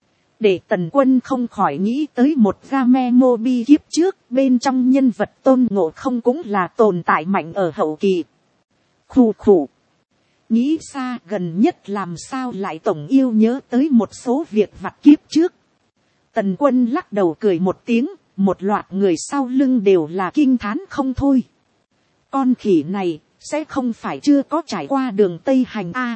Để Tần Quân không khỏi nghĩ tới một game mobi kiếp trước, bên trong nhân vật Tôn Ngộ Không cũng là tồn tại mạnh ở hậu kỳ. Khủ khủ. Nghĩ xa gần nhất làm sao lại tổng yêu nhớ tới một số việc vặt kiếp trước. Tần Quân lắc đầu cười một tiếng, một loạt người sau lưng đều là kinh thán không thôi. Con khỉ này, sẽ không phải chưa có trải qua đường Tây Hành a.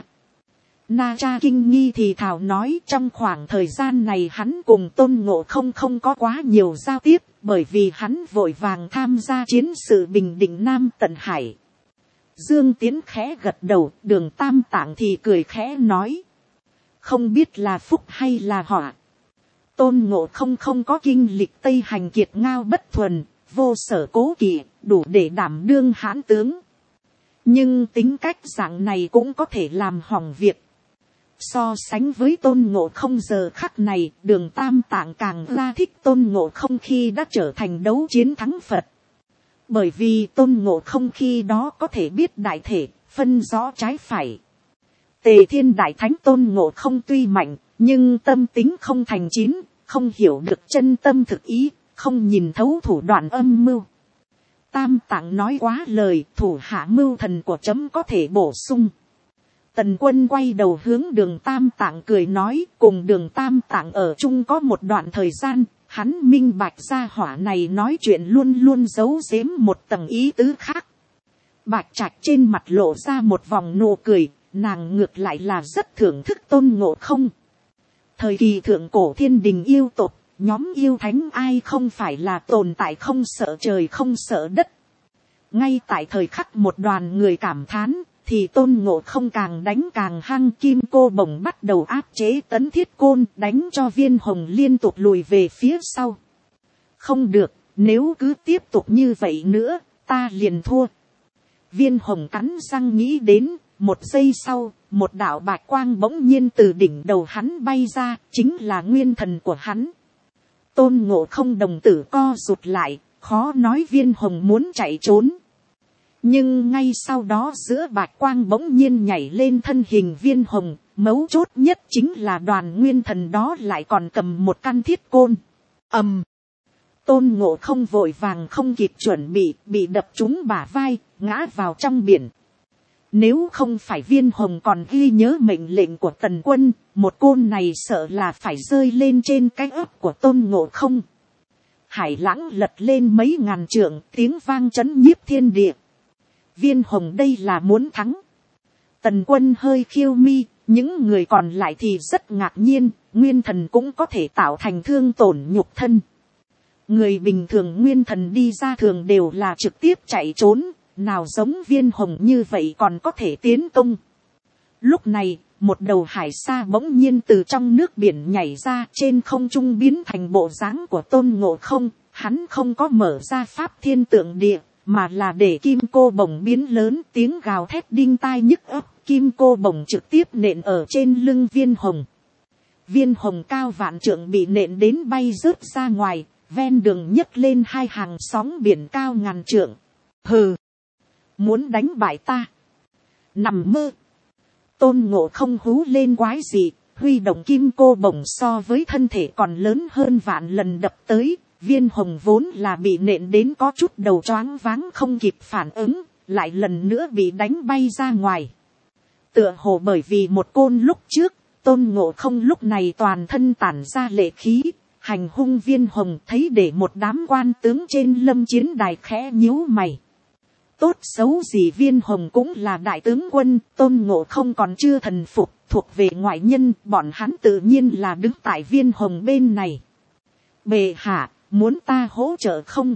Na Cha kinh nghi thì thảo nói trong khoảng thời gian này hắn cùng Tôn Ngộ Không không có quá nhiều giao tiếp, bởi vì hắn vội vàng tham gia chiến sự bình định Nam Tận Hải. Dương Tiến khẽ gật đầu, Đường Tam Tạng thì cười khẽ nói. Không biết là phúc hay là họa. Tôn Ngộ Không không có kinh lịch Tây Hành kiệt ngao bất thuần, vô sở cố kỵ, đủ để đảm đương hãn tướng. Nhưng tính cách dạng này cũng có thể làm hỏng việc. So sánh với Tôn Ngộ Không giờ khắc này, Đường Tam Tạng càng ra thích Tôn Ngộ Không khi đã trở thành đấu chiến thắng Phật. Bởi vì Tôn Ngộ Không khi đó có thể biết đại thể, phân rõ trái phải. Tề Thiên Đại Thánh Tôn Ngộ Không tuy mạnh, nhưng tâm tính không thành chín, không hiểu được chân tâm thực ý, không nhìn thấu thủ đoạn âm mưu. Tam Tạng nói quá lời, thủ hạ mưu thần của chấm có thể bổ sung. Tần Quân quay đầu hướng Đường Tam Tạng cười nói, cùng Đường Tam Tạng ở chung có một đoạn thời gian, hắn minh bạch gia hỏa này nói chuyện luôn luôn giấu giếm một tầng ý tứ khác. Bạch Trạch trên mặt lộ ra một vòng nụ cười, nàng ngược lại là rất thưởng thức Tôn Ngộ Không. Thời kỳ thượng cổ thiên đình yêu tộc, nhóm yêu thánh ai không phải là tồn tại không sợ trời không sợ đất. Ngay tại thời khắc một đoàn người cảm thán, thì Tôn Ngộ Không càng đánh càng hăng, kim cô bổng bắt đầu áp chế Tấn Thiết Côn, đánh cho Viên Hồng liên tục lùi về phía sau. Không được, nếu cứ tiếp tục như vậy nữa, ta liền thua. Viên Hồng cắn răng nghĩ đến, một giây sau, một đạo bạch quang bỗng nhiên từ đỉnh đầu hắn bay ra, chính là nguyên thần của hắn. Tôn Ngộ Không đồng tử co rụt lại, khó nói Viên Hồng muốn chạy trốn. Nhưng ngay sau đó giữa bạch quang bỗng nhiên nhảy lên thân hình Viên Hồng, mấu chốt nhất chính là đoàn nguyên thần đó lại còn cầm một căn thiết côn. Tôn Ngộ Không vội vàng không kịp chuẩn bị đập trúng bả vai, ngã vào trong biển. Nếu không phải Viên Hồng còn ghi nhớ mệnh lệnh của Tần Quân, một côn này sợ là phải rơi lên trên cái ớt của Tôn Ngộ Không. Hải lãng lật lên mấy ngàn trượng, tiếng vang chấn nhiếp thiên địa. Viên Hồng đây là muốn thắng. Tần Quân hơi khiêu mi, những người còn lại thì rất ngạc nhiên, nguyên thần cũng có thể tạo thành thương tổn nhục thân. Người bình thường nguyên thần đi ra thường đều là trực tiếp chạy trốn, nào giống Viên Hồng như vậy còn có thể tiến công. Lúc này, một đầu hải sa bỗng nhiên từ trong nước biển nhảy ra, trên không trung biến thành bộ dáng của Tôn Ngộ Không. Hắn không có mở ra pháp thiên tượng địa, mà là để kim cô bổng biến lớn, tiếng gào thét đinh tai nhức óc, kim cô bổng trực tiếp nện ở trên lưng Viên Hồng. Viên Hồng cao vạn trượng bị nện đến bay rớt ra ngoài, ven đường nhấc lên hai hàng sóng biển cao ngàn trượng. Hừ, muốn đánh bại ta? Nằm mơ. Tôn Ngộ Không hú lên quái dị, huy động kim cô bổng so với thân thể còn lớn hơn vạn lần đập tới. Viên Hồng vốn là bị nện đến có chút đầu choáng váng không kịp phản ứng, lại lần nữa bị đánh bay ra ngoài. Tựa hồ bởi vì một côn lúc trước, Tôn Ngộ Không lúc này toàn thân tản ra lệ khí, hành hung Viên Hồng, thấy để một đám quan tướng trên lâm chiến đài khẽ nhíu mày. tốt xấu gì Viên Hồng cũng là đại tướng quân, Tôn Ngộ Không còn chưa thần phục, thuộc về ngoại nhân, bọn hắn tự nhiên là đứng tại Viên Hồng bên này. Bệ hạ, muốn ta hỗ trợ không?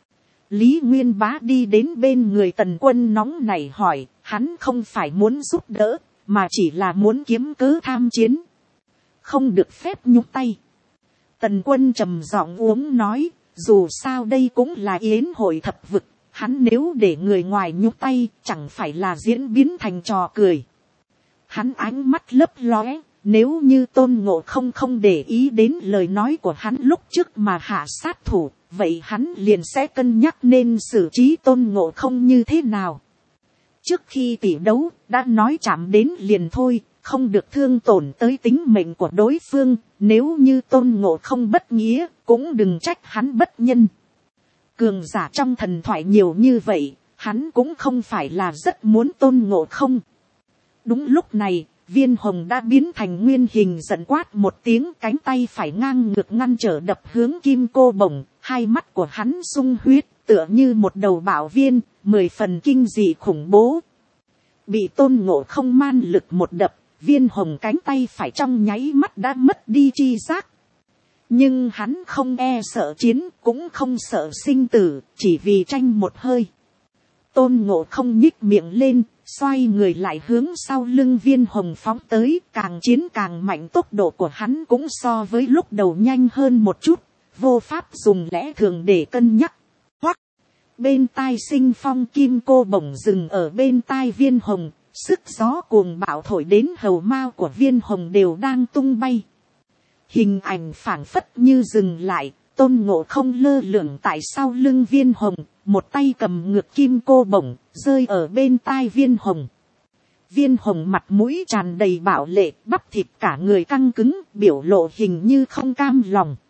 Lý Nguyên Bá đi đến bên người Tần Quân nóng nảy hỏi, hắn không phải muốn giúp đỡ, mà chỉ là muốn kiếm cớ tham chiến. Không được phép nhúc tay. Tần Quân trầm giọng uống nói, dù sao đây cũng là yến hội thập vực, hắn nếu để người ngoài nhúc tay, chẳng phải là diễn biến thành trò cười. Hắn ánh mắt lấp lóe, nếu như Tôn Ngộ Không không để ý đến lời nói của hắn lúc trước mà hạ sát thủ, vậy hắn liền sẽ cân nhắc nên xử trí Tôn Ngộ Không như thế nào. Trước khi tỷ đấu, đã nói chạm đến liền thôi, không được thương tổn tới tính mệnh của đối phương, nếu như Tôn Ngộ Không bất nghĩa, cũng đừng trách hắn bất nhân. Cường giả trong thần thoại nhiều như vậy, hắn cũng không phải là rất muốn Tôn Ngộ Không. Đúng lúc này, Viên Hồng đã biến thành nguyên hình, giận quát một tiếng, cánh tay phải ngang ngược ngăn trở đập hướng Kim Cô Bổng, hai mắt của hắn sung huyết, tựa như một đầu bạo viên, 10 phần kinh dị khủng bố. Bị Tôn Ngộ Không man lực một đập, Viên Hồng cánh tay phải trong nháy mắt đã mất đi chi giác. Nhưng hắn không e sợ chiến, cũng không sợ sinh tử, chỉ vì tranh một hơi. Tôn Ngộ Không nhích miệng lên, xoay người lại hướng sau lưng Viên Hồng phóng tới, càng chiến càng mạnh, tốc độ của hắn cũng so với lúc đầu nhanh hơn một chút, vô pháp dùng lẽ thường để cân nhắc. Hoắc, bên tai sinh phong Kim Cô Bổng dừng ở bên tai Viên Hồng, sức gió cuồng bạo thổi đến hầu mao của Viên Hồng đều đang tung bay. Hình ảnh phảng phất như dừng lại, Tôn Ngộ Không lơ lửng tại sau lưng Viên Hồng, một tay cầm ngược Kim Cô Bổng, rơi ở bên tai Viên Hồng. Viên Hồng mặt mũi tràn đầy bạo lệ, bắp thịt cả người căng cứng, biểu lộ hình như không cam lòng.